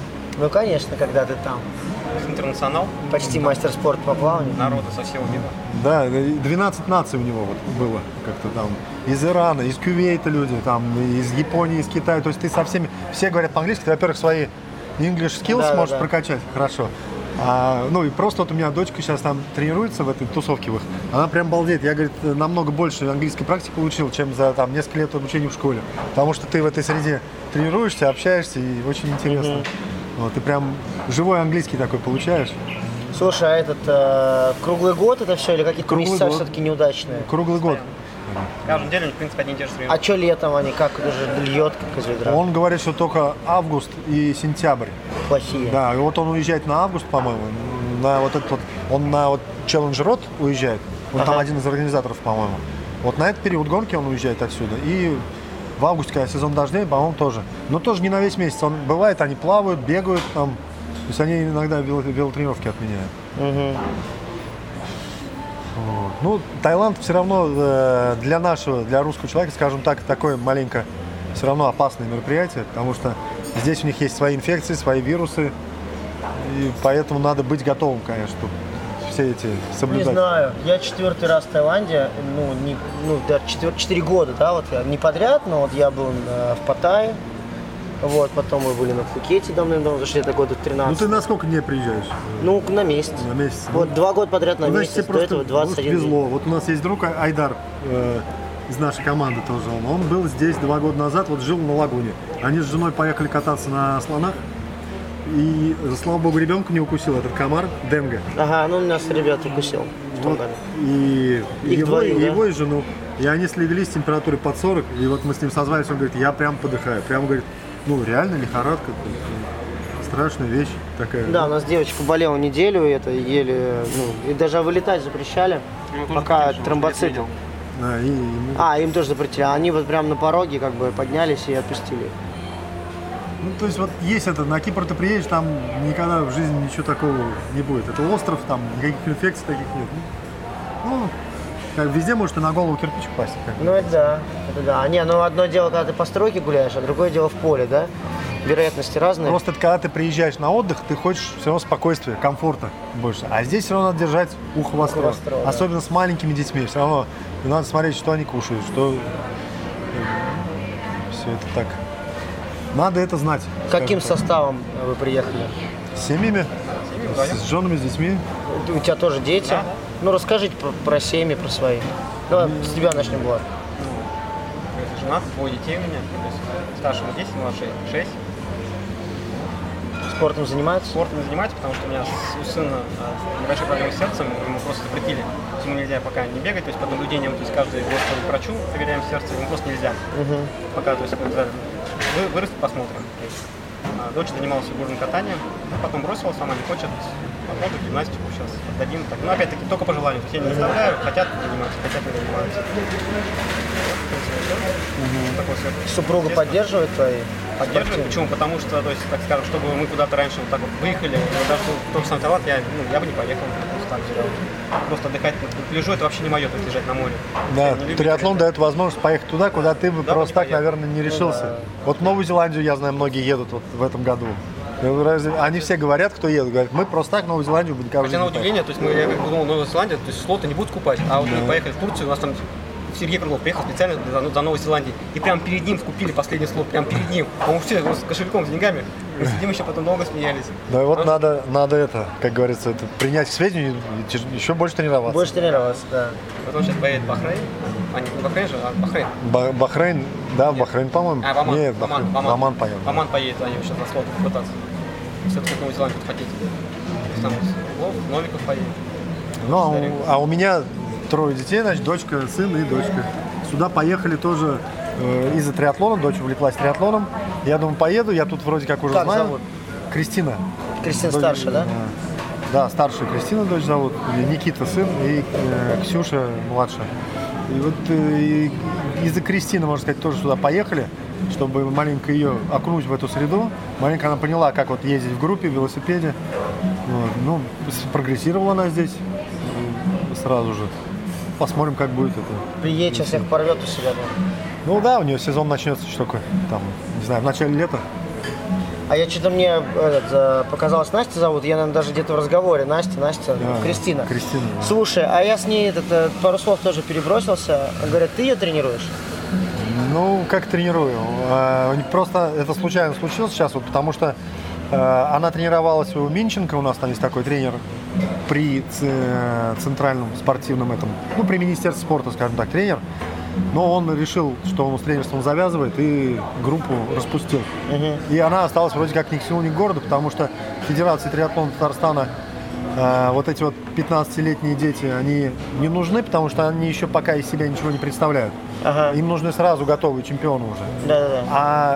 Ну, конечно, когда ты там. Интернационал. Почти мастер спорта по плаванию. Народа со всего мира. Да, двенадцать наций у него вот было как-то там. Из Ирана, из Кувейта люди, там, из Японии, из Китая. То есть ты со всеми, все говорят по-английски, ты, во-первых, свои English skills Да, можешь да. прокачать, хорошо. А, ну и просто вот у меня дочка сейчас там тренируется в этой тусовке в их. Она прям балдеет. Я, говорит, намного больше английской практики получил, чем за там несколько лет обучения в школе. Потому что ты в этой среде тренируешься, общаешься и очень интересно. Mm-hmm. Вот, ты прям живой английский такой получаешь. Слушай, а этот э, круглый год это все или какие-то Круглый месяца год. все-таки неудачные? Круглый год. Каждую неделю, в принципе, одни и те же А тренировки. что летом они как уже льет, как из ведра? Он говорит, что только август и сентябрь. Плохие. Да, и вот он уезжает на август, по-моему, на вот этот вот, он на вот Challenge Road уезжает. Он Ага. там один из организаторов, по-моему. Вот на этот период гонки он уезжает отсюда. И в августе, когда сезон дождей, по-моему, тоже. Но тоже не на весь месяц. Он бывает, они плавают, бегают там. То есть они иногда вело- велотренировки отменяют. Угу. Вот. Ну, Таиланд все равно э, для нашего, для русского человека, скажем так, такое маленько все равно опасное мероприятие, потому что здесь у них есть свои инфекции, свои вирусы, и поэтому надо быть готовым, конечно, чтобы все эти Не соблюдать. знаю, я четвертый раз в Таиланде, ну, не, ну, да, четвер- четыре года, да, вот я не подряд, но вот я был э, в Паттайе, вот, потом мы были на Пхукете давным-давно, потому что это года Ну тринадцать. ты на сколько дней приезжаешь? Ну, на месяц. На месяц? Вот два года подряд на Ну, значит, месяц, тебе до просто этого двадцать один повезло. день. Вот у нас есть друг Айдар э, из нашей команды тоже. Он, он был здесь два года назад, вот жил на Лагуне. Они с женой поехали кататься на слонах. И, слава богу, ребенка не укусил этот комар, денге. Ага, ну, у нас ребят укусил в том Вот, году. и Их его, двоих, и да? его и жену. И они слегли с температурой под сорок. И вот мы с ним созвались, он говорит, я прям подыхаю. Прям говорит, ну реально лихорадка. Страшная вещь такая. Да, у нас девочка болела неделю, и это еле, ну, и даже вылетать запрещали, Ну, тоже пока запрещено, тромбоциты. я видел. Да, и ему- А, им тоже запретили. А они вот прям на пороге как бы поднялись и отпустили. Ну, то есть вот есть это, на Кипр ты приедешь, там никогда в жизни ничего такого не будет. Это остров, там никаких инфекций таких нет. Ну, как везде может и на голову кирпич упасть. Как бы. Ну это да, это да. Не, ну одно дело, когда ты по стройке гуляешь, а другое дело в поле, да? Вероятности разные. Просто это когда ты приезжаешь на отдых, ты хочешь все равно спокойствия, комфорта больше. А здесь все равно надо держать ухо востро. востро, да. Особенно с маленькими детьми. Все равно надо смотреть, что они кушают, что... Все это так. Надо это знать. Каким скажем так. составом вы приехали? С семьями, вдвоем. с женами, с детьми. У тебя тоже дети? Да, да. Ну расскажите про, про семьи, про свои. Давай с тебя начнем, Влад. Я женат, двое детей у меня. То есть старшему десять, младший шесть. Спортом занимаются? Спортом не занимаюсь, потому что у меня с- у сына а, небольшие проблемы с сердцем, ему просто запретили. То есть ему нельзя пока не бегать, то есть под наблюдением, то есть каждый год ходим к врачу, проверяем сердце, ему просто нельзя. Угу. Пока, то есть, когда вы, вырастет, посмотрим. То есть, а, дочь занималась фигурным катанием, потом бросила, сама не хочет, посмотрим гимнастику сейчас отдадим. Так. Но опять-таки только по желанию, то есть я не заставляю, хотят заниматься, хотят не заниматься. Такой все. Супруга Естественно. поддерживает твои? Поддерживает. спортивные? Почему? Потому что, то есть, так скажем, чтобы мы куда-то раньше вот так вот выехали, вот даже тот же самый Таиланд, я, ну, я бы не поехал, просто так взял. Просто отдыхать, лежу, это вообще не мое, то есть лежать на море. Да, Я не люблю триатлон лежать. дает возможность поехать туда, куда ты бы Да, просто не так, поехал. наверное, не решился. да. Вот в Новую Зеландию, я знаю, многие едут вот в этом году. Ну, разве- Они все говорят, кто едет, говорят, мы просто так в Новую Зеландию бы никогда в Хотя на жизни не поехали. удивление, то есть мы, я как думал, Новая Зеландия, то есть слоты не будут скупать, а вот мы поехали в Турцию, у нас там Сергей Крылов приехал специально за, за Новой Зеландией, и прям перед ним скупили последний слот, прям перед ним. А мы все с кошельком, с деньгами, мы сидим еще потом долго смеялись. Да и вот А? надо, надо это, как говорится, это принять к сведению и тяж- еще больше тренироваться. Больше тренироваться, да. Вот он сейчас поедет в Бахрейн, а не Бахрейн же, а Бахрейн. Ба- Бахрейн, да, Бахрейн, по-моему. А, в Оман, Не, в Оман, Бахрейн. в Оман. В Оман поедут. В Оман поедет, они сейчас на слот пытаться. Все-таки в Новую Зеландию хотите. То есть там Лов, Новиков поедет. Ну, а у, а у меня трое детей, значит, дочка, сын и дочка. Сюда поехали тоже э, из-за триатлона, дочь увлеклась триатлоном. Я думаю, поеду, я тут вроде как уже Как знаю. зовут? Кристина. Кристина Дочь, старшая, да? э, Да, старшая Кристина дочь зовут, и Никита сын, и э, Ксюша младшая. И вот э, и из-за Кристины, можно сказать, тоже сюда поехали, чтобы маленько ее окунуть в эту среду. Маленько она поняла, как вот ездить в группе, в велосипеде. Вот. Ну, с- прогрессировала она здесь э, сразу же. Посмотрим, как будет это. Приедет, сейчас всех порвет у себя дома. Ну да, у нее сезон начнется еще только там, не знаю, в начале лета. А я что-то мне этот, э, показалось, Настя зовут, я, наверное, даже где-то в разговоре. Настя, Настя, Да, Кристина. Кристина. Да. Слушай, а я с ней этот, э, пару слов тоже перебросился. Говорят, ты ее тренируешь? Ну, как тренирую. А, Просто это случайно случилось сейчас, вот, потому что э, она тренировалась у Минченко, у нас там есть такой тренер при ц- центральном спортивном этом, ну, при Министерстве спорта, скажем так, тренер. Но он решил, что он с тренерством завязывает, и группу распустил. И она осталась вроде как ни к селу, ни к городу, потому что Федерации триатлона Татарстана э, вот эти вот пятнадцатилетние дети, они не нужны, потому что они еще пока из себя ничего не представляют. Ага. Им нужны сразу готовые чемпионы уже. Да-да-да. А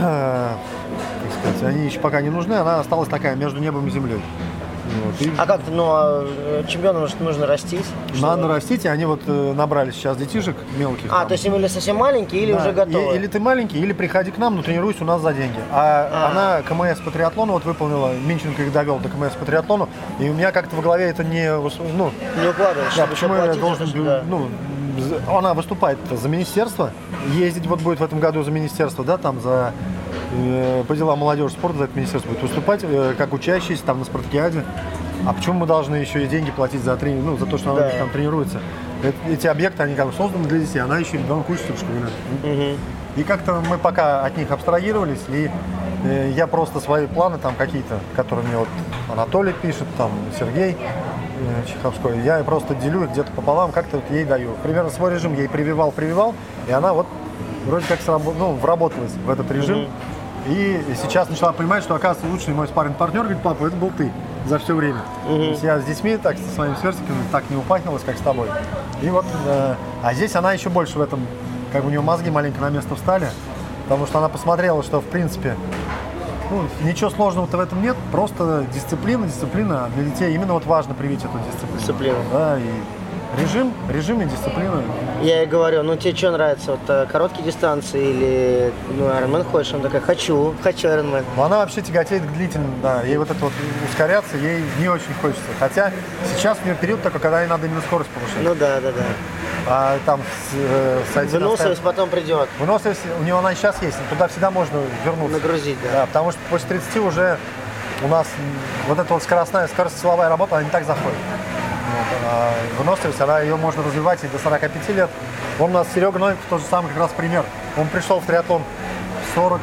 как сказать, они еще пока не нужны, она осталась такая между небом и землей. Вот. И А как-то, ну, а чемпионам же нужно растить. надо растить, и они вот э, набрали сейчас детишек мелких. А, там. то есть им или совсем маленькие, или Да, уже готовы? и- Или ты маленький, или приходи к нам, но тренируйся у нас за деньги. А, А. она КМС по триатлону вот выполнила, Минченко их довел до КМС по триатлону, и у меня как-то в голове это не... вос- Ну, Не укладываешь, да, чтобы почему еще я платить, должен... это же, да. Ну, за- она выступает за министерство, ездить вот будет в этом году за министерство, да, там за... э, по делам молодежи спорта за это министерство будет выступать, э, как учащийся там на спартакиаде. А почему мы должны еще и деньги платить за тренинг, ну, за то, что она Да. там тренируется? Э- Эти объекты, они как бы созданы для детей, она еще ребенок учится в школе. Мгм. И как-то мы пока от них абстрагировались, и э, я просто свои планы там какие-то, которые мне вот Анатолий пишет, там Сергей э, Чеховской, я просто делю их где-то пополам, как-то вот ей даю. Примерно свой режим я ей прививал, прививал, и она вот вроде как срабо- ну, вработалась в этот режим. И сейчас начала понимать, что, оказывается, лучший мой спарринг-партнер, говорит, папа, это был ты за все время. То есть я с детьми, так со своими сверстниками так не упахивалась, как с тобой. И вот, э, а здесь она еще больше в этом, как бы у нее мозги маленько на место встали, потому что она посмотрела, что, в принципе, ну, ничего сложного-то в этом нет, просто дисциплина, дисциплина. Для детей именно вот важно привить эту дисциплину. Дисциплину. Да, и режим, режим и дисциплина. Я ей говорю, ну тебе что нравится, вот э, короткие дистанции или ну, Ironman хочешь? Она такая, хочу, хочу Ironman. Но она вообще тяготеет к длительным, да. Ей вот это вот ускоряться, ей не очень хочется. Хотя сейчас у нее период такой, когда ей надо именно скорость повышать. Ну да, да, да. А там с, э, сойти на Выносливость старт- потом придет. Выносливость у нее она сейчас есть, туда всегда можно вернуться. Нагрузить, да. Да, потому что после тридцати уже у нас м, вот эта вот скоростная, скоростно-силовая работа, она не так заходит. Вот, а выносливость, она ее можно развивать и до сорока пяти лет. Он у нас, Серега Новиков, тот же самый как раз пример. Он пришел в триатлон в сорок,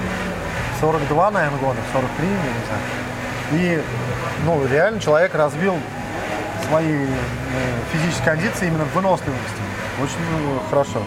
сорок два, наверное, года, сорок три, я не знаю. И, ну, реально человек развил свои э, физические кондиции именно в выносливости. Очень ну, хорошо.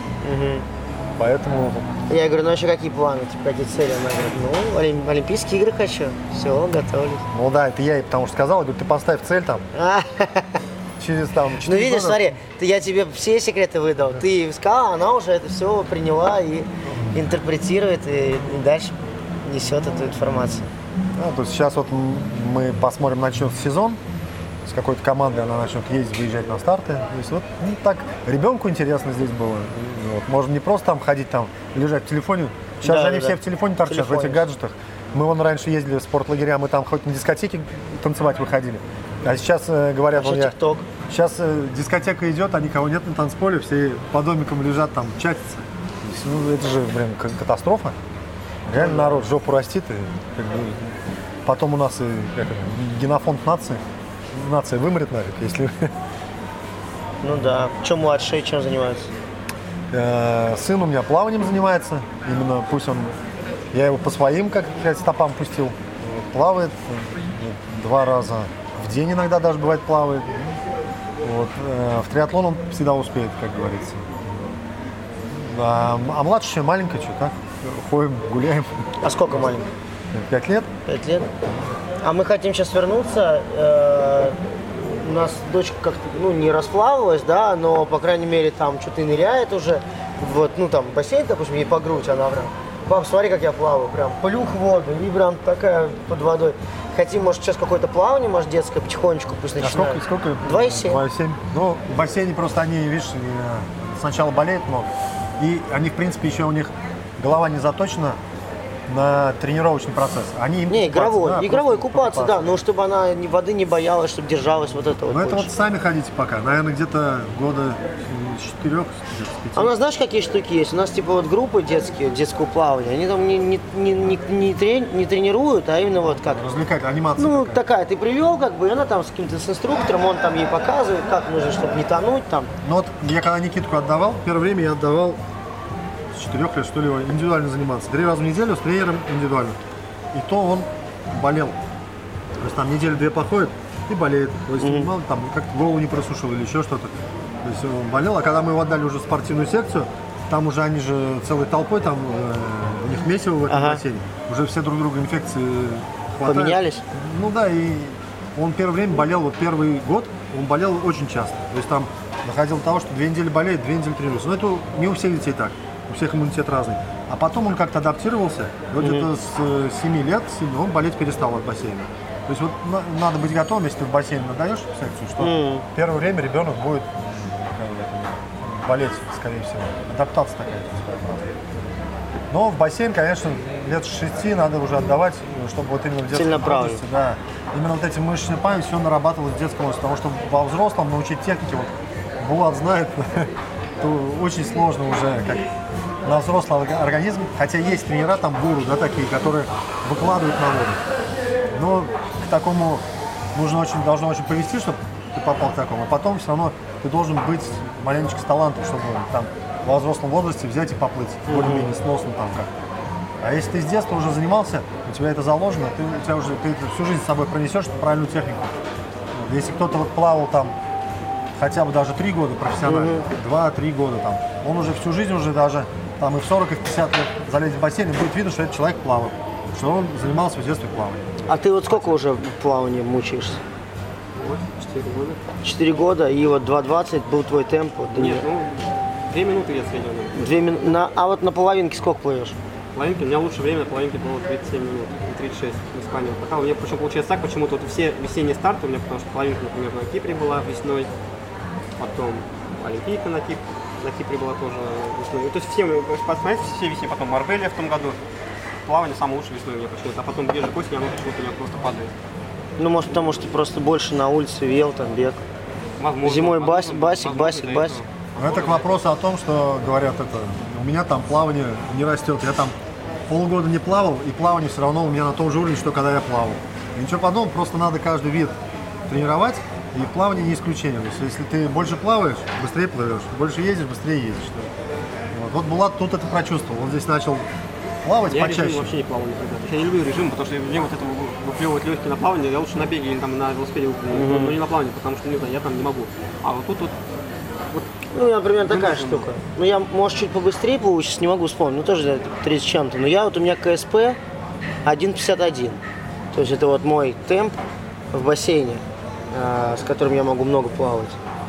Поэтому Я говорю, ну еще какие планы, типа какие цели? Она говорит, ну, олим- Олимпийские игры хочу. Все, готовлюсь. ну да, это я ей потому что сказал, я говорю, ты поставь цель там А, через там Ну четыре видишь, года. смотри, ты, я тебе все секреты выдал. Ты сказала, она уже это все приняла и интерпретирует, и, и дальше несет эту информацию. Да, то есть сейчас вот м, мы посмотрим, начнется сезон, с какой-то командой она начнет ездить, выезжать на старты. То есть вот ну, так ребенку интересно здесь было. И вот, можно не просто там ходить, там, лежать в телефоне. Сейчас Да, же они да, все да. в телефоне торчат, Телефоне. в этих гаджетах. Мы вон раньше ездили в спортлагеря, мы там хоть на дискотеке танцевать выходили. А сейчас э, говорят, вон Вообще я, ТикТок. сейчас э, дискотека идет, а никого нет на танцполе, все по домикам лежат, там чатятся. То есть, ну, это же, блин, к- катастрофа. Реально народ жопу растит, и как бы, потом у нас и как это, генофонд нации, нация вымрет нафиг, если... Ну да. Чем младшие, чем занимаются? Э, Сын у меня плаванием занимается, именно пусть он, я его по своим как сказать, стопам пустил, плавает э, два раза в день иногда даже бывает плавает. Вот. э, В триатлон он всегда успеет, как говорится. А, а младшая маленькая, что так, ходим, гуляем, А сколько маленьких? пять лет. Пять лет? А мы хотим сейчас вернуться. э, У нас дочка как-то, ну, не расплавалась, да, но, по крайней мере, там что-то и ныряет уже. Вот, ну, там, бассейн, допустим, ей по грудь, она прям, пап, смотри, как я плаваю, прям, плюх в воду, и прям такая под водой. Хотим, может, сейчас какое-то плавание, может, детское, потихонечку пусть А начинают. сколько? сколько? Два и семь. два и семь. Ну, в бассейне просто они, видишь, э, сначала болеют много. И они, в принципе, еще у них голова не заточена на тренировочный процесс. Они Не, игровой, да, игровой просто купаться, да, покупаться. но чтобы она ни воды не боялась, чтобы держалась вот это вот. Ну это больше. вот сами ходите пока, наверное, где-то года с четырех, где-то с пяти. А у нас знаешь, какие штуки есть? У нас типа вот группы детские, детского плавания, они там не, не, не, не, не, трени- не тренируют, а именно вот как. Развлекать, анимация Ну, такая. такая, ты привел, как бы, и она там с каким-то с инструктором, он там ей показывает, как нужно, чтобы не тонуть там. Ну вот я когда Никитку отдавал, первое время я отдавал с четырех лет, что ли, индивидуально заниматься. Три раза в неделю с тренером индивидуально. И то он болел. То есть там неделю-две походит и болеет. То есть mm-hmm. ну, там как-то голову не просушил или еще что-то. То есть он болел, а когда мы его отдали уже в спортивную секцию, там уже они же целой толпой, там э, у них месиво в этом Ага. бассейне. Уже все друг друга инфекции хватают. Поменялись? Ну да, и он первое время болел, вот первый год он болел очень часто. То есть там доходило до того, что две недели болеет, две недели тренируется. Но это не у всех детей так, у всех иммунитет разный. А потом он как-то адаптировался, и вот где-то с семи лет он болеть перестал от бассейна. То есть вот на- надо быть готовым, если ты в бассейн надаешь в секцию, что Мгм. первое время ребенок будет как бы, болеть, скорее всего. Адаптация такая. Но в бассейн, конечно, лет с шести надо уже отдавать, чтобы вот именно в детском Целенаправленно. возрасте, да, именно вот эти мышечные память, все нарабатывалось в детском возрасте, потому что во взрослом научить технике, вот Булат знает, то очень сложно уже, как на взрослый организм, хотя есть тренера, там гуру, да, такие, которые выкладывают на воду. Но к такому нужно очень, должно очень повести, чтобы ты попал к такому, а потом все равно ты должен быть маленечко с талантом, чтобы там во взрослом возрасте взять и поплыть, более-менее сносно там как. А если ты с детства уже занимался, у тебя это заложено, ты, у тебя уже, ты это всю жизнь с собой пронесешь, правильную технику. Вот если кто-то вот плавал там хотя бы даже три года профессионально, два-три года там, он уже всю жизнь уже даже там и в сорок, и в пятьдесят лет залезет в бассейн, и будет видно, что этот человек плавал, что он занимался в детстве плаванием. А ты вот сколько уже в плавании мучаешься? Вот, четыре года. Четыре года, и вот два двадцать был твой темп. Вот, Нет, ну, две минуты я среднял. Две мин- на, а вот на половинке сколько плывешь? Половинки, у меня лучшее время на половинке было тридцать семь минут, и тридцать шесть в Испании. Пока у меня причем получается так, почему-то вот все весенние старты у меня, потому что половинка, например, на Кипре была весной, потом Олимпийка на, Кип, на Кипре была тоже весной. То есть все, посмотрите, все весне, потом Марбелья в том году. Плавание самое лучшее весной у меня почему-то, а потом ближе к осени оно почему-то у меня просто падает. Ну, может, потому что просто больше на улице вел, там, бег. Возможно, Зимой возможно, бас- басик, возможно, басик, из-за басик. этого. Но это к вопросу о том, что говорят это, у меня там плавание не растет, я там полгода не плавал, и плавание все равно у меня на том же уровне, что когда я плавал. И ничего подобного, просто надо каждый вид тренировать, и плавание не исключение. То есть, если ты больше плаваешь, быстрее плывешь, больше ездишь, быстрее ездишь. Вот, вот Булат тут это прочувствовал, он здесь начал плавать Я почаще. режим вообще не плавал никогда. То есть я не люблю режим, потому что мне вот это выплевывать легкие на плавание, я лучше на беге или там на велосипеде выплевываю, но не на плавание, потому что не знаю, я там не могу. А вот тут вот, вот Ну, у меня, например, такая Вынужден был. штука. Ну, я, может, чуть побыстрее плыву, сейчас не могу вспомнить, ну, тоже тридцать с чем-то. Но я вот, у меня КСП один пятьдесят один. То есть это вот мой темп в бассейне, э, с которым я могу много плавать.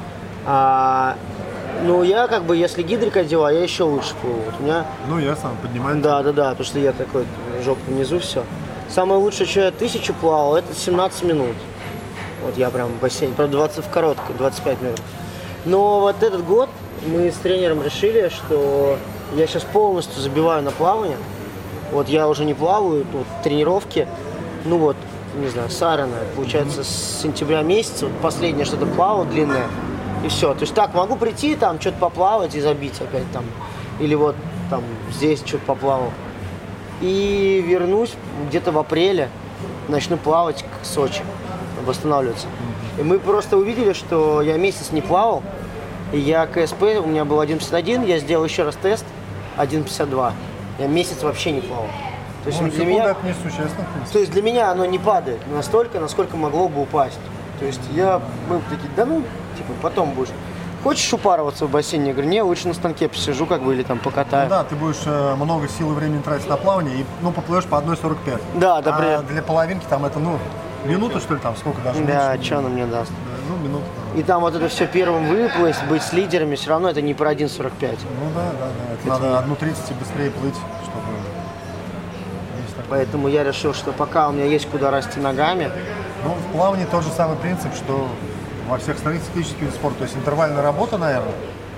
А, ну, я как бы, если гидрик одеваю, я еще лучше плыву. Вот у меня, Ну, я сам поднимаю. да, да, да, потому что я такой, жопу внизу, все. Самое лучшее, что я тысячу плавал, это семнадцать минут. Вот я прям в бассейне, правда, двадцать в короткой, двадцать пять минут. Но вот этот год мы с тренером решили, что я сейчас полностью забиваю на плавание. Вот я уже не плаваю, вот, тренировки, ну вот, не знаю, Сарана, получается, с сентября месяца, вот последнее что-то плавал длинное, и все. То есть так, могу прийти, там, что-то поплавать и забить опять там. Или вот там здесь что-то поплавал. И вернусь где-то в апреле, начну плавать к Сочи, восстанавливаться. И мы просто увидели, что я месяц не плавал, и я КСП, у меня был один пятьдесят один, я сделал еще раз тест, один пятьдесят два. Я месяц вообще не плавал. То есть Ну, для секунда меня, это несущественно, в принципе. то есть для меня оно не падает настолько, насколько могло бы упасть. То есть я был такие, да ну, типа, потом будешь. Хочешь упарываться в бассейне? Я говорю, не, лучше на станке посижу, как бы, или там покатаю. Ну да, ты будешь э, много сил и времени тратить на плавание, и ну, поплывешь по одна сорок пять. Да, да, А привет. для половинки там это, ну, минута, что ли, там, сколько даже? Да, меньше? что она мне даст? Да, ну, минута. Да. И там вот это все первым выплыть, быть с лидерами, все равно это не про один сорок пять. Ну да, да, да. Это надо одну тридцать и быстрее плыть, чтобы... Есть такое. Поэтому я решил, что пока у меня есть куда расти ногами, Ну, в плавании тот же самый принцип, что во всех остальных циклических видах спорта. То есть интервальная работа, наверное,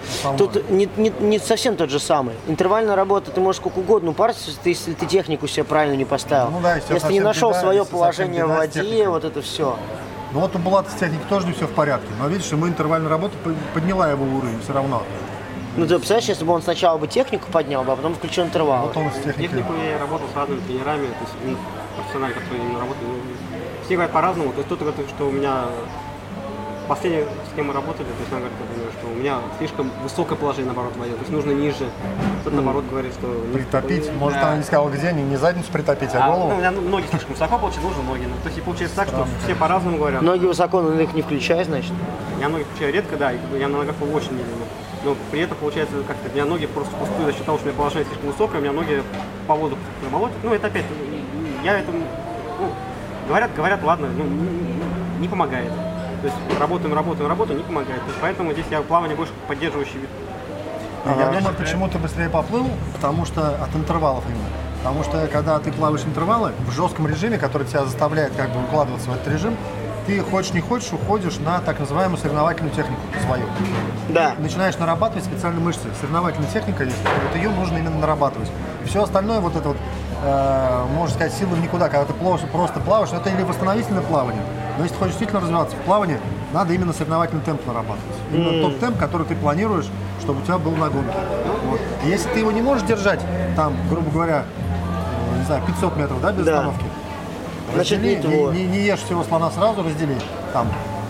Тут не, не, не совсем тот же самый. Интервальная работа, ты можешь сколько угодно упариться, если ты технику себе правильно не поставил. Ну да, если если не нашел беда, свое если положение в беда с воде, техникой. вот это все. Ну вот у Булата с техникой тоже не все в порядке. Но видишь, ему интервальная работа подняла его уровень все равно. Ну ты представляешь, если бы он сначала бы технику поднял бы, а потом включил интервал. Вот он с техникой. Технику я работал с разными тренерами, то есть ну, профессионально, которые именно работали. Ну, все говорят по-разному. То есть кто-то говорит, что у меня последний, с кем мы работали, то есть он говорит, например, что у меня слишком высокое положение наоборот в воде, то есть нужно ниже. Кто-то наоборот говорит, что... Притопить. не- Может, да. она не сказала где, не, не задницу притопить, а, А, ну, у голову. меня ноги слишком высоко получаются, нужно ноги. Ну, то есть и получается так, что все по-разному говорят. Ноги высоко, но их не включай, значит. Я ноги включаю редко, да, и как бы я на ногах плыву очень медленно. Но при этом получается как-то, у меня ноги просто пустую за счет того, что у меня положение слишком высокое, у меня ноги по воздуху молотят. Ну, это опять, я это, ну, говорят, говорят, ладно, ну, не, не помогает. То есть работаем, работаем, работаем, не помогает. То есть поэтому здесь я плавание больше поддерживающий вид. Я думаю, почему ты быстрее поплыл, потому что от интервалов именно. Потому что когда ты плаваешь интервалы в жестком режиме, который тебя заставляет как бы укладываться в этот режим, ты хочешь не хочешь уходишь на так называемую соревновательную технику свою. Да. Начинаешь нарабатывать специальные мышцы. Соревновательная техника есть, вот ее нужно именно нарабатывать. И все остальное, вот это вот, э, можно сказать, силы в никуда, когда ты просто, просто плаваешь, это или восстановительное плавание. Но если ты хочешь действительно развиваться в плавании, надо именно соревновательный темп нарабатывать. Именно mm. тот темп, который ты планируешь, чтобы у тебя был на гонке. Вот. И если ты его не можешь держать, там, грубо говоря, э, не знаю, пятьсот метров, да, без Да. остановки, Значит, раздели, не твой. не, не, не ешь всего слона сразу, раздели, там,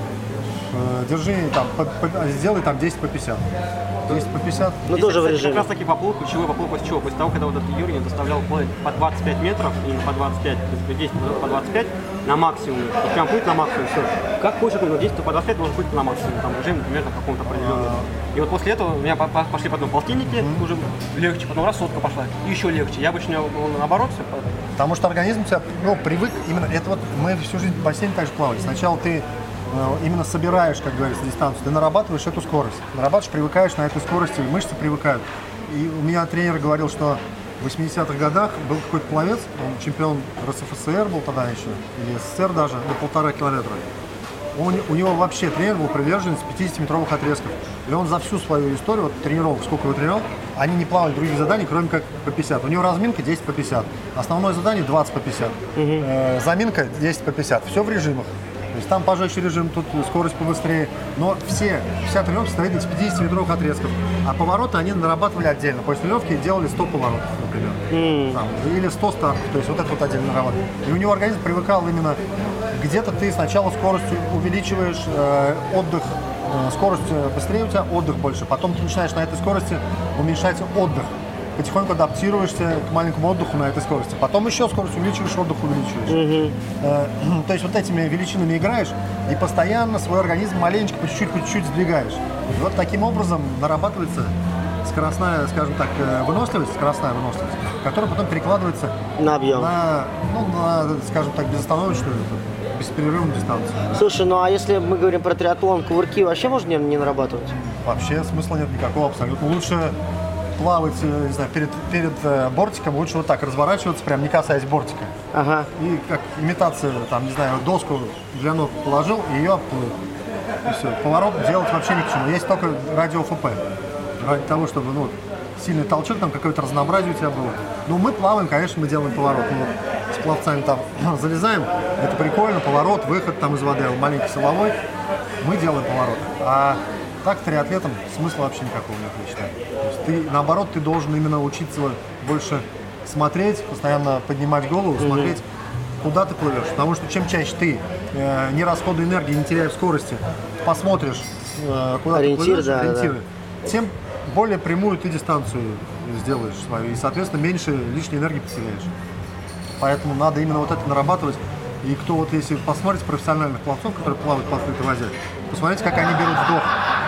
э, держи, там, по- по- сделай там десять по пятьдесят. десять по пятьдесят. Ну Здесь, тоже в кстати, режиме. Как раз таки поплыл, ключевой поплыл после чего? После того, когда вот этот Юрий доставлял плыть по двадцать пять метров, именно по двадцать пять, то есть десять по двадцать пять на максимум. Вот прям плыть на максимум, все. Как хочешь, ну, десять, то по двадцать пять должен быть на максимум, там режим, например, на каком-то определенном. И вот после этого у меня по- по- пошли потом полтинники, уже легче, потом раз сотка пошла, и еще легче. Я обычно ну, наоборот все. Потому что организм у тебя, ну, привык именно, это вот мы всю жизнь в бассейне также плавали. Сначала ты э, именно собираешь, как говорится, дистанцию, ты нарабатываешь эту скорость. Нарабатываешь, привыкаешь на этой скорости, мышцы привыкают. И у меня тренер говорил, что в восьмидесятых годах был какой-то пловец, он чемпион РСФСР был тогда еще, или СССР даже, до полтора километра. Он, у него вообще тренер был приверженец пятидесятиметровых отрезков. И он за всю свою историю, вот, тренировок, сколько его тренировал, они не плавали других заданий, кроме как по пятьдесят. У него разминка десять по пятьдесят. Основное задание двадцать по пятьдесят. Э, заминка десять по пятьдесят. Все в режимах. То есть там пожестче режим, тут скорость побыстрее. Но все, вся тренировка состоит из пятидесятиметровых отрезков. А повороты они нарабатывали отдельно. После тренировки делали сто поворотов, например. Mm. Там, или сто стартов. То есть вот это вот отдельно нарабатывали. И у него организм привыкал именно... Где-то ты сначала скорость увеличиваешь, э, отдых, э, скорость быстрее у тебя, отдых больше. Потом ты начинаешь на этой скорости уменьшать отдых. Потихоньку адаптируешься к маленькому отдыху на этой скорости. Потом еще скорость увеличиваешь, отдых увеличиваешь. Mm-hmm. Э, то есть вот этими величинами играешь и постоянно свой организм маленечко, по чуть-чуть, по чуть-чуть сдвигаешь. И вот таким образом нарабатывается скоростная, скажем так, выносливость, скоростная выносливость, которая потом перекладывается На объем. на, ну, на, скажем так, безостановочную, бесперерывную дистанцию. Слушай, ну а если мы говорим про триатлон, кувырки вообще можно не, не нарабатывать? Вообще смысла нет никакого абсолютно. Лучше плавать, не знаю, перед, перед э, бортиком, лучше вот так разворачиваться, прям не касаясь бортика. Ага. И как имитация, там, не знаю, доску для ног положил и ее обплыл. И все. Поворот делать вообще ни к чему. Есть только ради ОФП. Ради того, чтобы, ну, сильный толчок, там какое-то разнообразие у тебя было. Ну, мы плаваем, конечно, мы делаем поворот. Мы вот с пловцами там залезаем, это прикольно, поворот, выход там из воды, маленький силовой. Мы делаем поворот. А так триатлетам смысла вообще никакого нет, я считаю. То есть ты, наоборот, ты должен именно учиться больше смотреть, постоянно поднимать голову, mm-hmm. смотреть, куда ты плывешь. Потому что чем чаще ты, э, не расходуя энергии, не теряя в скорости, посмотришь, э, куда Ориентир, ты плывешь, да, ориентиры, да. тем более прямую ты дистанцию сделаешь свою. И, соответственно, меньше лишней энергии потеряешь. Поэтому надо именно вот это нарабатывать. И кто вот, если посмотрите профессиональных пловцов, которые плавают по открытой воде, посмотрите, как они берут вдох,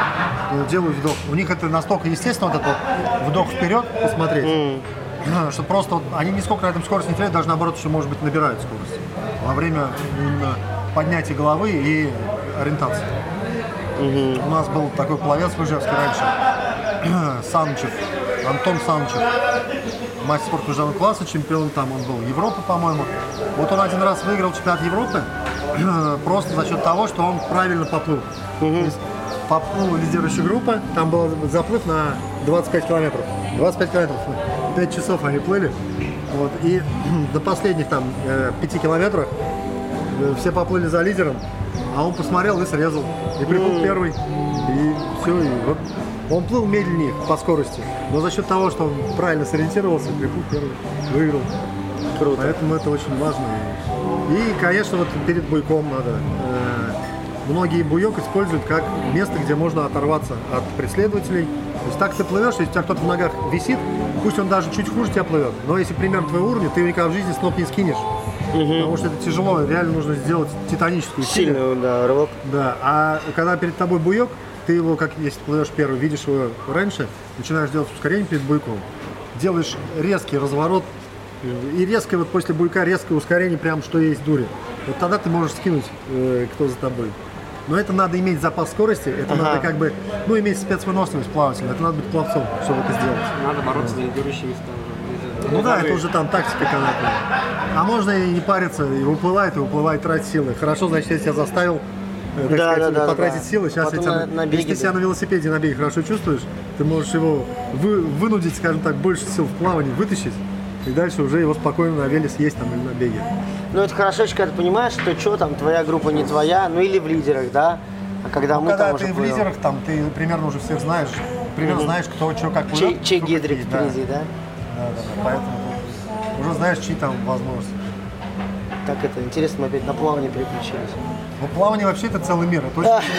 делают вдох. У них это настолько естественно, вот этот вот вдох вперед, посмотреть, mm. что просто вот, они нисколько на этом скорость не теряют, даже наоборот, еще, может быть, набирают скорость во время именно поднятия головы и ориентации. Mm-hmm. У нас был такой пловец в Ижевске раньше, Санычев, Антон Санычев, мастер спорта международного класса, чемпион там, он был Европы, по-моему. Вот он один раз выиграл чемпионат Европы просто за счет того, что он правильно поплыл. Mm-hmm. ну, лидирующая группа, там был заплыв на двадцать пять километров. двадцать пять километров, пять часов они плыли. Вот, и до последних там пяти километров все поплыли за лидером, а он посмотрел и срезал. И приплыл mm. первый, и все, и вот. Он плыл медленнее по скорости, но за счет того, что он правильно сориентировался, приплыл первый, выиграл. Круто. Поэтому это очень важно. И, конечно, вот перед буйком надо. Э, многие буйок используют как место, где можно оторваться от преследователей. То есть так ты плывешь, если у тебя кто-то в ногах висит, пусть он даже чуть хуже тебя плывет, но если примерно твоего уровня, ты его никогда в жизни сноп не скинешь. Угу. Потому что это тяжело, реально нужно сделать титаническую силу. Сильный, да, рывок. Да, а когда перед тобой буйок, ты его, как если плывешь первый, видишь его раньше, начинаешь делать ускорение перед буйком, делаешь резкий разворот, и резкое, вот после буйка резкое ускорение, прям что есть дури. Вот тогда ты можешь скинуть, э, кто за тобой. Но это надо иметь запас скорости, это ага. надо как бы, ну, иметь спецвыносливость плавателя, это надо быть пловцом, чтобы это сделать. Надо бороться за лидирующие места. Ну да, это уже там тактика канатная. А можно и не париться, и уплывает, и уплывает, тратить силы. Хорошо, значит, я себя заставил так да, сказать, да, потратить да. силы. Сейчас я тебя, на, на беге, если ты да. себя на велосипеде на беге хорошо чувствуешь, ты можешь его вы, вынудить, скажем так, больше сил в плавании вытащить, и дальше уже его спокойно на веле съесть там или на беге. Ну это хорошо, когда ты понимаешь, что что там, твоя группа не твоя, ну или в лидерах, да? А когда ну, мы когда там ты уже в плывем. лидерах, там ты примерно уже всех знаешь, примерно mm-hmm. знаешь, кто что как плывет. Чей гидрик впереди, да? Да, да, да, поэтому уже знаешь, чьи там возможности. Так это интересно, мы опять на плавание переключились. Ну, плавание вообще это целый мир, это очень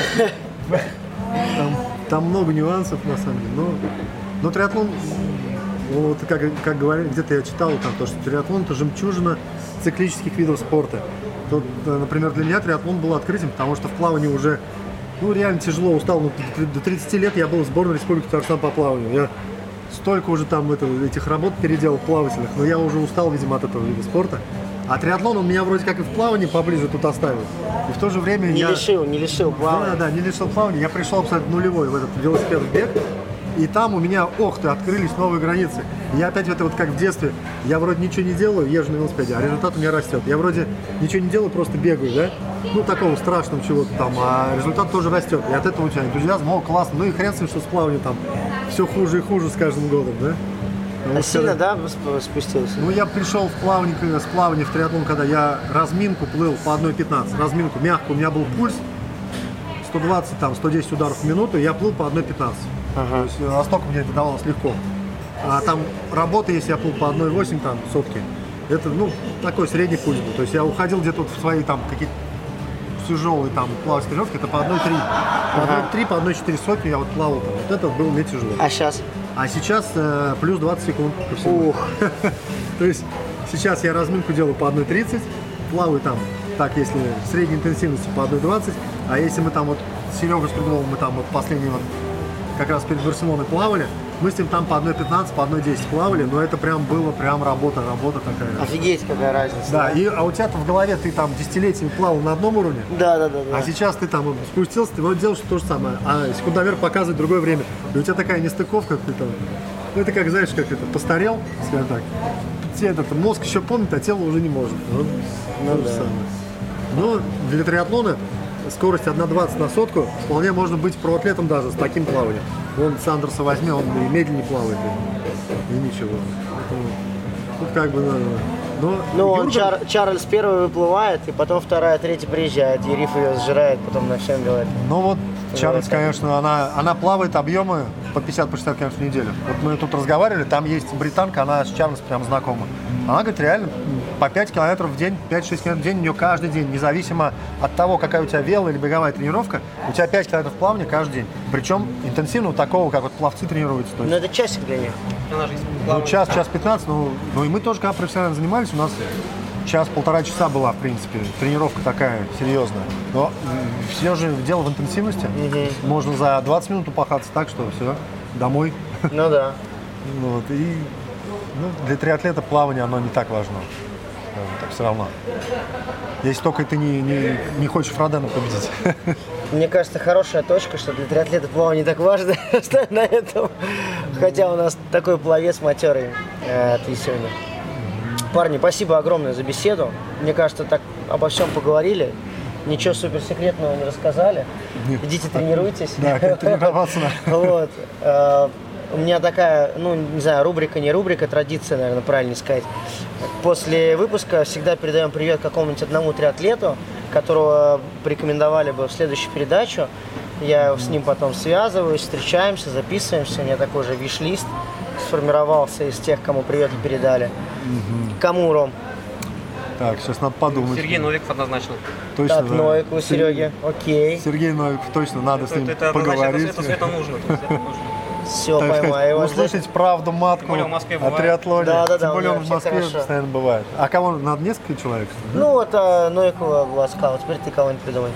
там, там много нюансов на самом деле. Но, но триатлон, вот как, как говорили, где-то я читал там, то, что триатлон это жемчужина циклических видов спорта. Тут, например, для меня триатлон был открытием, потому что в плавании уже ну, реально тяжело, устал. Ну, до тридцати лет я был в сборной Республики Татарстан по плаванию. Я столько уже там это, этих работ переделал плавательных, но я уже устал, видимо, от этого вида спорта. А триатлон он меня вроде как и в плавании поближе тут оставил. И в то же время не я... лишил, не лишил плавания. Да, да, не лишил плавания. Я пришел абсолютно нулевой в этот велосипед в бег. И там у меня, ох ты, открылись новые границы. И я опять это вот как в детстве. Я вроде ничего не делаю, езжу на велосипеде, а результат у меня растет. Я вроде ничего не делаю, просто бегаю, да? Ну, такого страшного чего-то там, а результат тоже растет. И от этого у тебя энтузиазм, о, классно. Ну и хрен с ним, что с плаванием там все хуже и хуже с каждым годом, да? А сильно, да, спустился? Ну, я пришел в плавание, с плавания в триатлон, когда я разминку плыл по одной пятнадцать. Разминку мягкую, у меня был пульс сто двадцать, там, сто десять ударов в минуту, я плыл по одной пятнадцать. Ага. То есть настолько мне это давалось легко. А там работа, если я плыл по одной восемь, там, сотки, это, ну, такой средний пульс был. То есть я уходил где-то вот в свои, там, какие-то тяжелые, там, плавательные тренировки, это по одной три. По одной три, по одной четыре сотни я вот плавал там. Вот это было мне тяжело. А сейчас? А сейчас э, плюс двадцать секунд по всему. Ух. То есть сейчас я разминку делаю по одной тридцать, плаваю там, так, если средней интенсивности по одной двадцать, а если мы там вот с Серегой Стругловым, мы там вот последний вот как раз перед Барселоной плавали, мы с ним там по одной пятнадцать, по одной десять плавали, но это прям было прям работа, работа такая. Офигеть, какая разница. Да, и, а у тебя-то в голове ты там десятилетиями плавал на одном уровне, да, да, да, да. А сейчас ты там спустился, ты вроде делаешь то же самое, а секундомер показывает другое время, и у тебя такая нестыковка, ты там, ну это как, знаешь, как это, постарел, скажем так, тебе этот мозг еще помнит, а тело уже не может. Вот, ну, то же самое. Но для триатлона скорость одна двадцать на сотку, вполне можно быть проатлетом даже с таким плаванием. Вон Сандерса возьми, он и медленнее плавает, и, и ничего. Тут как бы надо. Но ну, Юрган... Чар, Чарльз первый выплывает, и потом вторая, третья приезжает, и Риф ее сжирает, потом на всем говорит. Ну вот Чарльз, конечно, она, она плавает объемы по пятьдесят шестьдесят километров в неделю. Вот мы тут разговаривали, там есть британка, она с Чарльз прям знакома. Она говорит, реально, по пять километров в день, пять-шесть километров в день у нее каждый день, независимо от того, какая у тебя вело или беговая тренировка, у тебя пять километров плавания каждый день. Причем интенсивно такого, как вот пловцы тренируются. Ну это часик для них. Ну, час, час пятнадцать, ну, ну и мы тоже, когда профессионально занимались, у нас час-полтора часа была, в принципе, тренировка такая серьезная. Но все же дело в интенсивности. Угу. Можно за двадцать минут упахаться так, что все, домой. Ну да. Вот, и ну, для триатлета плавание, оно не так важно. Так все равно. Если только ты не, не, не хочешь Фродена победить. Мне кажется, хорошая точка, что для триатлета плавание не так важно, что на этом. Хотя у нас такой пловец матерый э, ты сегодня. Парни, спасибо огромное за беседу. Мне кажется, так обо всем поговорили. ничего суперсекретного не рассказали. Нет. Идите тренируйтесь. Да, тренироваться надо. Вот. Э, У меня такая, ну, не знаю, рубрика, не рубрика, традиция, наверное, правильно сказать. После выпуска всегда передаем привет какому-нибудь одному триатлету, которого порекомендовали бы в следующую передачу. Я с ним потом связываюсь, встречаемся, записываемся. У меня такой же виш-лист сформировался из тех, кому привет передали. Угу. Кому, Ром? Так, сейчас надо подумать. Сергей Новиков однозначно. Точно, Так, да. Новику, Сереге, окей. Сергей Новиков, точно, надо с Это, ним это, поговорить. это, это, это нужно. Это, это нужно. Все, Так поймаю сказать, его. услышать правду матку Тем более в Москве о бывает. триатлоне. Да, да, да, Тем более у он меня в Москве вообще хорошо. постоянно бывает. А кого надо несколько человек? Что ли? Ну вот а, Новикова была сказала, теперь ты кого-нибудь придумай.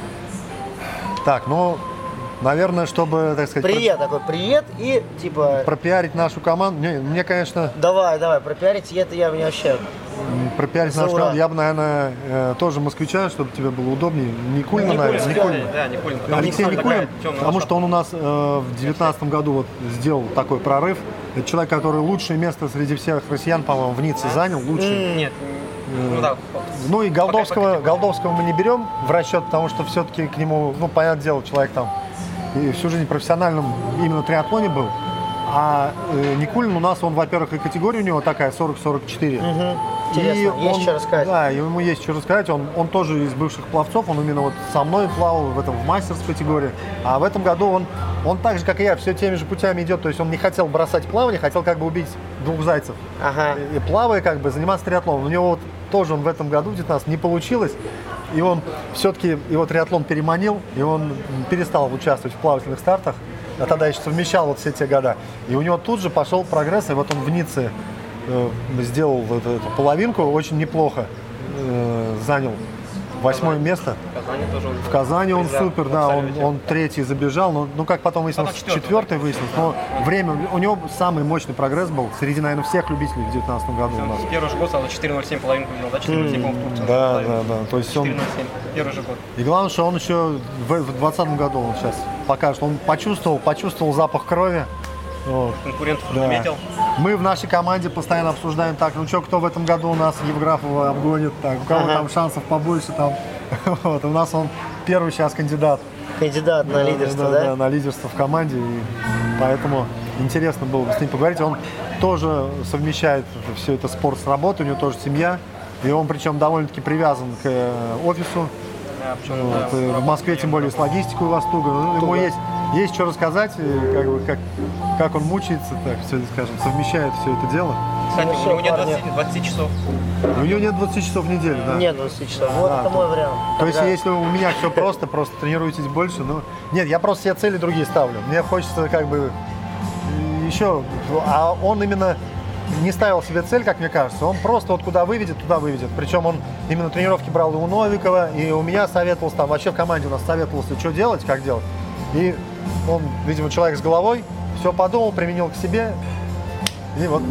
Так, ну, наверное, чтобы, так сказать, Привет, такой привет и типа... про- пропиарить нашу команду. Не, мне, конечно, Давай, давай, пропиарить, и это я мне вообще... пропиарить За нашу ура. команду. Я бы, наверное, э, тоже москвича, чтобы тебе было удобнее. Никулина, наверное. Никулин, да, Никулин. Потому Алексей что Никулин, такая темная потому лошадка. что он у нас э, в девятнадцатом году вот сделал такой прорыв. Это человек, который лучшее место среди всех россиян, по-моему, в Ницце занял. Лучшее. Нет, ну да. Ну и Голдовского, Пока- пока- Голдовского мы не берем в расчет, потому что все-таки к нему, ну, понятное дело, человек там и всю жизнь в профессиональном именно триатлоне был. А э, Никулин у нас, он, во-первых, и категория у него такая сорок сорок четыре. Интересно, есть он, что рассказать. Да, ему есть что рассказать. Он, он тоже из бывших пловцов, он именно вот со мной плавал в этом в мастерской категории. А в этом году он, он так же, как и я, все теми же путями идет. То есть он не хотел бросать плавание, хотел как бы убить двух зайцев. Ага. И, и плавая, как бы заниматься триатлоном. У него вот тоже он в этом году, в девятнадцатом, не получилось. И он все-таки, его триатлон переманил, и он перестал участвовать в плавательных стартах. А тогда еще совмещал вот все те года. И у него тут же пошел прогресс, и вот он в Ницце э, сделал вот эту половинку очень неплохо, э, занял восьмое место. В Казани тоже он. В Казани он приза супер, в да, он, абсолюте. он третий забежал, но ну как потом выяснилось, Потом четвертый, четвертый да. выяснилось, но время, у него самый мощный прогресс был среди, наверное, всех любителей в девятнадцатом году у нас. Он первый же год стал четыре ноль семь половинку делал, да? четыре ноль семь, по-моему, в Турции. Да, половинку. да, да, то есть он, четыре ноль семь, первый же год. и главное, что он еще в, в двадцатом году он сейчас покажет, он почувствовал, почувствовал запах крови. Вот. Конкурентов Да. заметил. Мы в нашей команде постоянно обсуждаем так, ну что, кто в этом году у нас Евграфова обгонит, так, у кого Ага. там шансов побольше там. Вот, у нас он первый сейчас кандидат. Кандидат на лидерство, да, да? да, на лидерство в команде, и поэтому интересно было бы с ним поговорить. Он тоже совмещает все это спорт с работой, у него тоже семья, и он причем довольно-таки привязан к э, офису. Да, причем, Вот, да, э, в Москве, тем более, с логистикой у вас туго. Ну, ему есть, есть что рассказать, и как, бы, как, как он мучается, так, все, скажем, совмещает все это дело. Кстати, Ну у всё, него нет парни. двадцати, двадцати часов. И у него нет двадцати часов в неделю, да. Нет, двадцать часов. Вот Да, это то- мой вариант. То есть, Когда- если у меня все просто, просто тренируйтесь больше, ну, нет, я просто себе цели другие ставлю. Мне хочется как бы еще, а он именно не ставил себе цель, как мне кажется, он просто вот куда выведет, туда выведет. Причем он именно тренировки брал и у Новикова, и у меня советовался, там вообще в команде у нас советовался, что делать, как делать. И он, видимо, человек с головой, все подумал, применил к себе, и вот.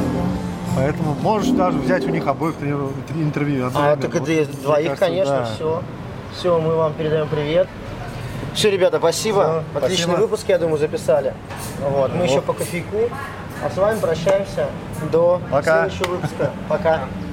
Поэтому можешь даже взять у них обоих трениров- интервью. А, отдельно. так Вот, это из мне двоих, кажется, конечно, да. все. Все, мы вам передаем привет. Все, ребята, спасибо. Всё, Отличный спасибо. выпуск, я думаю, записали. Вот, мы еще по кофейку. А с вами прощаемся до Пока. следующего выпуска. Пока.